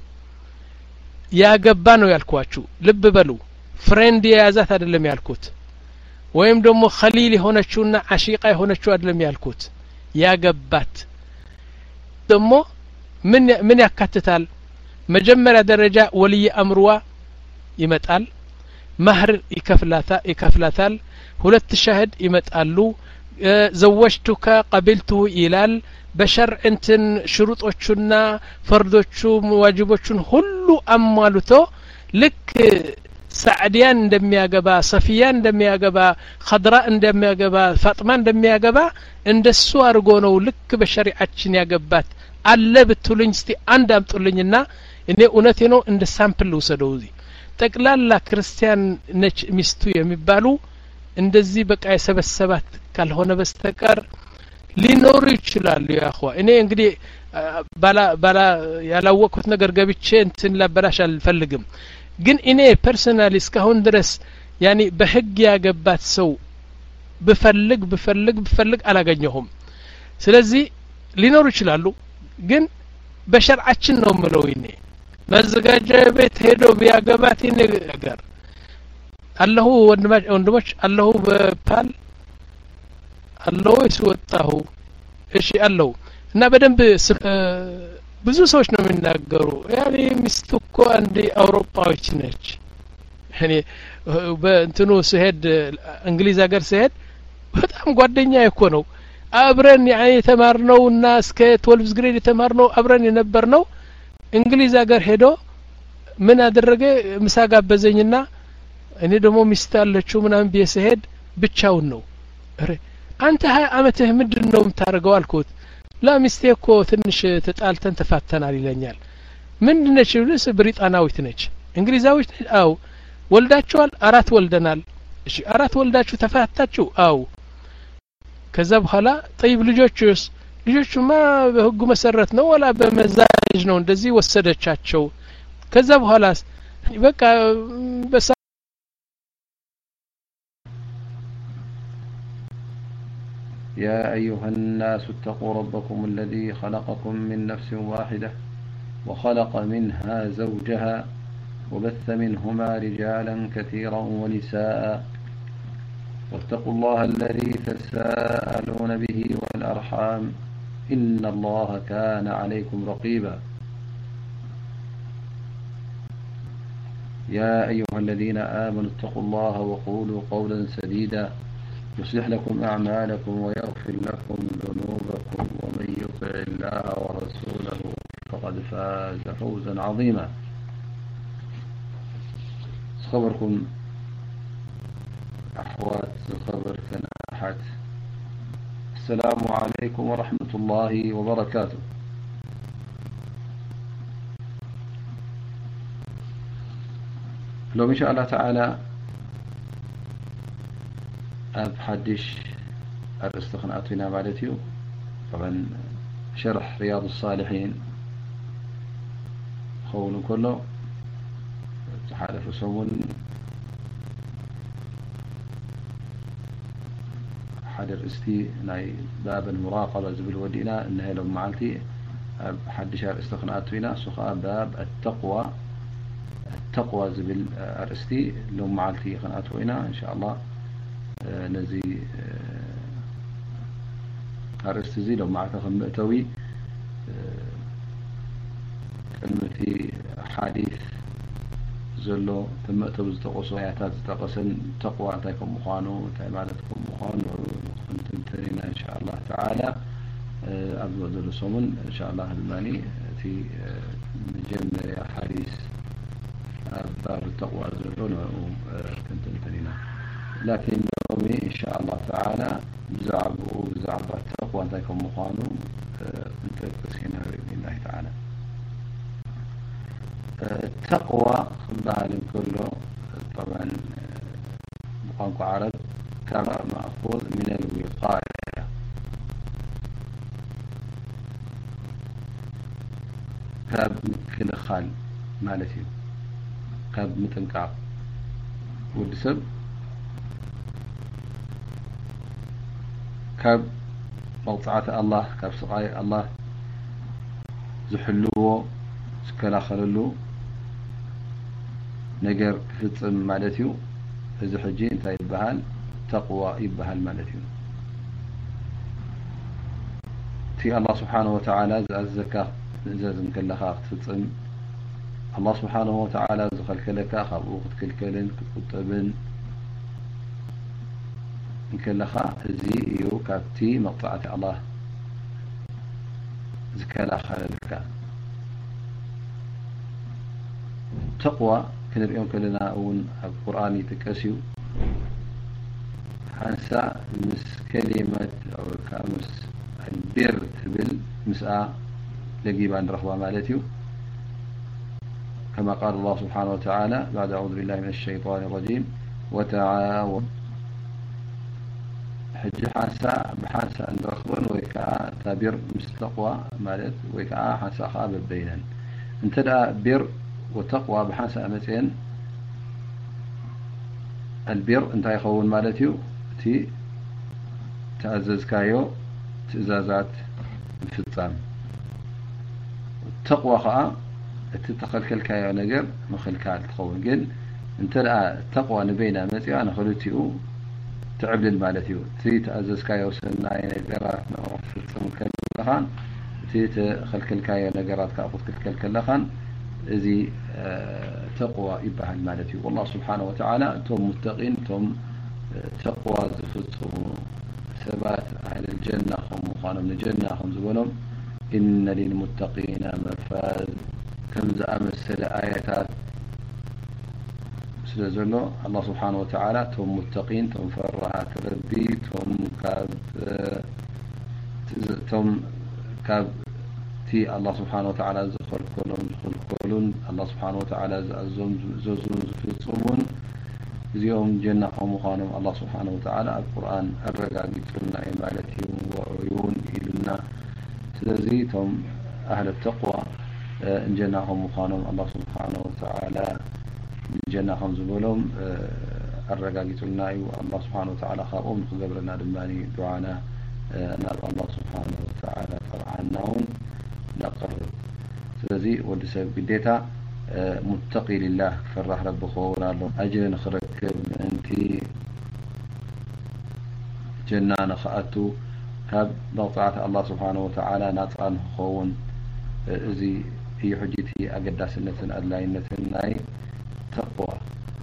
B: ያገባ ነው ያልኳችሁ ልብ በሉ ፍሬንድ የያዛት አይደለም ያልኩት ወይም ደግሞ ኸሊል የሆነችውና አሺቃ የሆነችው አይደለም ያልኩት ያገባት ደግሞ ምን ምን ያካትታል መጀመሪያ ደረጃ ወልይ አምርዋ ይመጣል ማህር ይከፍላታ ይከፍላታል ሁለት ሻህድ ይመጣሉ ዘወጅቱከ ቀቢልቱ ይላል በሸርዕ እንትን ሽሩጦቹና ፈርዶቹ ዋጅቦቹን ሁሉ አሟልቶ ልክ ሳዕዲያን እንደሚያገባ ሰፊያን እንደሚያገባ ኸድራ እንደሚያገባ ፋጥማ እንደሚያገባ እንደሱ አርጎ ነው ልክ በሸሪዓችን ያገባት አለ ብትሉኝ እስቲ አንድ አምጡልኝና እኔ እውነቴ ነው እንደ ሳምፕል ወሰደው እዚ ጠቅላላ ክርስቲያን ነች ሚስቱ የሚባሉ እንደዚህ በቃ የሰበሰባት ካልሆነ በስተቀር ሊኖሩ ይችላሉ ያخوا እኔ እንግዲህ ባላ ባላ ያላወቅኩት ነገር ገብቼ እንትን ላበላሽ አልፈልግም ግን እኔ ፐርሰናሊ እስካሁን ድረስ ያኒ በህግ ያገባት ሰው በፈልግ በፈልግ በፈልግ አላገኘሁም ስለዚህ ሊኖሩ ይችላሉ ግን በሸርዓችን ነው ምለው እኔ መዘጋጃ ቤት ሄዶ ቢያገባት ነገር አላሁ ወንድሞች አላሁ በፓል አላሁ ይስወጣሁ እሺ አላሁ እና በደንብ ብዙ ሰዎች ነው የሚናገሩ ያኔ ሚስቱ እኮ አንድ አውሮፓዎች ነች እኔ በእንትኑ ሲሄድ እንግሊዝ ሀገር ሲሄድ በጣም ጓደኛ እኮ ነው አብረን ያኔ ተማርነውና እስከ ትዌልቭ ግሬድ የተማርነው አብረን የነበርነው እንግሊዝ ሀገር ሄዶ ምን አደረገ ምሳ ጋበዘኝና እኔ ደግሞ ሚስት አለችው ምናምን ቢሰሄድ ብቻውን ነው አረ አንተ ሃያ አመትህ ምንድነው የምታረገው አልኩት ላ ሚስቴ እኮ ትንሽ ተጣልተን ተፋተናል ይለኛል ምንድነች ልስ ብሪጣናዊት ነች እንግሊዛዊት አው ወልዳችኋል አራት ወልደናል እሺ አራት ወልዳችሁ ተፋታችሁ አው ከዛ በኋላ طيب ልጆችስ ልጆቹማ በህጉ መሰረት ነው ወላ በመዛጅ ነው እንደዚህ ወሰደቻቸው ከዛ በኋላስ በቃ በሳ
O: يا أيها الناس اتقوا ربكم الذي خلقكم من نفس واحدة وخلق منها زوجها وبث منهما رجالا كثيرا ونساء واتقوا الله الذي تساءلون به والأرحام إن الله كان عليكم رقيبا يا أيها الذين آمنوا اتقوا الله وقولوا قولا سديدا يصلح لكم أعمالكم ويغفر لكم ذنوبكم ومن يطع الله ورسوله فقد فاز فوزا عظيما خبركم أحوات الخبر كناحات السلام عليكم ورحمة الله وبركاته لو إن شاء الله تعالى أب حدش الاستخناءاتنا مالتيو طبعا شرح رياض الصالحين خون كله تحالف سمون حدر استي ناي باب المراقبة زبل ودينا إنها لو معلتي أب حدش الاستخناءاتنا سخاء باب التقوى التقوى زبل أرستي لو معلتي خناتوينا إن شاء الله نزي أرستي لو معك خمئتوي كلمتي حديث زلو تمأتو زتقصو آياتات زتقصن تقوى أتاكم مخانو تعمالتكم مخانو تنترينا إن شاء الله تعالى أبدو أدلو صومن إن شاء الله الماني في مجمع حديث باب التقوى زلو تنترينا لكن يومي إن شاء الله تعالى بزعب وبزعب التقوى أتاكم مخانو تنترينا بإذن الله تعالى التقوى بعلم كله طبعا بقانق عرب كما مأخوذ من الوقاية كاب مثل خال مالتي كاب متنقع ودسب كاب موضعات الله كاب سقاي الله زحلوه سكلاخللو ነገር ፍጽም ማለት እዩ እዚ ሕጂ እንታይ ይባሃል ተቅዋ ይባሃል ማለት እዩ እቲ አላህ ስብሓነሁ ወተዓላ ዝኣዘዘካ ትእዛዝ እንከለኻ ክትፍፅም አላህ ስብሓነሁ ወተዓላ ዝኸልከለካ ካብኡ ክትክልከልን ክትቁጠብን እንከለኻ እዚ እዩ ካብቲ መቕፃዕቲ አላህ ዝከላኸለልካ ተቅዋ كنريون كلنا أون القرآن يتكسيو حنسا مس كلمة أو كامس البر تبل مساء لقيب عن رخوة مالتيو كما قال الله سبحانه وتعالى بعد أعوذ بالله من الشيطان الرجيم وتعاون حج حنسا بحنسا أن رخوة ويكا تابير مستقوى مالت ويكا حنسا خابر بينا انتدى بر وتقوى بحسب أمتين البر انت يخون مالتيو تي تعزز كايو تزازات الفطام التقوى خاء تتخلكل كايو نجر مخلكال تخون قل انت لا التقوى نبينا أمتيو أنا خلوتيو تعب للمالتيو تي تعزز كايو سناي نجرات فطام كاللخان تي تخلكل كايو نجرات كأخذ كالكل لخان زي تقوى إبها المالتي والله سبحانه وتعالى توم متقين توم تقوى زفتهم ثبات أهل الجنة هم مخانم الجنة هم زولهم إن للمتقين مفاز كم زعم السل آياتات سلزلو الله سبحانه وتعالى توم متقين توم فرها تربي توم كاب توم كاب تي الله سبحانه وتعالى زخل كلون زخل كلون الله سبحانه وتعالى زوم زوزون زفتصمون زيهم جنة ومخانم الله سبحانه وتعالى القرآن الرجال يتلنا إمالتهم وعيون إلنا ስለዚህ ቶም أهل التقوى እንጀናهم مخانهم الله سبحانه وتعالى እንጀናهم ዝብሎም አረጋግጡልና እዩ الله سبحانه وتعالى خاؤم ክገብረና ድማኒ ዱዓና ናብ الله سبحانه وتعالى طبعاًውን نقرب ስለዚህ ወዲ ሰብ ግዴታ متقي لله فرح رب خور الله أجر نخركب أنت جنة نخأتو كاب ضغطات الله سبحانه وتعالى نطعن خون زي هي حجتي أقدس النتن أدلاينة ناي تقوى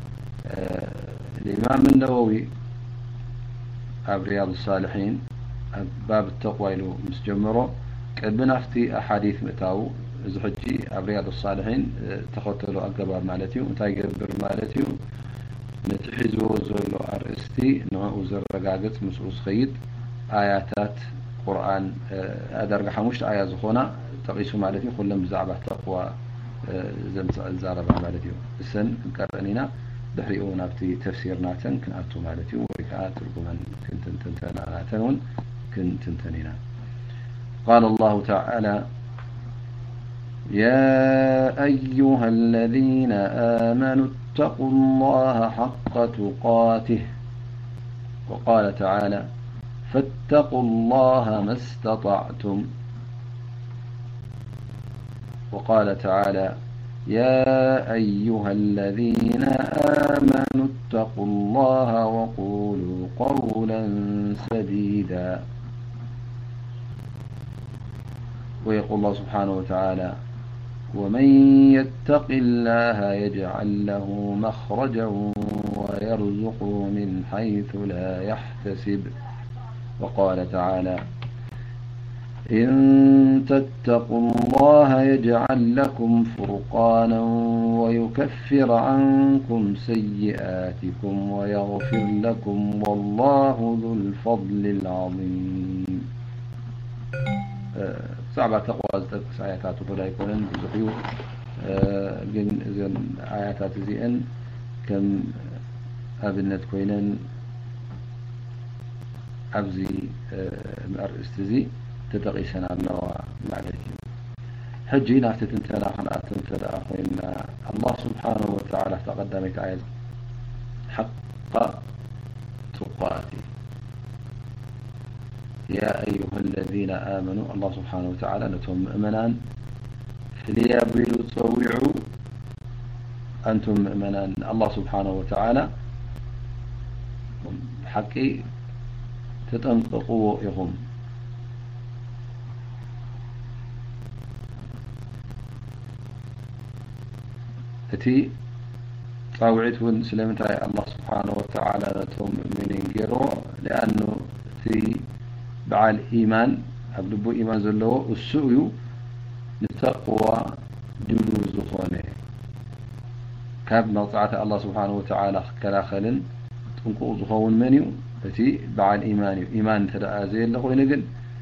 O: الإمام النووي أب رياض الصالحين باب التقوى له مسجمره كبنا في أحاديث متاو زحجي أبرياض الصالحين تخطلوا أقبار مالتي وتايقبر مالتي نتحزو زولو أرستي نوع وزر رقاقت مسؤوس خيد آياتات قرآن أدرق حموشت آية زخونا تقيسوا مالتي كلهم زعبة تقوى زاربة مالتي السن كرنينا بحريقونا بتي تفسيرنا تن كنأتو مالتي وإكاءات رقمان كنتن تنتنا تنون كنتن تنينا قال الله تعالى يا أيها الذين آمنوا اتقوا الله حق تقاته وقال تعالى فاتقوا الله ما استطعتم وقال تعالى يا أيها الذين آمنوا اتقوا الله وقولوا قولا سديدا ويقول الله سبحانه وتعالى ومن يتق الله يجعل له مخرجا ويرزقه من حيث لا يحتسب وقال تعالى إن تتقوا الله يجعل لكم فرقانا ويكفر عنكم سيئاتكم ويغفر لكم والله ذو الفضل العظيم صعبة تقوى تقص آياتات ولا يكونن بزحيو جن إذن آياتات زين كم أبنت كوينن أبزي مر استزي تتقيسنا الله معلك حجي ناس تنتلا حنا تنتلا إن الله سبحانه وتعالى تقدمت آيات حق تقاتي يا أيها الذين آمنوا الله سبحانه وتعالى نتم مؤمنان فليابلوا تصوعوا أنتم مؤمنان الله سبحانه وتعالى حقي تتنققوا إهم أتي تصوعتون سلمتها الله سبحانه وتعالى نتم مؤمنين جروا لأنه في بعال إيمان أبلبو إيمان زلوا السوء نتقوى دلو زخونه كاب نطعة الله سبحانه وتعالى كلا خلن تنقو زخون منيو التي بعال إيمان إيمان تدعى زي الله وينقل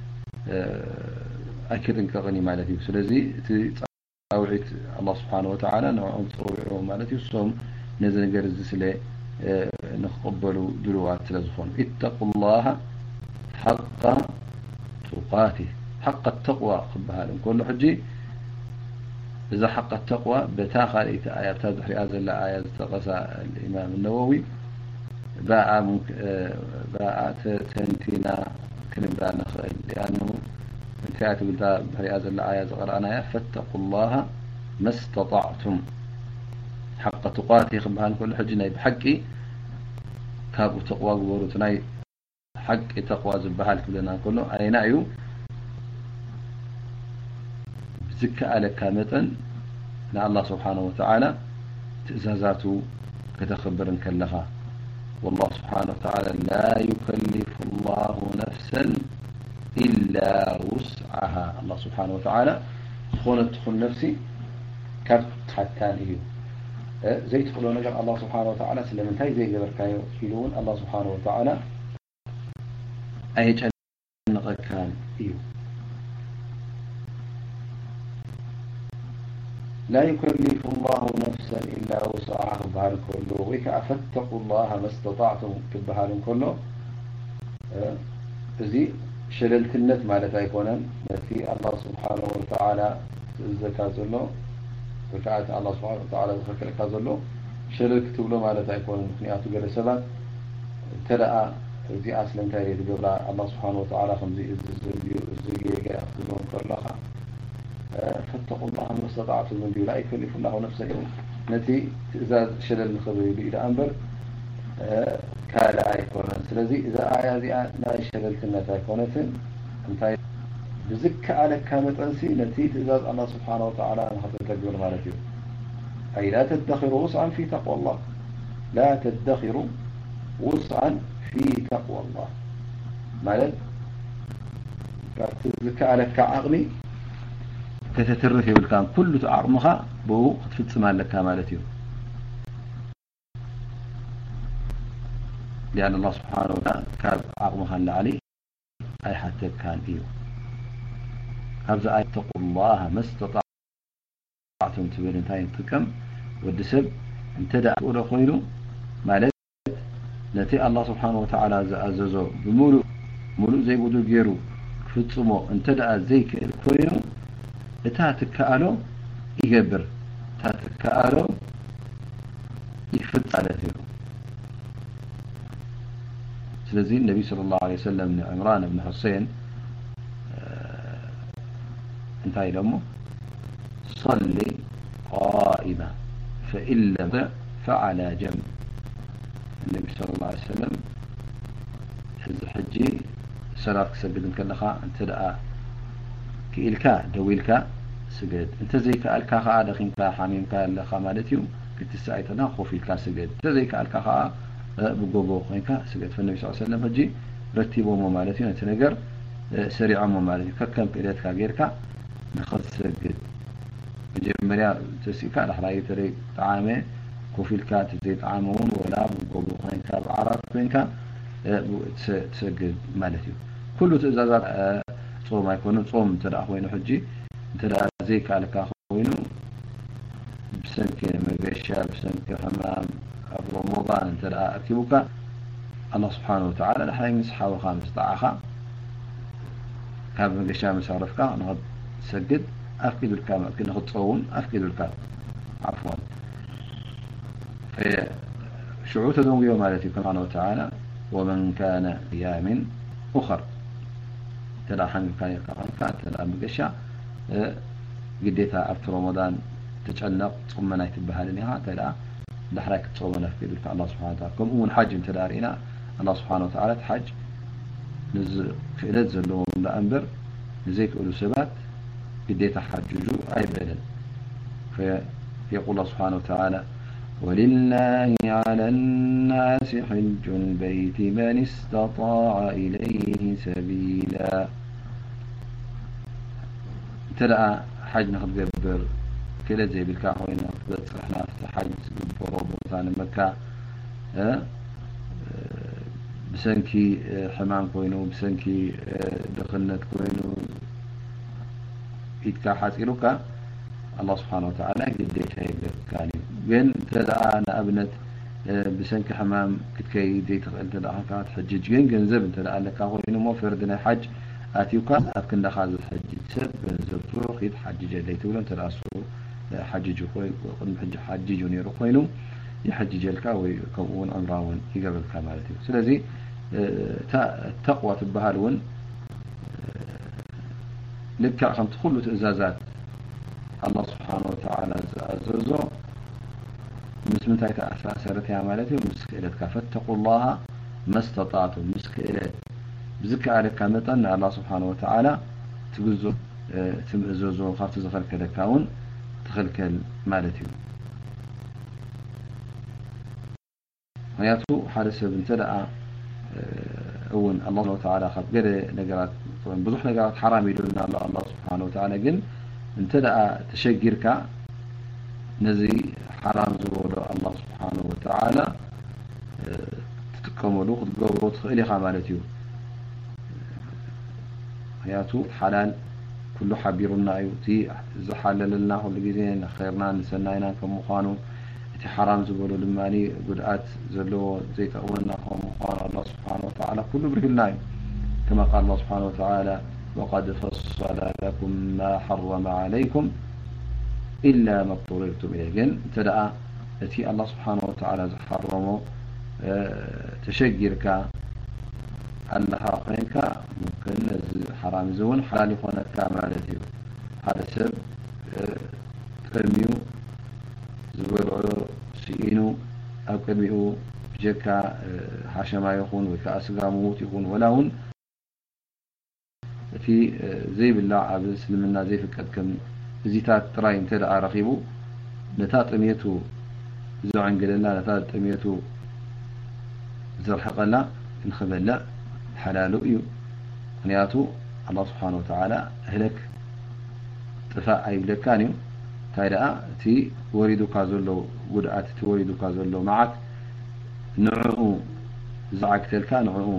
O: أكد إنك غني مالتي سلزي توعيت الله سبحانه وتعالى نوعهم تصوعوا مالتي الصوم نزل نقرز سلي نقبلوا دلوات تلزخون اتقوا الله حق تقاته حق التقوى قبها لهم كل حجي إذا حق التقوى بتاخر آيات تدحر هذا لا آيات تقصى الإمام النووي باء باء تنتينا كنبدا نخرج لأنه انتهت قلت بحر هذا لا آيات قرأنا فاتقوا الله ما استطعتم حق تقاته قبها لهم كل حجي بحقي كابو تقوى قبورتناي حق تقوى زبحال كلنا كله أي نعيو بزكاء لك متن نا الله سبحانه وتعالى تأزازاته كتخبر كلها والله سبحانه وتعالى لا يكلف الله نفسا إلا وسعها الله سبحانه وتعالى خونت تخون نفسي كبت حتى هي زي تقولون نجر الله سبحانه وتعالى سلمنتاي زي قبر كايو يقولون الله سبحانه وتعالى أيجعل كان إيو لا يكلف الله نفسا إلا وسعها بهار كله. ويك فاتقوا الله ما استطعتم كبهار كله. زي شللتነት ማለት ኣይኮነን ነቲ الله سبحانه وتعالى ዝዘካ ዘሎ ወካዓት الله سبحانه وتعالى ዝፈከለካ ዘሎ ሽርክ ትብሎ ማለት ኣይኮነን ምክንያቱ ገለ ሰባት ተደኣ እዚ ኣስለ እንታይ እዩ ዝገብራ الله سبحانه وتعالى ከምዚ እዚ ገጋ ዝብሎ ከለኻ فاتقوا الله ما استطعتم من لا يكلف الله نفسا ነቲ ትእዛዝ ሽለል ንኽብል ኢሉ ኢዳ እምበር ካለ ኣይኮነን ስለዚ እዛ ኣያ እዚኣ ናይ ሸለልትነት ኣይኮነትን እንታይ ብዝከኣለካ መጠንሲ ነቲ ትእዛዝ الله سبحانه وتعالى ንኽተገብር ማለት እዩ أي لا تدخروا وسعا في تقوى الله لا تدخروا وسعا في تقوى الله ማለት ብዝከኣለካ ዓቕሚ ተተትርፍ ይብልካ ኩሉ ዓቕምኻ ብኡ ክትፍፅም ኣለካ ማለት እዩ لأن الله سبحانه وتعالى كاب عقمها اللي أي حتى كان إيو هذا آية اتقوا الله ما استطعتم تبين انتهين تكم والدسب انتدأ أولى خيره مالت نتي الله سبحانه وتعالى أزازو بمولو مولو زي بودو جيرو فتسمو انتدأ زي كوينو اتاتكالو يقبر اتاتكالو يفت على ذيرو ስለዚህ النبي صلى الله عليه وسلم عمران بن حسين انتهى لهم صلي قائمة فإن لم فعلى جنب النبي صلى الله عليه وسلم حز حجي سلاك سجد كلها انت دعا كإلكا دويلكا سجد انت زي كألكا خا دخينكا حاميمكا لخا مالتيو كنت ساعتنا خوفيلكا سجد انت زي كألكا خا بجوجو خينكا سجد فالنبي صلى الله عليه وسلم هجي رتبوا ممالتين تنجر سريعا ممالتين ككم قيلتك غيركا نخذ سجد مجمريا تسيكا لحراي تري طعامه كوفيلكا تزي طعامون ولا بجوجو خينكا بعرف خينكا تسجد مالتي كل تزازات صوم ما يكون صوم ترى خوينو حجي ترى زي كالكا خوينو بسنك مبيشا بسنك حمام رمضان ترى أركبك الله سبحانه وتعالى لحي مسحة وخامس طاعة كاب مقشا مسعرفك نغض سجد أفقد الكامل كنا نغض صون أفقد الكامل عفوا فشعوت دون يوم التي سبحانه وتعالى ومن كان أيام أخر ترى حن كان يقرأ كان ترى مقشا قديتها أفتر رمضان تتشنق ثم نايتبها لنها ترى لحرك تصومنا في ذلك الله سبحانه وتعالى كم هو الحج تدارينا الله سبحانه وتعالى حج نز في إلد زلهم لأنبر نزيك أولو سبات بديت حججو أي بدل فيقول الله سبحانه وتعالى ولله على الناس حج البيت من استطاع إليه سبيلا ترى حج نخد قبر كلا زي بالكاحوين نقدر احنا حج بروب مثلا مكة أه؟ بسنكي حمام كوينو بسنكي دخلنت كوينو إتكا حاسيروكا الله سبحانه وتعالى قديش هاي كاني بين تدعى أنا أبنت بسنك حمام كتكي دي تخيل تدعى كانت حجج جين جنزب تدعى لك كوينو مو فردنا حج آتيوكا أكن دخل الحج سب جنزب تروح يتحجج اللي تقولون تدعى حجج خوي قد حج حجج ونيرو خوينو يحجج الكاوي كون امراون يقبل كمالتي سلازي تقوى تبهالون لك خمت كل تزازات الله سبحانه وتعالى عززو مسمتاي تاثرت يا مالتي مسكيلتك فاتقوا الله ما استطعتم مسكيلت بذكر عليك متن الله سبحانه وتعالى تجزو تمززو خاطر زخلك لكاون تخلكل مالتي هياتو حارس بنتدأ اون الله سبحانه وتعالى خط غير نقرات طبعا بزح نقرات حرام يدلنا الله سبحانه وتعالى قل انتدأ تشجرك نزي حرام زبور الله سبحانه وتعالى تتكملو خد قبرو تخيلي خامالتيو هياتو حلال كل حبيرنا يؤتي زحلل لنا كل جزين خيرنا نسناينا كمخانو تي حرام زبولو لماني قدعات زلو زي تقولنا كمخان الله سبحانه وتعالى كله برهلنا كما قال الله سبحانه وتعالى وقد فصل لكم ما حرم عليكم إلا ما اضطررتم إليه جن تدعى التي الله سبحانه وتعالى حرمه تشجرك أنها قينك ممكن حرام زون حلال يكونك مالتي هذا سبب كرميو زبرعو سئينو أو كرميو جكا حاشما يكون وكا أسقى موت يكون ولا هون في زي بالله عبس لمنا زي فكت كم زيتات تراين تدعى رقيبو نتات أميتو زو عنقلنا نتات أميتو زرحقنا نخبلا حلالو إيو نياتو الله سبحانه وتعالى أهلك طفاء أي بلكانيو تايدا تي وريدو كازولو ودعات تي وريدو كازولو معك نعو زعك تلكا نعو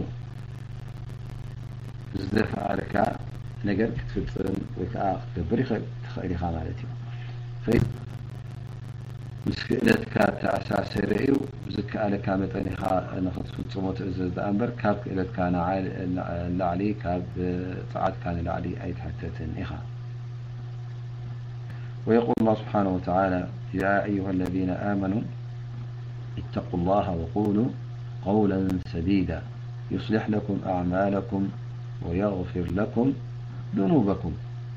O: زدفع لك نقر كتفتن وكا تبريخ تخيري خامالتي في مسكيلتك تأساس رئيو زكا لك متنها نخص تصمت إزاز أنبر كاب إلت كان لعلي كاب طاعت كان لعلي أي تحتتن إخا ويقول الله سبحانه وتعالى يا أيها الذين آمنوا اتقوا الله وقولوا قولا سديدا يصلح لكم أعمالكم ويغفر لكم ذنوبكم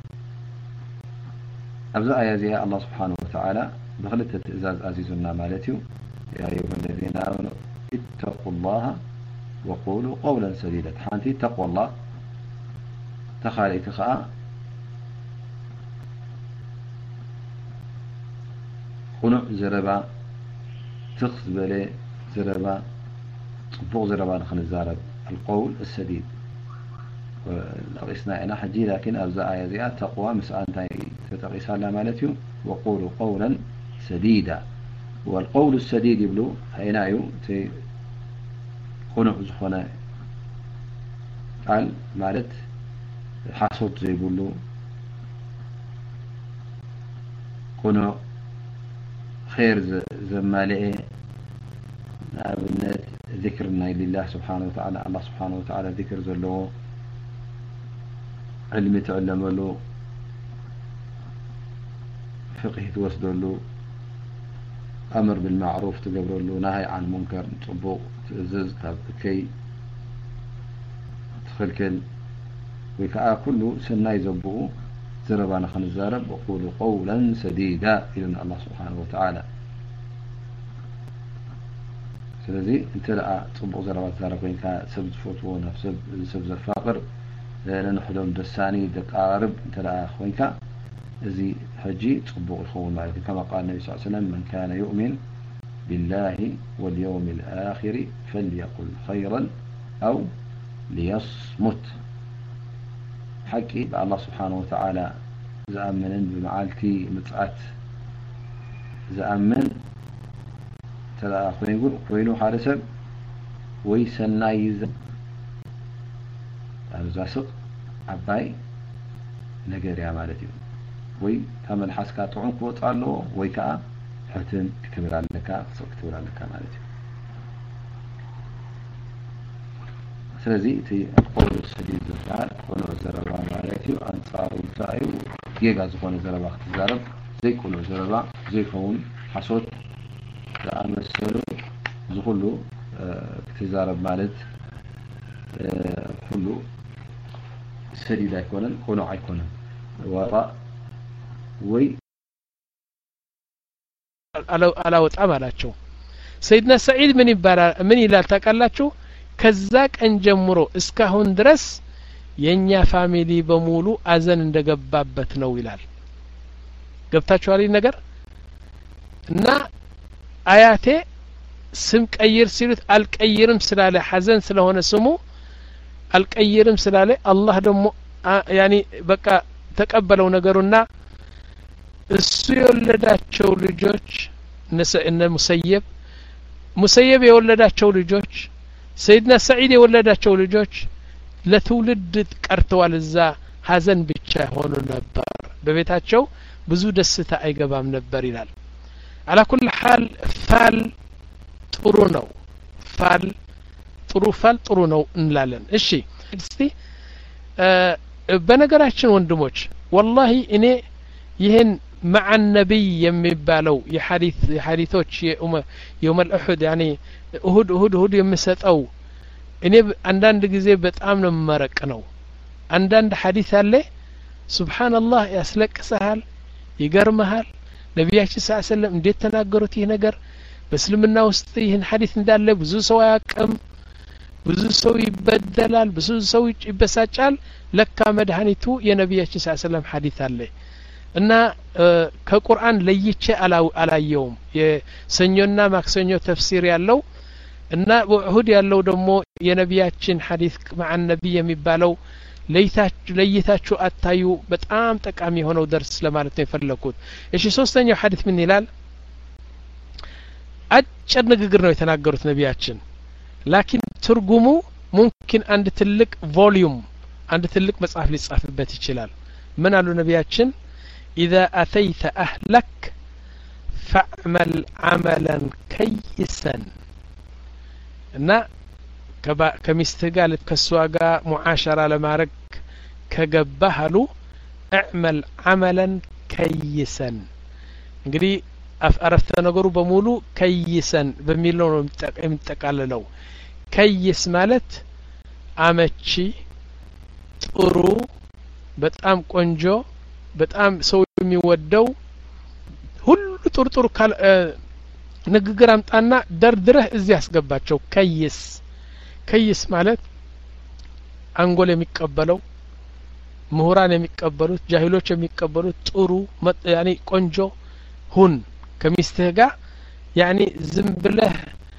O: أبزاء يزيها الله سبحانه وتعالى بغلت التئزاز عزيزنا مالتي يا أيها الذين آمنوا اتقوا الله وقولوا قولا سديدا حانتي تقوى الله تخالي تخاء قنوع زربا تخذ بلي زربا فوق زربا نخن الزارب القول السديد لقيسنا إنا حجي لكن أبزاء يزيها تقوى مسألة تتقيسها لا مالتي وقولوا قولا سديدا والقول السديد يبلو هينايو تي قنوع زخونا قال مالت حاسوت زي بلو قنوع خير زمالئ أبنت ذكرنا لله سبحانه وتعالى الله سبحانه وتعالى ذكر زلو علم تعلم له فقه توسد له أمر بالمعروف تقبل له نهي عن منكر تطبق تأزز كي تخلكل وكأ كله سنة يزبقه زربان خن الزارب وقولوا قولا سديدا إلى الله سبحانه وتعالى ስለዚህ እንተላ ጽቡቕ ዘረባት ዛረበንካ ሰብ ዝፈትዎ ናብ ሰብ ሰብ ዘፋቅር ለንሕዶም ደሳኒ ደቃርብ እንተላ ኮይንካ እዚ ሕጂ ጽቡቕ ይኸውን ማለት እዩ ከማ ቃል ነቢ ስ ሰለም መን ካነ ዩእሚን بالله واليوم الآخر فليقل خيرا أو ليصمت حكي الله سبحانه وتعالى زأمن بمعالتي متعت زأمن تلا يقول وينو حارسب ويسنا يز الزاسق عباي نجر يا مالتي وي تمن حسكا طعن كوطالو وي كا حتن تكبر لك سوق تكبر لك مالتي ስለዚህ እቲ القول السديد ዝባሃል ኮኖ ዘረባ ማለት እዩ አንጻሩ እንታይ የጋ ዝኾነ ዘረባ ክትዛረብ ዘይኮነ ዘረባ ዘይከውን ሓሶት ዝኣመሰሉ ዝኩሉ ክትዛረብ ማለት ኩሉ ሰዲድ ኣይኮነን ኮኖ ኣይኮነን ወጣ ወይ
B: አላወጣም አላቸው ሰይድና ሰዒድ ምን ይባላል ምን ይላል ታውቃላችሁ ከዛ ቀን ጀምሮ እስካሁን ድረስ የኛ ፋሚሊ በሙሉ አዘን እንደገባበት ነው ይላል ገብታችኋል ነገር እና አያቴ ስም ቀይር ሲሉት አልቀይርም ስላለ ሐዘን ስለሆነ ስሙ አልቀይርም ስላለ አላህ ደግሞ ያኒ በቃ ተቀበለው ነገሩና እሱ የወለዳቸው ልጆች እነ ሙሰየብ ሙሰየብ የወለዳቸው ልጆች ሰይድና ሰዒድ የወለዳቸው ልጆች ለትውልድ ቀርተዋል እዛ ሐዘን ብቻ ሆኖ ነበር በቤታቸው ብዙ ደስታ አይገባም ነበር ይላል على كل حال فال ጥሩ ነው ፋል ጥሩ ፋል ጥሩ ነው እንላለን እሺ እስቲ በነገራችን ወንድሞች ወላሂ እኔ ይሄን مع النبي የሚባለው የሐዲስ የሐዲሶች የውመል እሁድ ያኒ እሁድ እሁድ እሁድ የምሰጠው እኔ አንዳንድ ጊዜ በጣም ነው መረቅ ነው አንዳንድ ሐዲስ አለ ሱብሃንአላህ ያስለቅሳል ይገርምሃል ነብያችን ሰለላሁ ዐለይሂ ወሰለም እንዴት ተናገሩት ይሄ ነገር በእስልምና ውስጥ ይሄን ሐዲስ እንዳለ ብዙ ሰው ያቀም ብዙ ሰው ይበደላል ብዙ ሰው ይበሳጫል ለካ መድኃኒቱ የነብያችን ሰለላሁ ዐለይሂ ወሰለም ሐዲስ አለ እና ከቁርአን ለይቼ አላየውም የሰኞና ማክሰኞ ተፍሲር ያለው እና በኡሁድ ያለው ደግሞ የነብያችን ሐዲስ مع النبي የሚባለው ለይታችሁ ለይታችሁ አታዩ በጣም ጠቃሚ ሆነው ደርስ ለማለት ነው የፈለኩት እሺ ሶስተኛው ሐዲስ ምን ይላል አጭር ንግግር ነው የተናገሩት ነብያችን ላኪን ትርጉሙ ሙምኪን አንድ ትልቅ ቮሊዩም አንድ ትልቅ መጽሐፍ ሊጻፍበት ይችላል ምን አሉ ነብያችን إذا أتيت أهلك فاعمل عملا كيسا እና ከሚስትህ ጋር ልትከሷ ጋር ሙዓሸራ ለማድረግ ከገባህ አሉ اعمل عملا كيسا እንግዲህ አረፍተ ነገሩ በሙሉ ከይሰን በሚለው ነው የሚጠቃለለው ከይስ ማለት አመቺ ጥሩ በጣም ቆንጆ በጣም ሰው የሚወደው ሁሉ ጥርጥር ንግግር አምጣና ደርድረህ እዚህ ያስገባቸው ከይስ ከይስ ማለት አንጎል የሚቀበለው ምሁራን የሚቀበሉት ጃሂሎች የሚቀበሉት ጥሩ ያኒ ቆንጆ ሁን ከሚስትህ ጋር ያኒ ዝም ብለህ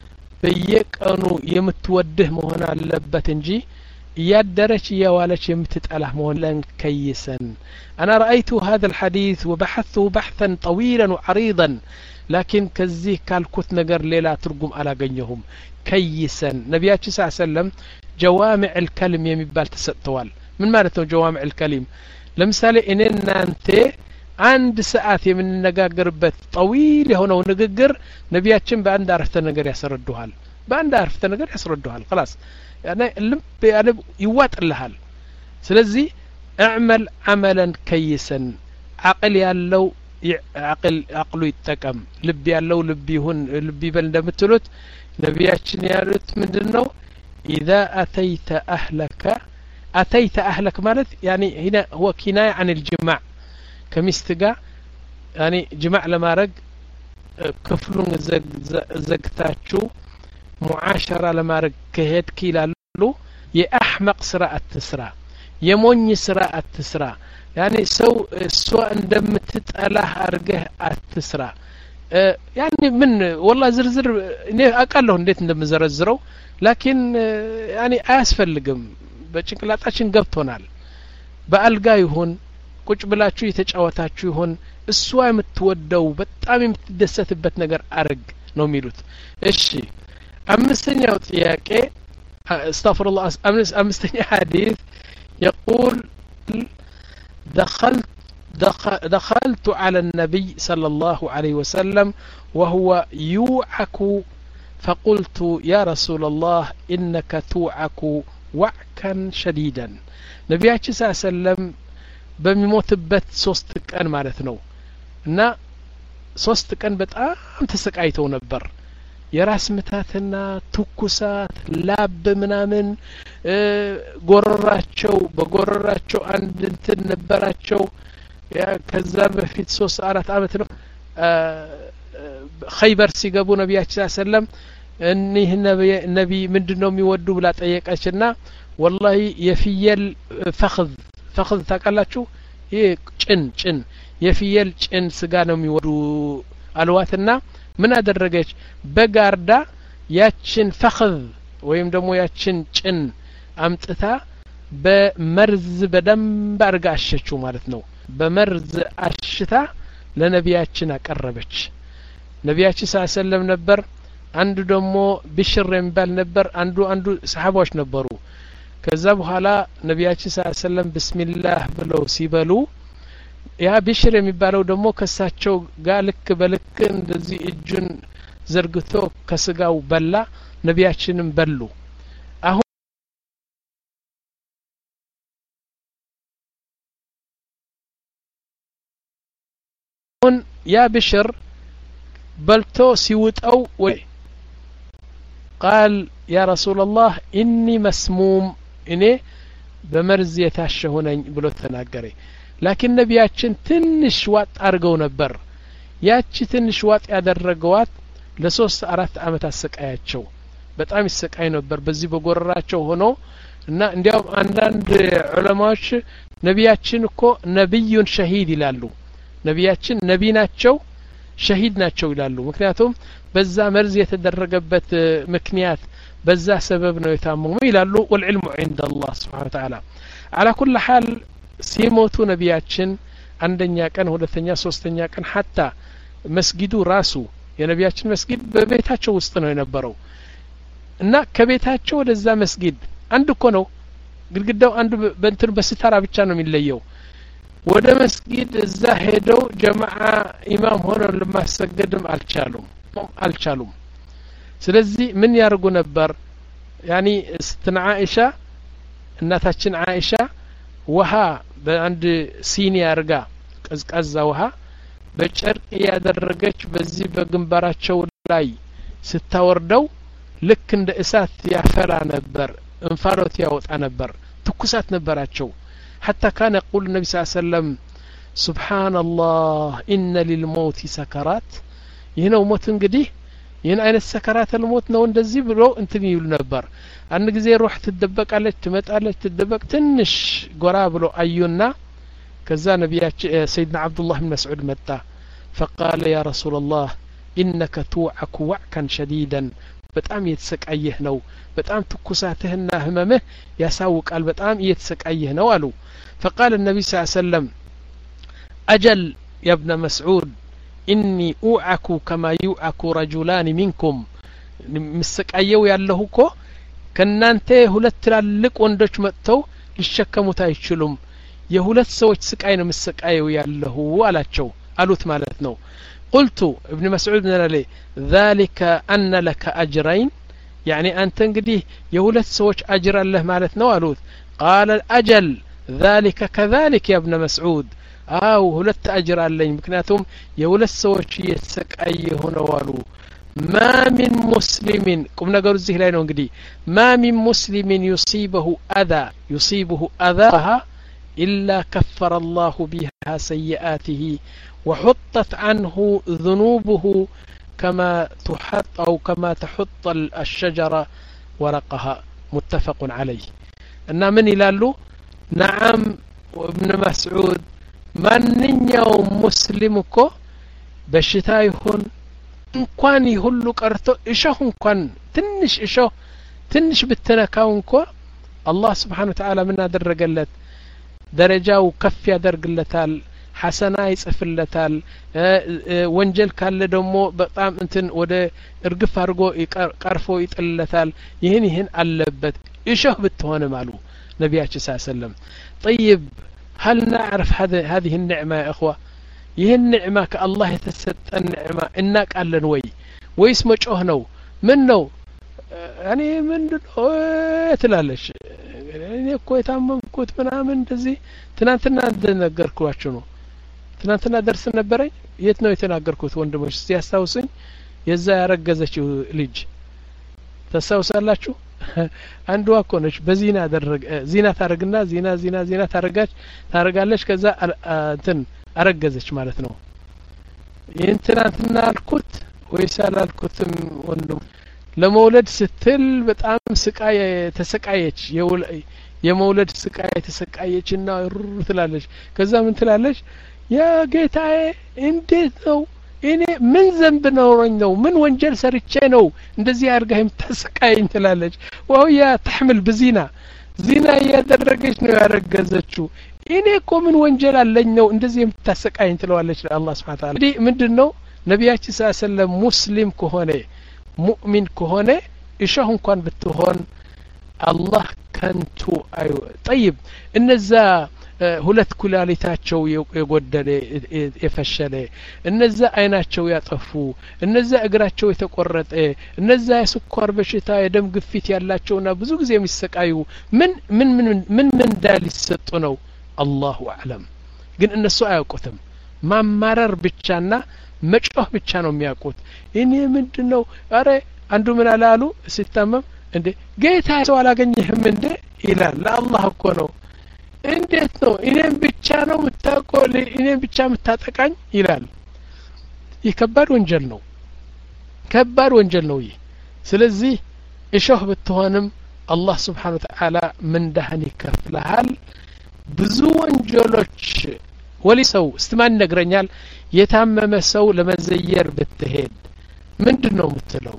B: በየቀኑ የምትወድህ መሆን አለበት እንጂ يادرش يوالش يمتطلع مولن كيسا أنا رأيت هذا الحديث وبحثته بحثا طويلا وعريضا لكن كزيه كالكوت نجر ليلا ترجم على جنيهم كيسا نبياتي صلى الله عليه وسلم جوامع الكلم يمبال تسطوال من معناته جوامع الكلم لمثالي إننا أنت عند ساعات من النجاجربت طويل هنا ونججر نبياتي بأن عرفت النجر يسردوها بأن عرفت النجر يسردوها خلاص يعني اللب يعني يوات اللهال سلزي اعمل عملا كيسا عقل يالو عقل عقله يتكم لب يالو لب يهون لب يبل دمتلوت نبياتشن يالوت مندنو إذا أتيت أهلك أتيت أهلك مالت يعني هنا هو كناية عن الجماع كمستقى يعني جماع لما رق كفلون زق زقتاتشو معاشرة لما رق كهيد كيلالو يأحمق سراء التسراء يموني سراء التسراء يعني سو سواء عندما تتأله أرجه التسراء أه يعني من والله زرزر أقله نديت عندما زرزرو لكن أه يعني أسفل لقم بشكلاتاشن قبطونال بألقا يهون ቁጭ ብላችሁ የተጫወታችሁ ይሆን እሷ የምትወደው በጣም የምትደሰትበት ነገር አርግ ነው የሚሉት እሺ አምስተኛው ጥያቄ استغفرالله አምስተኛ ሐዲስ يقول دخلت دخلت على النبي صلى الله عليه وسلم وهو يوعك فقلت يا رسول الله إنك توعك وعكا شديدا نبياتي صلى الله عليه وسلم በሚሞትበት ሶስት ቀን ማለት ነው እና ሶስት ቀን በጣም ተሰቃይተው ነበር የራስ ምታትና ትኩሳት ላብ ምናምን ጎረራቸው በጎረራቸው አንድ እንትን ነበራቸው ያ ከዛ በፊት ሶስት አራት አመት ነው ኸይበር ሲገቡ ነብያችን ሰለም እኒህ ነቢ ምንድነው የሚወዱ ብላ ጠየቀችና والله የፍየል ፈخذ ፈخذ ታቀላችሁ ይሄ ጭን ጭን የፍየል ጭን ስጋ ነው የሚወዱ አልዋትና ምን አደረገች በጋርዳ ያችን ፈخذ ወይም ደግሞ ያችን ጭን አምጥታ በመርዝ በደንብ አርጋ አሸችው ማለት ነው በመርዝ አሽታ ለነቢያችን አቀረበች ነቢያችን ሰለላሁ ነበር አንዱ ደግሞ ቢሽር የሚባል ነበር አንዱ አንዱ ሰሃባዎች ነበሩ ከዛ በኋላ ነቢያችን ሰለላሁ ቢስሚላህ ብለው ሲበሉ ያ ቢሽር የሚባለው ደግሞ ከሳቸው ጋር ልክ በልክ እንደዚህ እጁን ዘርግቶ ከስጋው በላ ነቢያችንም በሉ አሁን ያ ብሽር በልቶ ሲውጠው ወይ ቃል ያ ረሱላላህ ኢኒ መስሙም እኔ በመርዝ የታሸሁ ነኝ ብሎ ተናገረ ላኪን ነቢያችን ትንሽ ዋጥ አድርገው ነበር ያቺ ትንሽ ዋጥ ያደረገዋት ለሶስት አራት አመት አሰቃያቸው በጣም ይሰቃይ ነበር በዚህ በጎረራቸው ሆኖ እና እንዲያው አንዳንድ ዑለማዎች ነቢያችን እኮ ነብዩን ሸሂድ ይላሉ ነቢያችን ነቢ ናቸው ሸሂድ ናቸው ይላሉ ምክንያቱም በዛ መርዝ የተደረገበት ምክንያት በዛ ሰበብ ነው የታመሙ ይላሉ والعلم عند الله سبحانه وتعالى على كل حال ሲሞቱ ነቢያችን አንደኛ ቀን ሁለተኛ ሶስተኛ ቀን حتى መስጊዱ ራሱ የነቢያችን መስጊድ በቤታቸው ውስጥ ነው የነበረው እና ከቤታቸው ወደዛ መስጊድ አንድ እኮ ነው ግድግዳው አንዱ በእንትን በስታራ ብቻ ነው የሚለየው ወደ መስጊድ እዛ ሄደው ጀማዓ ኢማም ሆነው ለማሰገድም አልቻሉም አልቻሉም ስለዚህ ምን ያርጉ ነበር ያኒ ስትና አይሻ እናታችን አይሻ ውሃ በአንድ ሲኒ አርጋ ቀዝቃዛ ውሃ በጨርቅ ያደረገች በዚህ በግንባራቸው ላይ ስታወርደው ልክ እንደ እሳት ያፈላ ነበር እንፋሎት ያወጣ ነበር ትኩሳት ነበራቸው حتى كان يقول النبي صلى الله عليه وسلم سبحان الله إن للموت سكرات هنا موت እንግዲህ ይህን አይነት ሰከራት الموت ነው እንደዚህ ብሎ እንትን ይሉ ነበር አንድ ጊዜ ሩህ ትደበቃለች ትመጣለች ትደበቅ ትንሽ ጎራ ብሎ አዩና ከዛ ነቢያችን سيدنا عبد الله بن مسعود መጣ فقال يا رسول الله إنك توعك وعكا شديدا በጣም እየተሰቃየህ ነው በጣም ትኩሳትህና ህመምህ ያሳውቃል በጣም እየተሰቃየህ ነው አሉ فقال النبي صلى الله عليه وسلم أجل يا ابن مسعود إني أوعك كما يوعك رجلان منكم مسقايው ያለው እኮ ከናንተ ሁለት ትላልቅ ወንዶች መጥተው ሊሸከሙት አይችሉም የሁለት ሰዎች ስቃይ ነው መስቃየው ያለው አላቸው አሉት ማለት ነው قلت ابن مسعود نالي ذلك أن لك أجرين يعني أنت انقديه يولد سوش أجر الله مالتنا والوث قال الأجل ذلك كذلك يا ابن مسعود آو هلت أجر اللين مكناتهم يولد سوش يتسك أي هنا والو ما من مسلم كم نقول الزيه لين انقدي ما من مسلم يصيبه أذى يصيبه أذاها إلا كفر الله بها سيئاته وحطت عنه ذنوبه كما تحط أو كما تحط الشجرة ورقها متفق عليه أن من يلالو نعم ابن مسعود من يوم مسلمكو بشتاي هون እንኳን ይሁሉ ቀርቶ እሾህ እንኳን ትንሽ እሾህ ትንሽ ብትነካው እንኳ አላህ Subhanahu Wa Ta'ala ምን አደረገለት ደረጃው ከፍ ያደርግለታል ሐሰና ይጽፍለታል ወንጀል ካለ ደግሞ በጣም እንትን ወደ እርግፍ አድርጎ ቀርፎ ይጥልለታል ይህን ይህን አለበት እሾህ ብትሆንም አሉ ነቢያችን ሰለላሁ ዐለይሂ ወሰለም طيب هل نعرف هذه هذه النعمة يا اخوه ይህን ንዕማ ከአላህ የተሰጠን ንዕማ እናቃለን ወይ ወይስ መጮህ ነው ምን ነው እኔ ምንድነው ትላለሽ እኔ እኮ የታመምኩት ምናምን እንደዚህ ትናንትና እንደነገርኳችሁ ነው ትናንትና ደርስ ነበረኝ የት ነው የተናገርኩት ወንድሞች እስቲ ያስታውሱኝ የዛ ያረገዘችው ልጅ ተሳውሳላችሁ አንዱ እኮ ነች በዚና አደረገ ዚና ታረግና ዚና ዚና ዚና ታረጋች ታረጋለች ከዛ እንትን አረገዘች ማለት ነው ይህን ትናንትና አልኩት ወይስ አላልኩትም ወንድም ለመውለድ ስትል በጣም ስቃይ ተሰቃየች የመውለድ ስቃይ ተሰቃየችና ሩር ትላለች ከዛ ምን ትላለች ያ ጌታዬ እንዴት ነው እኔ ምን ዘንብ ነውኝ ነው ምን ወንጀል ሰርቼ ነው እንደዚህ አርጋህ የምታሰቃየኝ ትላለች ወያ ተحمل በዚና ዚና ያደረገች ነው ያረገዘችው እኔ እኮ ምን ወንጀል አለኝ ነው እንደዚህ የምታሰቃየኝ ትለዋለች ለአላህ Subhanahu Wa Ta'ala እንዴ ምንድነው ነቢያችን ሰለላሁ ዐለይሂ ወሰለም ሙስሊም ከሆነ ሙእሚን ከሆነ እሾህ እንኳን ብትሆን አላህ ከንቱ አዩ طيب እነዛ ሁለት ኩላሊታቸው የጎደለ የፈሸለ እነዛ አይናቸው ያጠፉ እነዛ እግራቸው የተቆረጠ እነዛ የስኳር በሽታ የደም ግፊት ያላቸውና ብዙ ጊዜ የሚሰቃዩ ምን ምን ምን ምን እንዳል ይሰጡ ነው አላሁ አዕለም ግን እነሱ አያውቁትም ማማረር ብቻና መጮህ ብቻ ነው የሚያውቁት እኔ ምንድነው አረ አንዱ ምን አላሉ ሲታመም እንዴ ጌታ ሰው አላገኘህም እንዴ ይላል ለአላህ እኮ ነው እንዴት ነው እኔም ብቻ ነው የምታውቀው እኔም ብቻ የምታጠቃኝ ይላል ይህ ከባድ ወንጀል ነው ከባድ ወንጀል ነው ይህ ስለዚህ እሾህ ብትሆንም አላህ Subhanahu Wa Ta'ala ምንዳህን ይከፍልሃል ብዙ ወንጀሎች ወሊ ሰው እስትማን ነግረኛል የታመመ ሰው ለመዘየር ብትሄድ ምንድነው የምትለው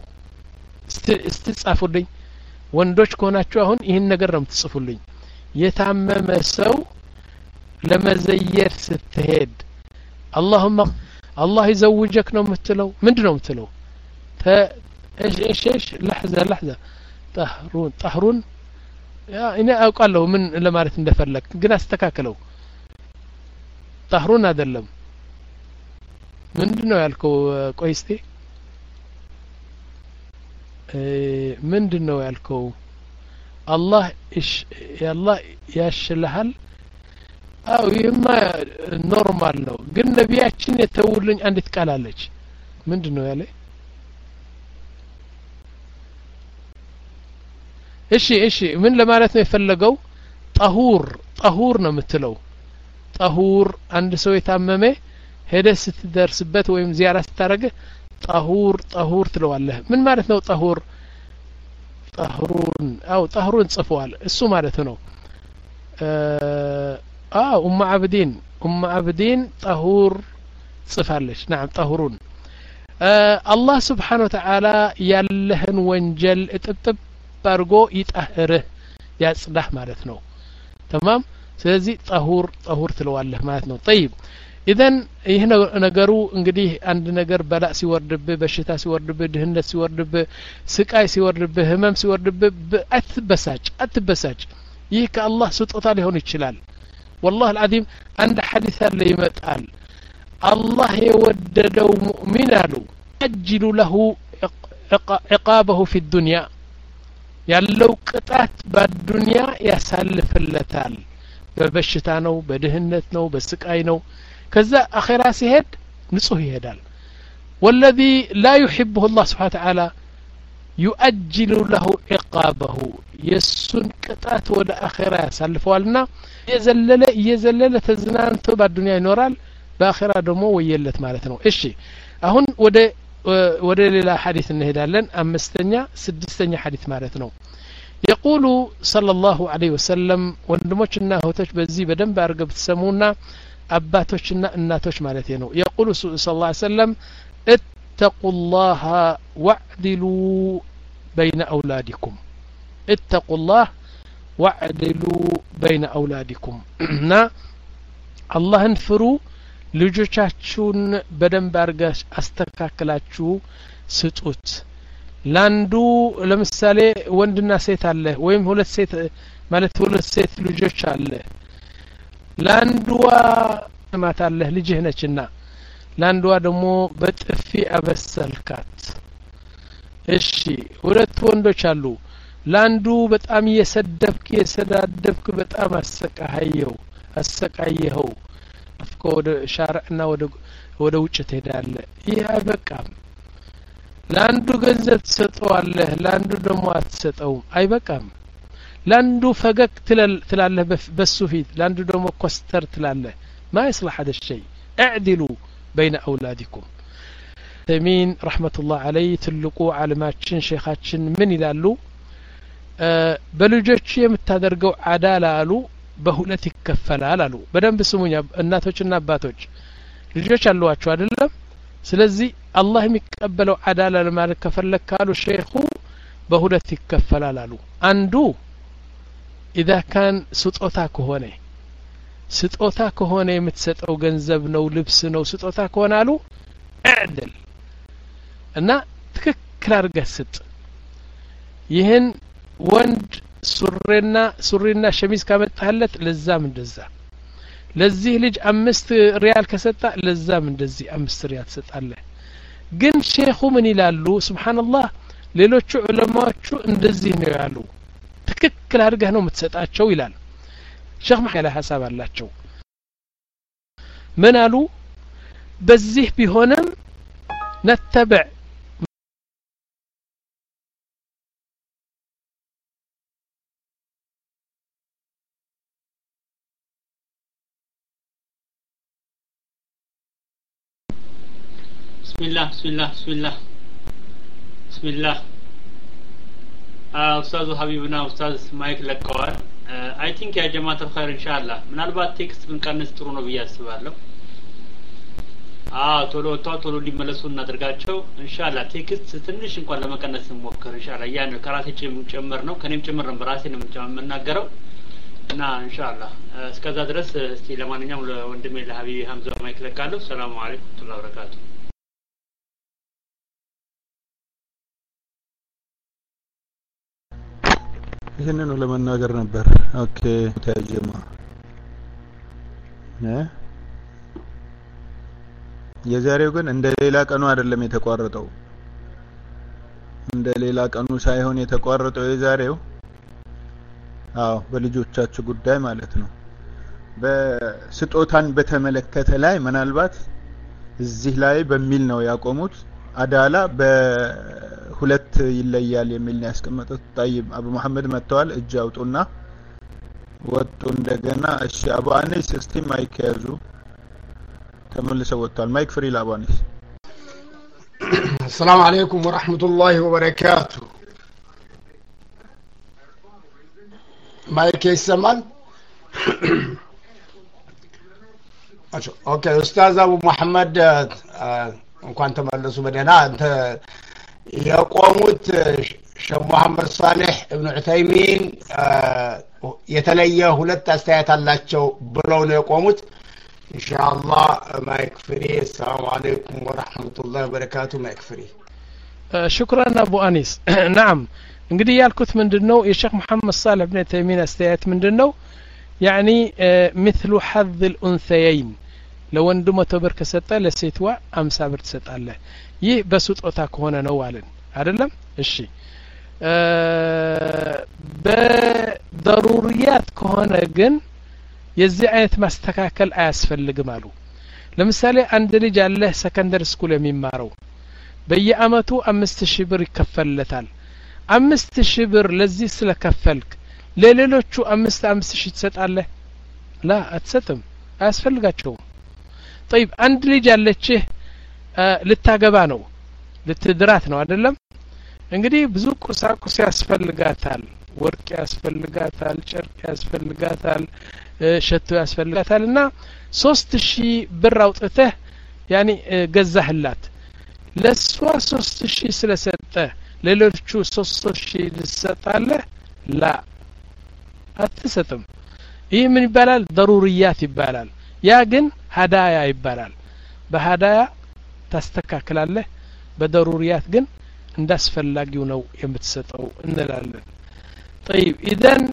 B: እስቲ ወንዶች ከሆናችሁ አሁን ይህን ነገር ነው የምትጽፉልኝ የታመመ ሰው ለመዘየር ስትሄድ اللهم الله يزوجك ነው የምትለው ምንድነው የምትለው ايش ايش ايش لحظه لحظه طهرون طهرون يا እኔ አውቃለሁ ምን ለማለት እንደፈለክ ግን አስተካክለው طهرون አይደለም ምንድነው ያልከው ቆይ እስቲ ምንድነው ያልከው አላህ እሺ ያላህ ያሽልሃል አው ይማ ኖርማል ነው ግን ነቢያችን የተውልኝ አንዲት ቃል አለች ምንድነው ያለ እሺ እሺ ምን ለማለት ነው የፈለገው طهور طهور ነው የምትለው طهور አንድ ሰው የታመመ ሄደህ ስትደርስበት ወይም ዚያራ ስታረገ طهور طهور ትለዋለህ ምን ማለት ነው طهور طهرون አው طهرون ጽፈዋል እሱ ማለት ነው አው ኡም አብዲን ኡም አብዲን طهور ጽፋለች نعم طهرون አላህ Subhanahu Wa Ta'ala ያለህን ወንጀል እጥብጥብ ባርጎ ይጣህርህ ያጽዳህ ማለት ነው تمام ስለዚህ طهور طهور ትለዋለህ ማለት ነው طيب ኢዘን ይህ ነገሩ እንግዲህ አንድ ነገር በላ ሲወርድብህ በሽታ ሲወርድብህ ድህነት ሲወርድብህ ስቃይ ሲወርድብህ ህመም ሲወርድብህ አትበሳጭ አትበሳጭ ይህ ከአላህ ስጦታ ሊሆን ይችላል والله العظيم አንድ ሐዲስ አለ ይመጣል አላህ የወደደው ሙእሚን አሉ አጅሉ له عقابه في الدنيا ያለው ቅጣት በዱንያ ያሳልፍለታል በበሽታ ነው በድህነት ነው በስቃይ ነው ከዛ አኺራ ሲሄድ ንጹህ ይሄዳል والذي لا يحبه الله سبحانه وتعالى يؤجل له عقابه يسن ቅጣት ወደ አኺራ ያሳልፈዋልና የዘለለ የዘለለ ተዝናንቶ በዱንያ ይኖራል በአኺራ ደግሞ ወየለት ማለት ነው እሺ አሁን ወደ ወደ ሌላ ሐዲስ እንሄዳለን አምስተኛ ስድስተኛ ሐዲስ ማለት ነው يقول صلى الله عليه وسلم ወንድሞችና እህቶች በዚህ በደንብ አርገብ ተሰሙና አባቶችና እናቶች ማለት ነው يقول صلى الله عليه وسلم اتقوا الله واعدلوا بين اولادكم اتقوا الله واعدلوا بين اولادكم نا አላህን ፍሩ ልጆቻችሁን በደንብ አርጋሽ አስተካክላችሁ ስጡት ላንዱ ለምሳሌ ወንድና ሴት አለ ወይም ሁለት ሴት ማለት ሁለት ሴት ልጆች አለ ላንዱዋ ማታለ ልጅህ ነችና ላንዱዋ ደግሞ በጥፊ አበሰልካት እሺ ሁለት ወንዶች አሉ ላንዱ በጣም እየሰደብክ እየሰዳደብክ በጣም አሰቃየው አሰቃየው አፍቆ ወደ ሻርዕና ወደ ወደ ውጭ ትሄዳለህ ይህ አይበቃም ላንዱ ገንዘብ ትሰጠዋለህ ላንዱ ደግሞ አትሰጠውም አይበቃም ላንዱ ፈገግ ትላለህ በሱ ፊት ላንዱ ደግሞ ኮስተር ትላለህ ما يصلح هذا الشيء اعدلوا بين اولادكم تمين رحمه الله عليه تلقوا علماችን ሼኻችን ምን ይላሉ በልጆች የምታደርገው አዳላ አሉ በሁለት ይከፈላል አሉ በደንብ ስሙኛ እናቶችና አባቶች ልጆች አሏችሁ አይደለም ስለዚህ አላህ የሚቀበለው አዳላ ለማለት ከፈለክ ካሉ ሼኹ በሁለት ይከፈላል አሉ አንዱ اذا كان ስጦታ ከሆነ ስጦታ ከሆነ የምትሰጠው ገንዘብ ነው ልብስ ነው ስጦታ ከሆነ አሉ اعدل እና ትክክል አድርገህ ስጥ ይህን ወንድ ሱሪና ሱሪና ሸሚዝ ካመጣህለት ለዛም እንደዛ ለዚህ ልጅ አምስት ሪያል ከሰጣ ለዛም እንደዚህ አምስት ሪያል ትሰጣለህ ግን ሼኹ ምን ይላሉ ሱብሃንአላህ ሌሎቹ ዑለማዎቹ እንደዚህ ነው ያሉ ትክክል አድርገህ ነው የምትሰጣቸው ይላል ሼኽ መሐላ ሐሳብ አላቸው ምን አሉ በዚህ ቢሆንም ነተበዕ
I: بسم الله بسم الله بسم الله بسم الله ኡስታዙ ሀቢብና ኡስታዝ ማይክ ለቀዋል። አይ ቲንክ ያ ጀማዓት الخير ኢንሻአላህ ምናልባት ቴክስት ብንቀንስ ጥሩ ነው ብዬ አስባለሁ። አዎ ቶሎ ቶሎ ቶሎ ሊመለሱ እናደርጋቸው ኢንሻአላህ። ቴክስት ትንሽ እንኳን ለመቀነስ እንሞክር ኢንሻአላህ። ያን ከራሴ ጭምር ነው ከኔም ጭምር ነው በራሴ ነው የምናገረው እና ኢንሻአላህ እስከዛ ድረስ እስቲ ለማንኛውም ለወንድሜ ለሀቢብ ሀምዛ ማይክ ለቃለሁ። ሰላም አለይኩም ወራህመቱላሂ ወበረካቱ።
P: ይሄንን ነው ለመናገር ነበር። ኦኬ ታጀማ እ የዛሬው ግን እንደ ሌላ ቀኑ አይደለም የተቋረጠው። እንደ ሌላ ቀኑ ሳይሆን የተቋረጠው የዛሬው አዎ በልጆቻችሁ ጉዳይ ማለት ነው። በስጦታን በተመለከተ ላይ ምናልባት እዚህ ላይ በሚል ነው ያቆሙት። አዳላ በሁለት ይለያል የሚል ነው ያስቀመጡት። طيب አቡ መሐመድ መጥተዋል። እጅ አውጡና ወጡ እንደገና። እሺ አቡ አኒስ እስቲ ማይክ ያዙ። ተመልሰው ወጥቷል። ማይክ ፍሪ ለአቡ አኒስ።
Q: السلام عليكم ورحمة الله وبركاته. ማይክ ይሰማል? ኦኬ ኡስታዝ አቡ መሐመድ እንኳን ተመለሱ በደህና። አንተ የቆሙት ሼህ መሐመድ ሳሊህ ኢብኑ ዑተይሚን የተለየ ሁለት አስተያየት አላቸው ብለው ነው የቆሙት። ኢንሻአላህ ማይክ ፍሪ። ሰላም አለይኩም ወራህመቱላሂ ወበረካቱ። ማይክ ፍሪ።
B: ሽክራን አቡ አኒስ። ናም እንግዲህ ያልኩት ምንድነው የሼህ መሐመድ ሳሊህ ኢብኑ ዑተይሚን አስተያየት ምንድነው ያኒ مثل حظ الانثيين ለወንዱ መቶ ብር ከሰጠ ለሴትዋ አምሳ ብር ትሰጣለህ። ይህ በስጦታ ከሆነ ነው አለን አይደለም? እሺ በضروريات ከሆነ ግን የዚህ አይነት ማስተካከል አያስፈልግም አሉ። ለምሳሌ አንድ ልጅ አለ ሰከንደሪ ስኩል የሚማረው በየአመቱ አምስት ሺህ ብር ይከፈልለታል። አምስት ሺህ ብር ለዚህ ስለከፈልክ ለሌሎቹ አምስት አምስት ሺህ ትሰጣለህ? ላ አትሰጥም፣ አያስፈልጋቸውም። طيب አንድ ልጅ አለችህ ልታገባ ነው ልትድራት ነው አይደለም? እንግዲህ ብዙ ቁሳቁስ ያስፈልጋታል። ወርቅ ያስፈልጋታል፣ ጨርቅ ያስፈልጋታል፣ ሸቶ ያስፈልጋታል እና ሶስት ሺህ ብር አውጥተህ ያኒ ገዛህላት። ለሷ ሶስት ሺህ ስለሰጠ ለሌሎቹ ሶስት ሺህ ትሰጣለህ? ላ አትሰጥም። ይህ ምን ይባላል? ضروريات ይባላል። ያ ግን ሀዳያ ይባላል። በሀዳያ ታስተካክላለህ፣ በضروريات ግን እንዳስፈላጊው ነው የምትሰጠው እንላለን። طيب اذا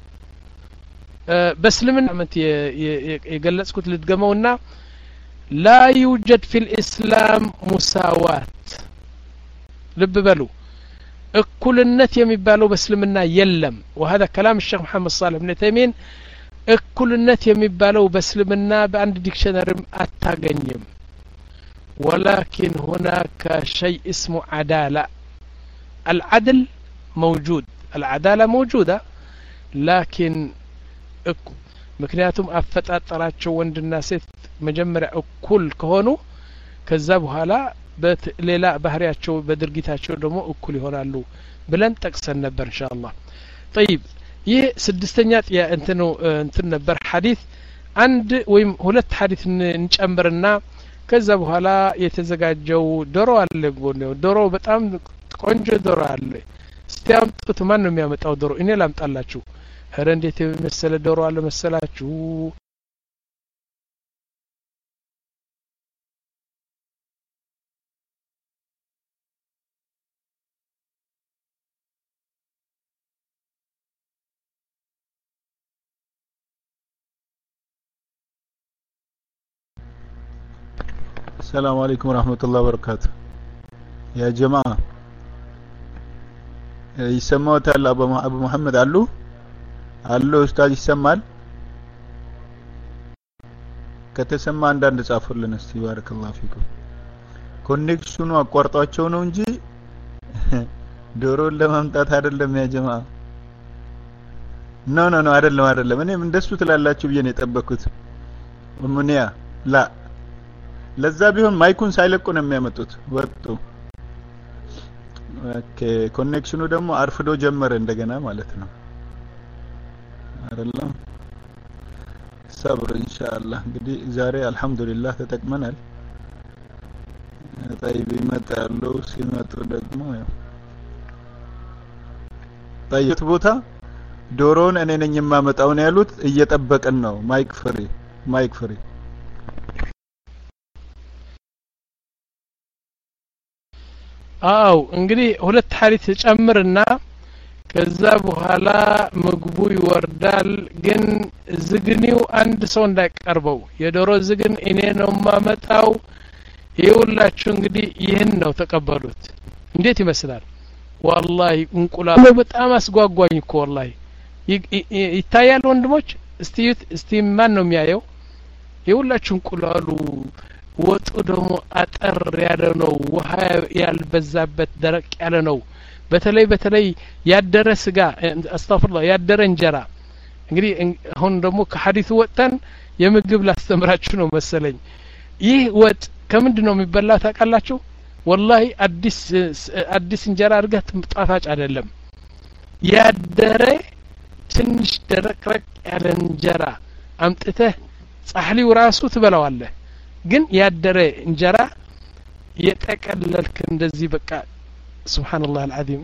B: በእስልምና መት የገለጽኩት ልድገመውና لا يوجد في الإسلام مساواة ልብ በሉ እኩልነት የሚባለው በእስልምና የለም። وهذا كلام الشيخ محمد صالح بن تيمين እኩልነት የሚባለው በእስልምና በአንድ ዲክሽነሪም አታገኝም። ولكن هناك شيء اسمه عدالة. العدل موجود، العدالة موجودة، لكن ምክንያቱም አፈጣጠራቸው ወንድና ሴት መጀመሪያ እኩል ከሆኑ ከዛ በኋላ በሌላ ባህሪያቸው በድርጊታቸው ደግሞ እኩል ይሆናሉ ብለን ጠቅሰን ነበር ኢንሻአላህ። طيب ይህ ስድስተኛ ጥያ እንትኑ እንትን ነበር ሐዲስ። አንድ ወይም ሁለት ሐዲስ እንጨምርና ከዛ በኋላ የተዘጋጀው ዶሮ አለ። ዶሮ በጣም ቆንጆ ዶሮ አለ። እስቲ አምጡት። ማን ነው የሚያመጣው ዶሮ? እኔ ላምጣላችሁ። ኧረ እንዴት የመሰለ ዶሮ አለ መሰላችሁ!
P: السلام عليكم ورحمة الله وبركاته. يا جماعة يسموታል አቡ አቡ መሐመድ አሉ አሉ ኡስታዝ ይሰማል? ከተሰማ አንዳንድ ጻፉልን እስቲ ባረከላሁ ፊኩም ኮኔክሽኑ አቋርጧቸው ነው እንጂ ዶሮን ለማምጣት አይደለም ያ ጀማ ኖ ኖ ኖ አይደለም አይደለም እኔም እንደሱ ትላላችሁ ብዬ ነው የጠበኩት ሙኒያ ላ ለዛ ቢሆን ማይኩን ሳይለቁ ነው የሚያመጡት ወጡ ኦኬ ኮኔክሽኑ ደግሞ አርፍዶ ጀመረ እንደገና ማለት ነው አይደለም ሰብር ኢንሻአላህ እንግዲህ ዛሬ አልহামዱሊላህ ተጠቅመናል طيب ይመጣሉ ሲመጡ ደግሞ ያው طيب ቦታ ዶሮን እኔ ነኝ የማመጣው ነው ያሉት እየጠበቀን ነው ማይክ ፍሪ ማይክ ፍሪ
B: አው እንግዲህ ሁለት ሐዲስ ጨምርና ከዛ በኋላ ምግቡ ይወርዳል ግን ዝግኒው አንድ ሰው እንዳይቀርበው የዶሮ ዝግን እኔ ነው ማመጣው ይውላችሁ እንግዲህ ይህን ነው ተቀበሉት እንዴት ይመስላል والله እንቁላሉ በጣም አስጓጓኝ እኮ والله ይታያል ወንድሞች እስቲ እስቲ ማን ነው የሚያየው ይውላችሁ እንቁላሉ ወጡ ደግሞ አጠር ያለ ነው ውሃ ያልበዛበት ደረቅ ያለ ነው በተለይ በተለይ ያደረ ስጋ አስተግፍሩላህ ያደረ እንጀራ እንግዲህ አሁን ደግሞ ከሐዲሱ ወጥተን የምግብ ላስተምራችሁ ነው መሰለኝ ይህ ወጥ ከምንድነው የሚበላ ታውቃላችሁ والله አዲስ አዲስ እንጀራ አድርገህ ጣፋጭ አይደለም ያደረ ትንሽ ደረቅረቅ ያለ እንጀራ አምጥተህ ጻህሊው ራሱ ትበላዋለህ ግን ያደረ እንጀራ የጠቀለልክ እንደዚህ በቃ ሱብሃንአላህ አልዓዚም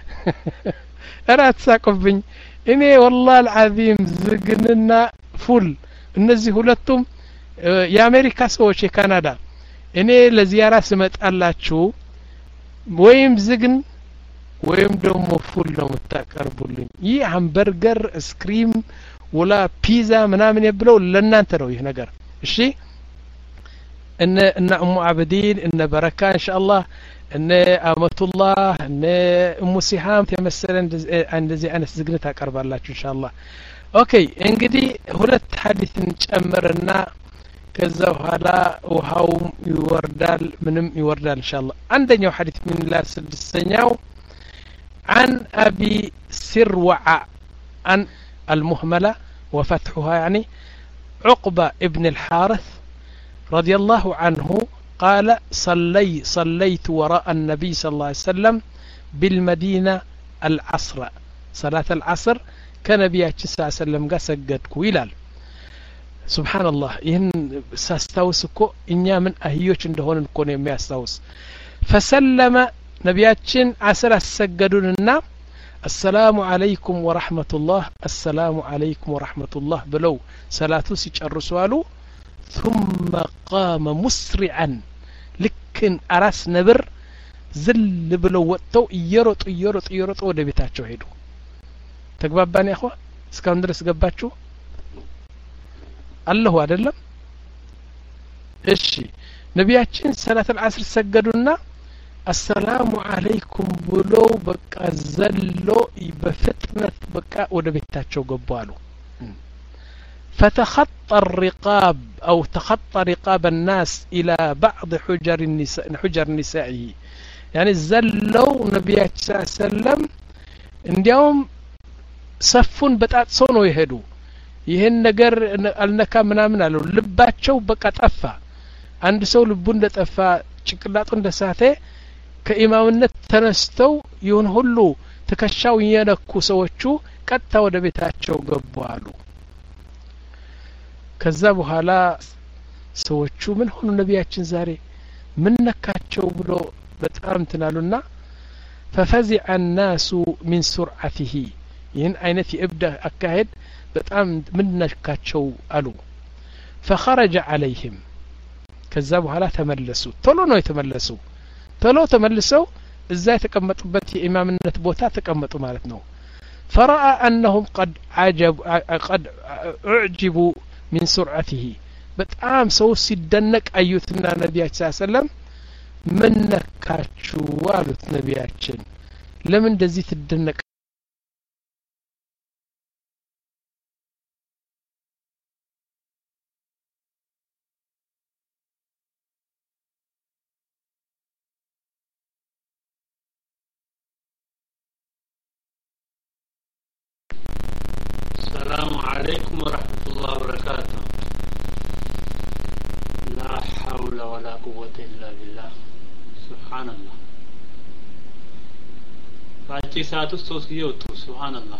B: እራት ሳቆብኝ እኔ والله العظيم ዝግንና ፉል እነዚህ ሁለቱም የአሜሪካ ሰዎች የካናዳ እኔ ለዚያራ ስመጣላችሁ ወይም ዝግን ወይም ደግሞ ፉል ነው የምታቀርቡልኝ ይህ ሃምበርገር ስክሪም ወላ ፒዛ ምናምን የብለው ለእናንተ ነው ይህ ነገር እሺ እነ እነ ኡሙ አብዲን እነ በረካ ኢንሻአላህ እነ አመቱላህ እነ ኡሙ ሲሃም ተመሰለ እንደዚህ አይነት ዝግነት አቀርባላችሁ ኢንሻአላህ ኦኬ እንግዲህ ሁለት ሐዲስን ጨምርና ከዛ በኋላ ውሃው ይወርዳል ምንም ይወርዳል ኢንሻአላህ አንደኛው ሐዲስ ምን ላ ስድስተኛው عن أبي سروع عن المهملة وفتحها يعني عقبة ابن الحارث رضي الله عنه قال صلي صليت وراء النبي صلى الله عليه وسلم بالمدينة العصر صلاة العصر كنبياتي صلى الله عليه وسلم قال سجدكو ይላል سبحان الله ይህን ሳስታውስ እኮ እኛ ምን አህዮች እንደሆንን እኮ ነው የሚያስታውስ فسلم ነቢያችን አስር አሰገዱንና السلام عليكم ورحمة الله السلام عليكم ورحمة الله ብለው ሰላቱ ሲጨርሱ አሉ ثم قام مسرعا لكن አራስ ነብር ዝል ብለው ወጥተው እየሮጡ እየሮጡ እየሮጡ ወደ ቤታቸው ሄዱ ተግባባን ያخوا እስካሁን ድረስ ገባችሁ አላሁ አይደለም እሺ ነቢያችን ሰላት العصر ሰገዱና السلام عليكم ብለው በቃ ዘሎ በፍጥነት በቃ ወደ ቤታቸው ገቡ አሉ فتخطى الرقاب أو تخطى رقاب الناس إلى بعض حجر النساء حجر نسائه يعني زلوا نبي صلى الله عليه وسلم እንዲያውም ሰፉን በጣጥሰው ነው ይሄዱ ይሄን ነገር አልነካ ምናምን አለው ልባቸው በቃ ጠፋ አንድ ሰው ልቡ እንደጠፋ ጭቅላቱ እንደሳተ ከኢማምነት ተነስተው ይሁን ሁሉ ተከሻው የነኩ ሰዎቹ ቀጥታ ወደ ቤታቸው ገቡ አሉ ከዛ በኋላ ሰዎቹ ምን ሆኑ ነቢያችን ዛሬ ምን ነካቸው ብሎ በጣም ተናሉና ففزع الناس من سرعته ይህን አይነት የእብዳ አካሄድ በጣም ምን ነካቸው አሉ فخرج عليهم ከዛ በኋላ ተመለሱ ቶሎ ነው የተመለሱ ቶሎ ተመልሰው እዛ የተቀመጡበት የኢማምነት ቦታ ተቀመጡ ማለት ነው فرأى أنهم قد عجب قد أعجبوا من سرعته በጣም ሰው ሲደነቅ አዩትና ነቢያችን ሰለላሁ ዐለይሂ ወሰለም ምን ነካችሁ አሉት ነቢያችን ለምን እንደዚህ ትደነቅ
I: السلام عليكم ورحمة الله وبركاته. لا حول ولا قوة إلا بالله. سبحان الله. በአጭር ሰዓት ውስጥ ሶስት ጊዜ ወጡ። ሱብሃንአላህ።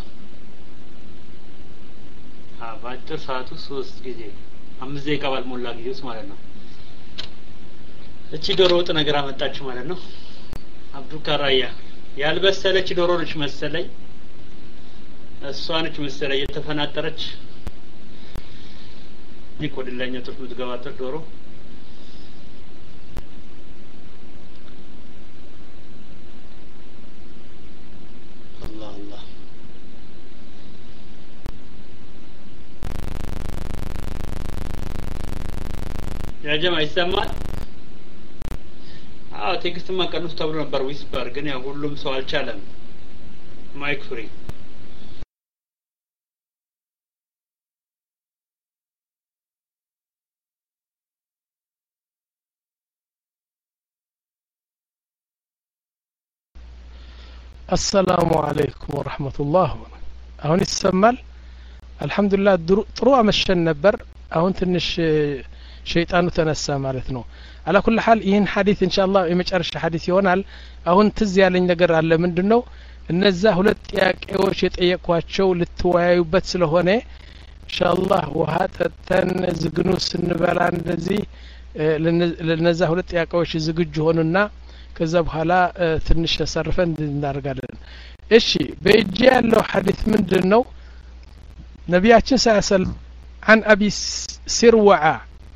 I: አዎ በአጭር ሰዓት ውስጥ ሶስት ጊዜ አምስት ደቂቃ ባልሞላ ጊዜ ውስጥ ማለት ነው። እቺ ዶሮ ወጥ ነገር አመጣች ማለት ነው። አብዱ ካራያ ያልበሰለች ዶሮ ነች መሰለኝ። እሷ ነች መሰለኝ የተፈናጠረች ይቆድላኛ ጥሩ ትገባጠር ዶሮ አላህ አላህ ያ ጀማ ይሰማል? አዎ ቴክስት ማቀነስ ተብሎ ነበር ዊስፐር ግን ያው ሁሉም ሰው አልቻለም። ማይክ ፍሪ
B: السلام عليكم ورحمة الله አሁን ይሰማል? አልহামዱሊላህ ጥሩ አመሸን ነበር። አሁን ትንሽ ሸይጣኑ ተነሳ ማለት ነው። አላ ኩል ሐል ይህን ሐዲስ ኢንሻአላህ የመጨረሻ ሐዲስ ይሆናል። አሁን ትዝ ያለኝ ነገር አለ። ምንድነው እነዛ ሁለት ጥያቄዎች የጠየቅኳቸው ልትወያዩበት ስለሆነ ኢንሻአላህ ውሃ ጠጥተን ዝግኑ ስንበላ እንደዚህ ለነዛ ሁለት ጥያቄዎች ዝግጁ ሆኑና ከዛ በኋላ ትንሽ ተሰርፈን እናደርጋለን። እሺ በእጄ ያለው ሐዲስ ምንድነው? ነቢያችን ሰለላሁ ዐለይሂ ወሰለም عن أبي سروعة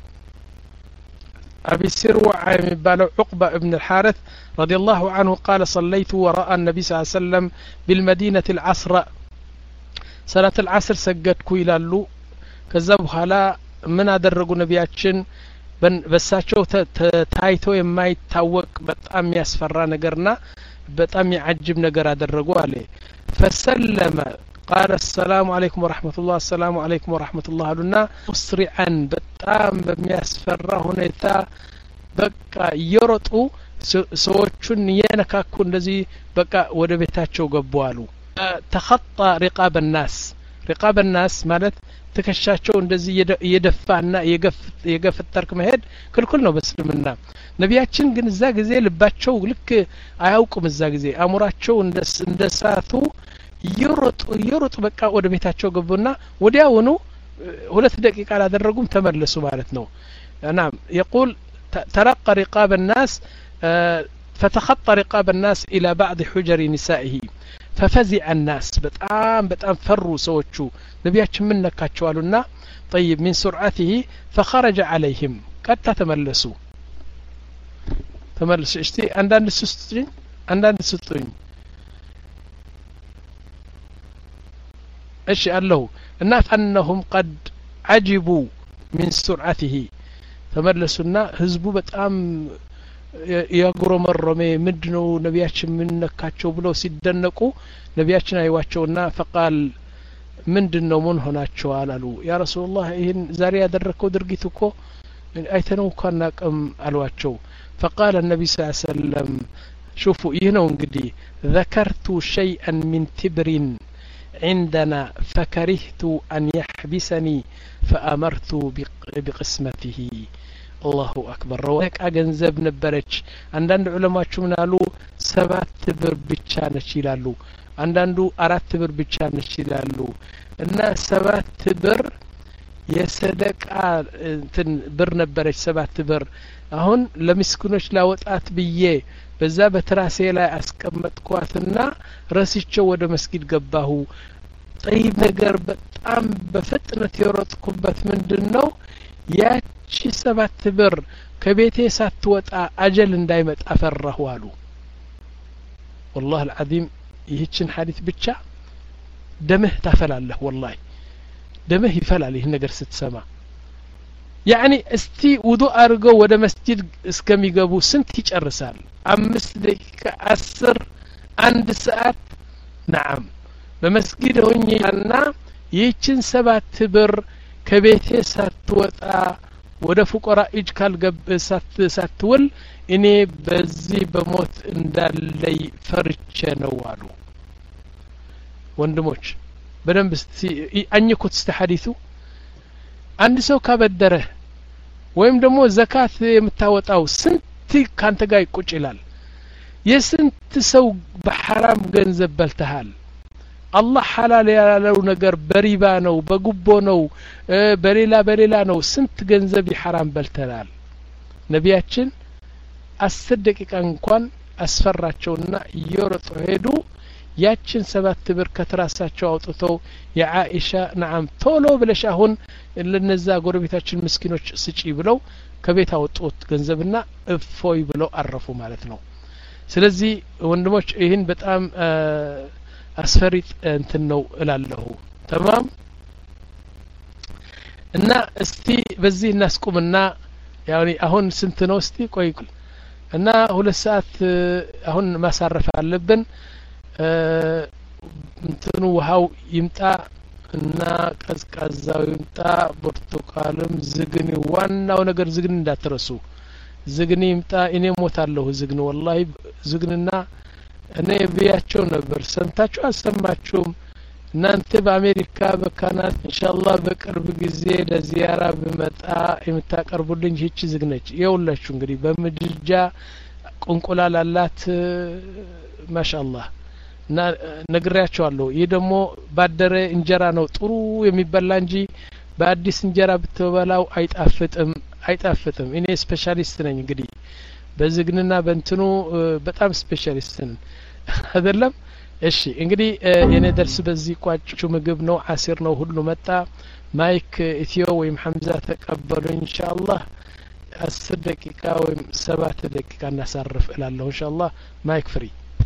B: أبي سروعة የሚባለው عقبة ابن الحارث رضي الله عنه قال صليت وراء النبي صلى الله عليه وسلم بالمدينة العصر صلاة العصر سجدኩ ይላሉ። ከዛ በኋላ ምን አደረጉ ነቢያችን? በሳቸው ታይቶ የማይታወቅ በጣም ያስፈራ ነገርና በጣም ያጅብ ነገር አደረጉ አለ። فسلم قال السلام عليكم ورحمة الله السلام عليكم ورحمة الله አሉና مسرعا በጣም በሚያስፈራ ሁኔታ በቃ እየሮጡ ሰዎቹን የነካኩ እንደዚህ በቃ ወደ ቤታቸው ገቡ አሉ። تخطى رقاب الناس رقاب الناس ማለት ትከሻቸው እንደዚህ እየደፋና የገፈተርክ መሄድ ክልክል ነው በእስልምና። ነቢያችን ግን እዛ ጊዜ ልባቸው ልክ አያውቁም። እዛ ጊዜ አእምሯቸው እንደሳቱ እየሮጡ እየሮጡ በቃ ወደ ቤታቸው ገቡና ወዲያውኑ ሁለት ደቂቃ አላደረጉም ተመለሱ ማለት ነው። نعم يقول ترقى رقاب الناس فتخطى رقاب الناس إلى بعض حجر نسائه ففزع الناس በጣም በጣም ፈሩ ሰዎቹ ነቢያችን ምን ነካቸው አሉና طيب من سرعته فخرج عليهم ቀጥታ ተመለሱ ተመለሱ እስቲ አንዳንድ ስስጥኝ አንዳንድ ስጡኝ እሺ አለው እና فانهم قد عجبوا من سرعته ተመለሱና ህዝቡ በጣም ያጉረመረመ ምንድነው ነቢያችን ምን ነካቸው ብለው ሲደነቁ ነቢያችን አይዋቸውና فقال ምንድነው ምን ሆናቸዋል አሉ። ያ ረሱላህ ይሄን ዛሬ ያደረከው ድርጊት እኮ አይተነው ካናቀም አሏቸው። فقال النبي صلى الله عليه وسلم شوفوا ይህ ነው እንግዲህ ذكرت شيئا من تبر عندنا فكرهت أن يحبسني فأمرت بقسمته الله أكبر روك أجنزب نبرج عندنا علماء من قالوا سبعة بر بتشان شيلالو عندنا أرات بر بتشان شيلالو الناس سبعة بر يسدك تن بر نبرج سبعة بر هون لمسكنوش لا وطأت بيه በዛ በትራሴ ላይ አስቀመጥኳትና ረስቼው ወደ መስጊድ ገባሁ። ጠይብ ነገር በጣም በፍጥነት የሮጥኩበት ምንድነው ያቺ ሰባት ብር ከቤቴ ሳትወጣ አጀል እንዳይመጣ ፈራሁ አሉ። والله العظيم ይህችን ሐዲስ ብቻ ደምህ ታፈላለህ። والله ደምህ ይፈላል ይህ ነገር ስትሰማ። يعني استي وضوء أرجو وده مسجد اسكمي جابو سنت يجرسال أمس دقيقة عشر عند ساعات نعم بمسجد هوني أنا يجن سبعة تبر كبيتي ساتوتا وده فقراء إجكال جب سات ساتول إني بزي بموت إن دالي فرش نوالو وندموش በደንብ አኝኩት እስቲ ሐዲሱ አንድ ሰው ካበደረ ወይም ደግሞ ዘካት የምታወጣው ስንት ካንተ ጋር ቁጭ ይላል የስንት ሰው በሐራም ገንዘብ በልተሃል አላህ ሐላል ያለው ነገር በሪባ ነው በጉቦ ነው በሌላ በሌላ ነው ስንት ገንዘብ ይሐራም በልተናል ነቢያችን አስር ደቂቃ እንኳን አስፈራቸውና እየሮጡ ሄዱ ያችን ሰባት ብር ከትራሳቸው አውጥተው የአኢሻ ነዓም ቶሎ ብለሽ አሁን ለነዛ ጎረቤታችን ምስኪኖች ስጪ ብለው ከቤት አወጡት ገንዘብና እፎይ ብለው አረፉ ማለት ነው ስለዚህ ወንድሞች ይህን በጣም አስፈሪጥ እንትን ነው እላለሁ ተማም እና እስቲ በዚህ እናስቁምና ያኒ አሁን ስንት ነው እስቲ ቆይ እና ሁለት ሰዓት አሁን ማሳረፍ አለብን እንትኑ ውሃው ይምጣ እና ቀዝቃዛው ይምጣ ብርቱካንም ዝግኒ ዋናው ነገር ዝግኒ እንዳትረሱ ዝግኒ ይምጣ እኔ ሞታለሁ ዝግኒ ወላሂ ዝግንና እኔ ብያቸው ነበር ሰምታችሁ አሰማችሁም እናንተ በአሜሪካ በካናዳ ኢንሻአላህ በቅርብ ጊዜ ለዚያራ በመጣ የምታቀርቡልኝ እቺ ዝግነች ይውላችሁ እንግዲህ በምድጃ ቁንቁላል አላት ማሻአላህ እና ነግሬያቸዋለሁ ይሄ ደግሞ ባደረ እንጀራ ነው ጥሩ የሚበላ እንጂ በአዲስ እንጀራ ብትበላው አይጣፍጥም አይጣፍጥም እኔ ስፔሻሊስት ነኝ እንግዲህ በዝግንና በእንትኑ በጣም ስፔሻሊስት ነኝ አይደለም እሺ እንግዲህ የኔ ደርስ በዚህ ቋጭቹ ምግብ ነው አሲር ነው ሁሉ መጣ ማይክ ኢትዮ ወይም ሐምዛ ተቀበሉ ኢንሻአላህ አስር ደቂቃ ወይም ሰባት ደቂቃ እናሳርፍ እላለሁ ኢንሻአላህ ማይክ ፍሪ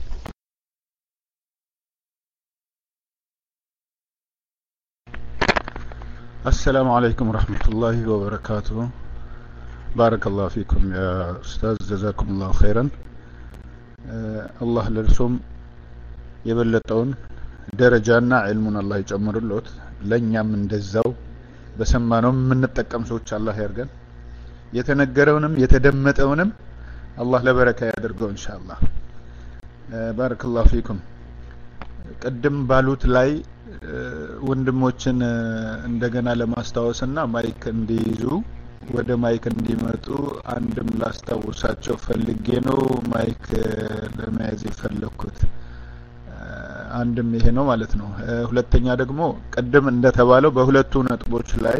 P: السلام عليكم ورحمة الله وبركاته بارك الله فيكم يا أستاذ جزاكم الله خيرا أه الله لرسوم يبلطون درجانا علمنا الله يجمر اللوت لن من دزاو بسمانهم من نتقم سوچ الله يرغن يتنقرونم يتدمتونم الله لبركة يدرقو إن شاء الله أه بارك الله فيكم قدم بالوت لاي ወንድሞችን እንደገና ለማስታወስና ማይክ እንዲይዙ ወደ ማይክ እንዲመጡ አንድም ላስታውሳቸው ፈልጌ ነው ማይክ ለመያዝ የፈለኩት አንድም ይሄ ነው ማለት ነው ሁለተኛ ደግሞ ቀደም እንደተባለው በሁለቱ ነጥቦች ላይ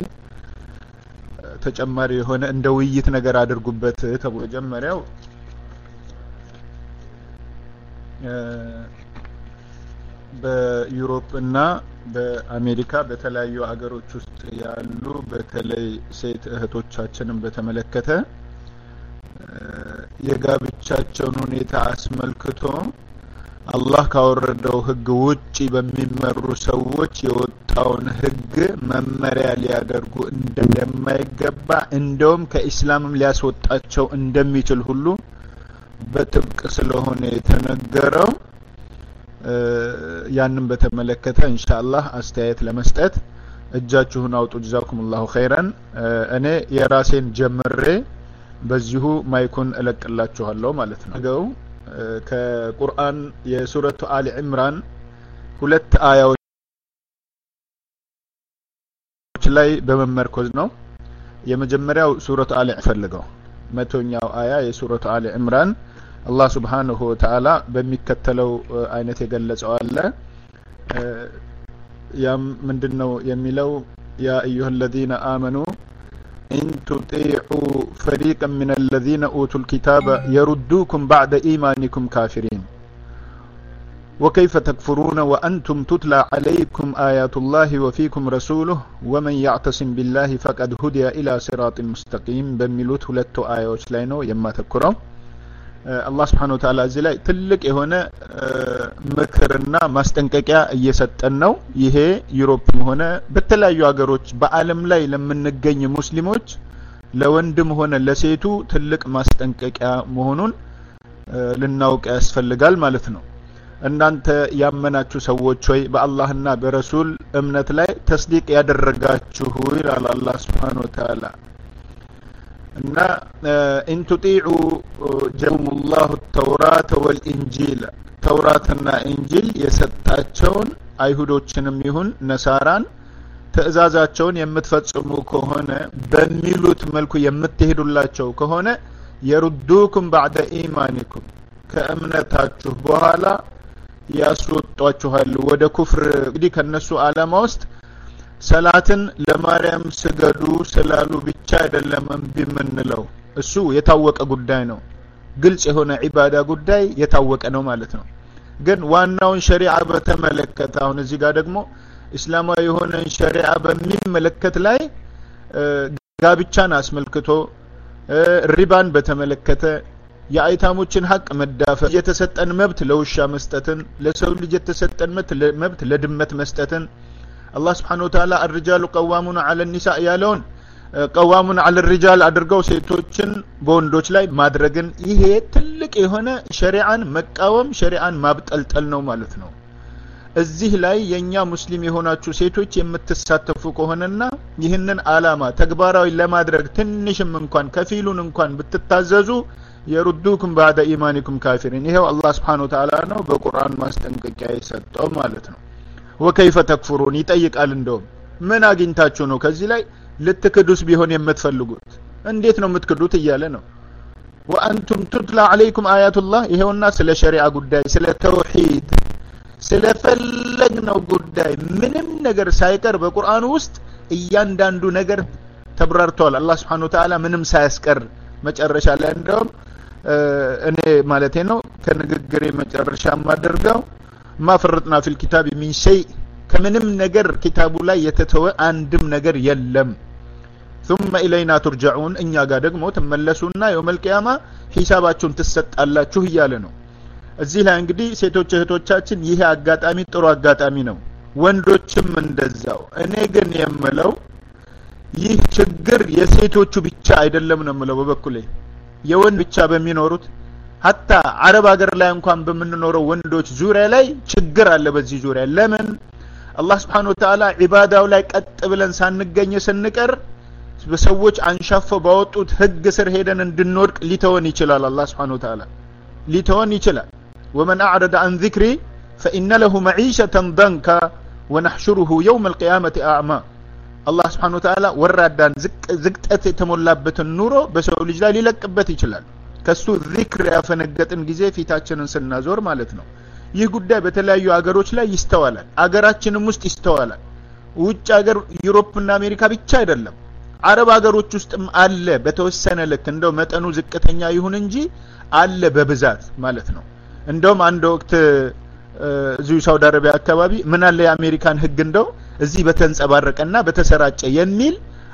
P: ተጨማሪ የሆነ እንደ ውይይት ነገር አድርጉበት ተብሎ መጀመሪያው በዩሮፕ እና በአሜሪካ በተለያዩ ሀገሮች ውስጥ ያሉ በተለይ ሴት እህቶቻችንን በተመለከተ የጋብቻቸውን ሁኔታ አስመልክቶ አላህ ካወረደው ህግ ውጪ በሚመሩ ሰዎች የወጣውን ህግ መመሪያ ሊያደርጉ እንደማይገባ እንደውም ከኢስላምም ሊያስወጣቸው እንደሚችል ሁሉ በጥብቅ ስለሆነ የተነገረው ያንን በተመለከተ ኢንሻአላህ አስተያየት ለመስጠት እጃችሁን አውጡ ጀዛኩሙላሁ ኸይራን እኔ የራሴን ጀምሬ በዚሁ ማይኩን እለቅላችኋለሁ ማለት ነው ከቁርአን የሱረቱ አሊ ኢምራን ሁለት አያዎች ላይ በመመርኮዝ ነው የመጀመሪያው ሱረቱ አሊ ፈልገው መቶኛው አያ የሱረቱ አሊ ኢምራን الله سبحانه وتعالى በሚከተለው አይነት የገለጸው አለ ያም ምንድነው የሚለው يا ايها الذين امنوا ان تطيعوا فريقا من الذين اوتوا الكتاب يردوكم بعد ايمانكم كافرين وكيف تكفرون وانتم تتلى عليكم ايات الله وفيكم رسوله ومن يعتصم بالله فقد هدي الى صراط مستقيم በሚሉት ሁለት አያዎች ላይ ነው የማተኩረው الله سبحانه وتعالى እዚህ ላይ ትልቅ የሆነ ምክርና ማስጠንቀቂያ እየሰጠን ነው ይሄ ዩሮፕም ሆነ በተለያዩ ሀገሮች በአለም ላይ ለምንገኝ ሙስሊሞች ለወንድም ሆነ ለሴቱ ትልቅ ማስጠንቀቂያ መሆኑን ልናውቅ ያስፈልጋል ማለት ነው እናንተ ያመናችሁ ሰዎች ሆይ በአላህና በረሱል እምነት ላይ ተስዲቅ ያደረጋችሁ ይላል አላህ Subhanahu Wa Ta'ala እና ኢን ቱጢዑ ጀሙላሁ ተውራት ወልኢንጂል ተውራትና ኢንጂል የሰጣቸውን አይሁዶችንም ይሁን ነሳራን ትእዛዛቸውን የምትፈጽሙ ከሆነ በሚሉት መልኩ የምትሄዱላቸው ከሆነ የሩዱኩም ባዕደ ኢማኒኩም ከእምነታችሁ በኋላ ያስወጧችኋል ወደ ኩፍር። እንግዲህ ከነሱ ዓላማ ውስጥ ሰላትን ለማርያም ስገዱ ስላሉ ብቻ አይደለም እምቢ የምንለው። እሱ የታወቀ ጉዳይ ነው። ግልጽ የሆነ ዒባዳ ጉዳይ የታወቀ ነው ማለት ነው። ግን ዋናውን ሸሪዓ በተመለከተ አሁን እዚህ ጋር ደግሞ እስላማዊ የሆነ ሸሪዓ በሚመለከት ላይ ጋብቻን አስመልክቶ ሪባን በተመለከተ የአይታሞችን ሀቅ መዳፈር፣ የተሰጠን መብት ለውሻ መስጠትን፣ ለሰው ልጅ የተሰጠን መብት ለድመት መስጠትን አላህ Subhanahu Wa Ta'ala الرجال قوامون على النساء ያለውን قوامون على الرجال አድርገው ሴቶችን በወንዶች ላይ ማድረግን ይሄ ትልቅ የሆነ ሸሪዓን መቃወም ሸሪዓን ማብጠልጠል ነው ማለት ነው። እዚህ ላይ የኛ ሙስሊም የሆናችሁ ሴቶች የምትሳተፉ ከሆነና ይህንን አላማ ተግባራዊ ለማድረግ ትንሽም እንኳን ከፊሉን እንኳን ብትታዘዙ የሩዱኩም ባዕደ ኢማኒኩም ካፊሪን ይሄው አላህ Subhanahu Wa Ta'ala ነው በቁርአን ማስጠንቀቂያ የሰጠው ማለት ነው። ወከይፈ ተክፍሩን ይጠይቃል። እንደውም ምን አግኝታችሁ ነው ከዚህ ላይ ልትክዱስ ቢሆን የምትፈልጉት? እንዴት ነው የምትክዱት እያለ ነው። ወአንቱም ትትላ አለይኩም አያቱላህ ይሄውና ስለ ሸሪዓ ጉዳይ ስለ ተውሂድ ስለፈለግነው ጉዳይ ምንም ነገር ሳይቀር በቁርአን ውስጥ እያንዳንዱ ነገር ተብራርቷል። አላህ Subhanahu Wa Ta'ala ምንም ሳያስቀር መጨረሻ ላይ እንደውም እኔ ማለቴ ነው ከንግግሬ መጨረሻ ማደርገው ما فرطنا في الكتاب من شيء ከምንም ነገር ኪታቡ ላይ የተተወ አንድም ነገር የለም። ثم إلينا ترجعون እኛ ጋር ደግሞ ተመለሱና የውመል ቂያማ ሂሳባችሁን ትሰጣላችሁ እያለ ነው። እዚህ ላይ እንግዲህ ሴቶች እህቶቻችን ይሄ አጋጣሚ ጥሩ አጋጣሚ ነው፣ ወንዶችም እንደዛው። እኔ ግን የምለው ይህ ችግር የሴቶቹ ብቻ አይደለም ነው የምለው በበኩሌ የወንድ ብቻ በሚኖሩት ሀታ አረብ ሀገር ላይ እንኳን በመንኖረው ወንዶች ዙሪያ ላይ ችግር አለ በዚህ ዙሪያ። ለምን አላህ Subhanahu Wa Ta'ala ኢባዳው ላይ ቀጥ ብለን ሳንገኝ ስንቀር በሰዎች አንሻፈው ባወጡት ህግ ስር ሄደን እንድንወድቅ ሊተወን ይችላል። አላህ Subhanahu Wa Ta'ala ሊተወን ይችላል። ومن أعرض عن ذكري فإن له معيشة ضنكا ونحشره يوم القيامة أعمى አላህ Subhanahu Wa Ta'ala ወራዳን ዝቅጠት የተሞላበትን ኑሮ በሰው ልጅ ላይ ሊለቅበት ይችላል ከሱ ዚክር ያፈነገጥን ጊዜ ፊታችንን ስናዞር ማለት ነው። ይህ ጉዳይ በተለያዩ ሀገሮች ላይ ይስተዋላል፣ አገራችንም ውስጥ ይስተዋላል። ውጭ ሀገር ዩሮፕና አሜሪካ ብቻ አይደለም አረብ ሀገሮች ውስጥም አለ በተወሰነ ልክ እንደው መጠኑ ዝቅተኛ ይሁን እንጂ አለ በብዛት ማለት ነው። እንደውም አንድ ወቅት እዚሁ ሳውዲ አረቢያ አካባቢ ምን አለ የአሜሪካን ህግ እንደው እዚህ በተንጸባረቀና በተሰራጨ የሚል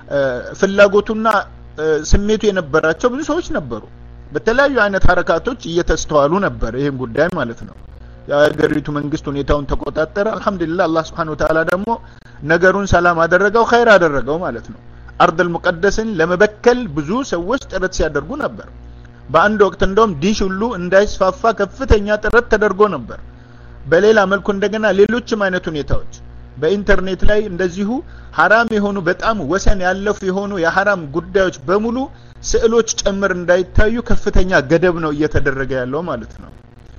P: ፍላጎቱና ስሜቱ የነበራቸው ብዙ ሰዎች ነበሩ። በተለያዩ አይነት ሐረካቶች እየተስተዋሉ ነበር ይሄን ጉዳይ ማለት ነው። የሀገሪቱ መንግስት ሁኔታውን ተቆጣጠረ። አልহামዱሊላህ አላህ Subhanahu Wa Ta'ala ደግሞ ነገሩን ሰላም አደረገው ኸይር አደረገው ማለት ነው። አርደል ሙቀደስን ለመበከል ብዙ ሰዎች ጥረት ሲያደርጉ ነበር። በአንድ ወቅት እንደውም ዲሽ ሁሉ እንዳይስፋፋ ከፍተኛ ጥረት ተደርጎ ነበር። በሌላ መልኩ እንደገና ሌሎችም አይነት ሁኔታዎች በኢንተርኔት ላይ እንደዚሁ حرام የሆኑ በጣም ወሰን ያለፉ የሆኑ የሐራም ጉዳዮች በሙሉ ስዕሎች ጨምር እንዳይታዩ ከፍተኛ ገደብ ነው እየተደረገ ያለው ማለት ነው።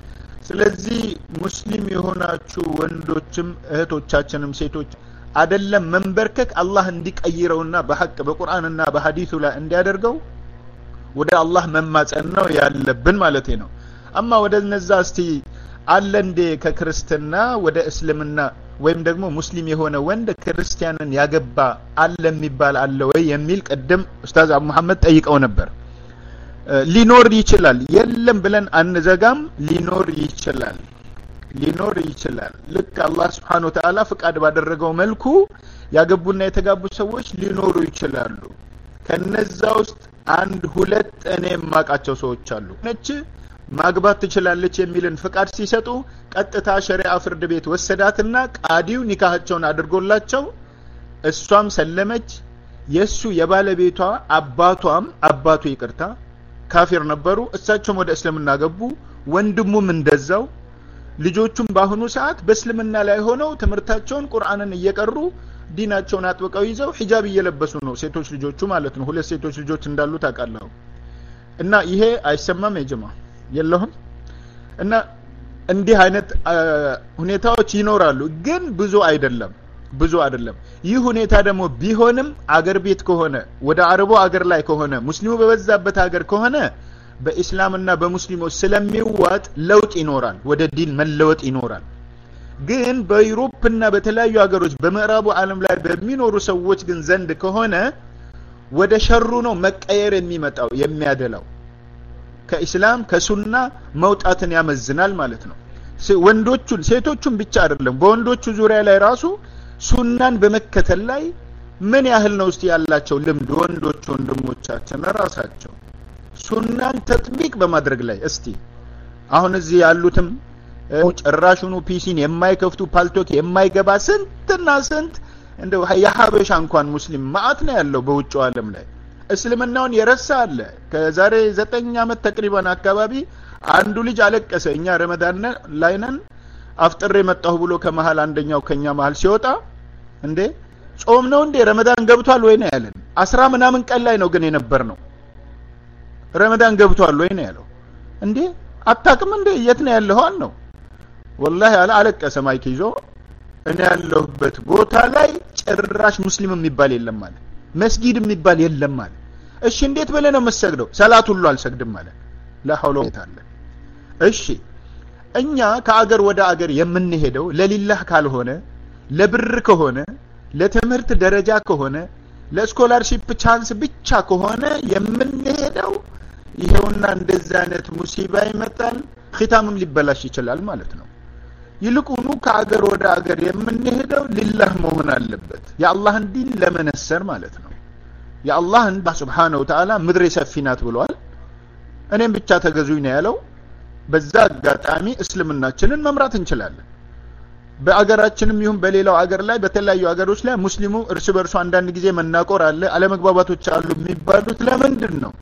P: ስለዚህ ሙስሊም የሆናችሁ ወንዶችም እህቶቻችንም ሴቶች አይደለም መንበርከክ አላህ እንዲቀይረውና በሐቅ በቁርአንና በሐዲሱ ላይ እንዲያደርገው ወደ አላህ መማጸን ነው ያለብን ማለት ነው። አማ ወደ እነዛ እስቲ አለ እንደ ከክርስቲያና ወደ እስልምና ወይም ደግሞ ሙስሊም የሆነ ወንድ ክርስቲያንን ያገባ አለ የሚባል አለ ወይ የሚል ቀደም ኡስታዝ አቡ መሐመድ ጠይቀው ነበር። ሊኖር ይችላል የለም ብለን አንዘጋም። ሊኖር ይችላል ሊኖር ይችላል ልክ አላህ Subhanahu Wa Ta'ala ፍቃድ ባደረገው መልኩ ያገቡና የተጋቡ ሰዎች ሊኖሩ ይችላሉ። ከነዛ ውስጥ አንድ ሁለት እኔ ማቃቸው ሰዎች አሉ ነች ማግባት ትችላለች የሚልን ፍቃድ ሲሰጡ ቀጥታ ሸሪዓ ፍርድ ቤት ወሰዳትና ቃዲው ኒካሃቸውን አድርጎላቸው እሷም ሰለመች። የሱ የባለቤቷ አባቷም አባቱ ይቅርታ ካፊር ነበሩ፣ እሳቸውም ወደ እስልምና ገቡ። ወንድሙም እንደዛው። ልጆቹም ባሁኑ ሰዓት በእስልምና ላይ ሆነው ትምርታቸውን ቁርአንን እየቀሩ ዲናቸውን አጥብቀው ይዘው ሒጃብ እየለበሱ ነው ሴቶች ልጆቹ ማለት ነው ሁለት ሴቶች ልጆች እንዳሉ ታውቃለህ እና ይሄ አይሰማም የጀማ የለህም እና እንዲህ አይነት ሁኔታዎች ይኖራሉ ግን ብዙ አይደለም ብዙ አይደለም ይህ ሁኔታ ደግሞ ቢሆንም አገር ቤት ከሆነ ወደ አረቡ አገር ላይ ከሆነ ሙስሊሙ በበዛበት አገር ከሆነ በእስላምና በሙስሊሞች ስለሚዋጥ ለውጥ ይኖራል ወደ ዲን መለወጥ ይኖራል ግን በዩሮፕና በተለያዩ ሀገሮች በምዕራቡ ዓለም ላይ በሚኖሩ ሰዎች ግን ዘንድ ከሆነ ወደ ሸሩ ነው መቀየር የሚመጣው የሚያደላው ከእስላም ከሱና መውጣትን ያመዝናል ማለት ነው ወንዶቹን ሴቶቹን ብቻ አይደለም በወንዶቹ ዙሪያ ላይ ራሱ ሱናን በመከተል ላይ ምን ያህል ነው እስቲ ያላቸው ልምድ ወንዶች ወንድሞቻችን ራሳቸው ሱናን ተጥቢቅ በማድረግ ላይ እስቲ አሁን እዚህ ያሉትም ጭራሹኑ ፒሲን የማይከፍቱ ፓልቶክ የማይገባ ስንትና ስንት እንደው የሐበሻ እንኳን ሙስሊም ማአት ነው ያለው በውጭው ዓለም ላይ እስልምናውን የረሳ አለ ከዛሬ ዘጠኝ አመት ተቅሪባን አካባቢ አንዱ ልጅ አለቀሰ እኛ ረመዳን ላይ ነን አፍጥሬ መጣሁ ብሎ ከመሃል አንደኛው ከኛ መሃል ሲወጣ እንዴ ጾም ነው እንዴ ረመዳን ገብቷል ወይ ነው ያለን አስራ ምናምን ቀን ላይ ነው ግን የነበር ነው ረመዳን ገብቷል ወይ ነው ያለው እንዴ አታቅም እንዴ የት ነው ያለው ነው والله አለ አለቀሰ ማይክ ይዞ እኔ ያለሁበት ቦታ ላይ ጭራሽ ሙስሊም የሚባል የለም ማለት መስጊድ የሚባል የለም ማለት እሺ እንዴት በለ ነው መስገደው ሰላት ሁሉ አልሰግድም ማለት لا حول ولا قوه እሺ እኛ ከአገር ወደ አገር የምንሄደው ለሊላህ ካልሆነ ለብር ከሆነ ለትምህርት ደረጃ ከሆነ ለስኮላርሺፕ ቻንስ ብቻ ከሆነ የምንሄደው ይሄውና እንደዛ አይነት ሙሲባ ይመጣል ختامም ሊበላሽ ይችላል ማለት ነው ይልቁኑ ከአገር ወደ አገር የምንሄደው ሊላህ መሆን አለበት የአላህን ዲን ለመነሰር ማለት ነው የአላህን በሱብሃነሁ ወተዓላ ምድር ሰፊናት ብሏል እኔም ብቻ ተገዙኝ ነው ያለው በዛ አጋጣሚ እስልምናችንን መምራት እንችላለን በአገራችንም ይሁን በሌላው አገር ላይ በተለያዩ አገሮች ላይ ሙስሊሙ እርስ በርሱ አንዳንድ ጊዜ መናቆር አለ አለመግባባቶች አሉ የሚባሉት ለምንድን ነው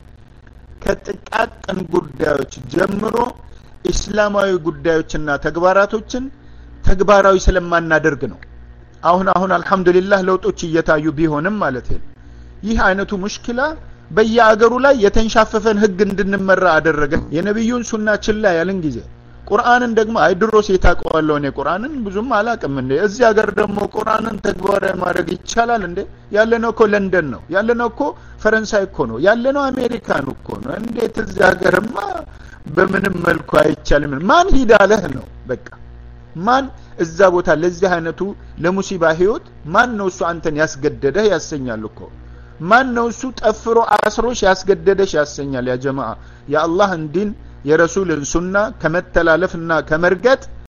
P: ከጥቃቅን ጉዳዮች ጀምሮ እስላማዊ ጉዳዮችና ተግባራቶችን ተግባራዊ ስለማናደርግ ነው አሁን አሁን አልহামዱሊላህ ለውጦች እየታዩ ቢሆንም ማለት ነው ይህ አይነቱ ሙሽኪላ በየአገሩ ላይ የተንሻፈፈን ህግ እንድንመራ አደረገ የነብዩን ሱና ችላ ያለን ጊዜ ቁርአንን ደግሞ አይድሮስ የታቀዋለው ነው ቁርአንን ብዙም አላቀም እንዴ እዚህ ሀገር ደግሞ ቁርአንን ተግባራዊ ማድረግ ይቻላል እንዴ ያለነው እኮ ለንደን ነው ያለነው እኮ ፈረንሳይ እኮ ነው ያለነው አሜሪካን እኮ ነው እንዴት እዚህ ሀገርማ በምንም መልኩ አይቻልም ማን ሂዳለህ ነው በቃ ማን እዛ ቦታ ለዚህ አይነቱ ለሙሲባ ህይወት ማን ነው እሱ አንተን ያስገደደህ ያሰኛል እኮ ማን ነው እሱ ጠፍሮ አስሮሽ ያስገደደሽ ያሰኛል ያ ጀማዓ የአላህን ዲን የረሱልን ሱና ከመተላለፍና ከመርገጥ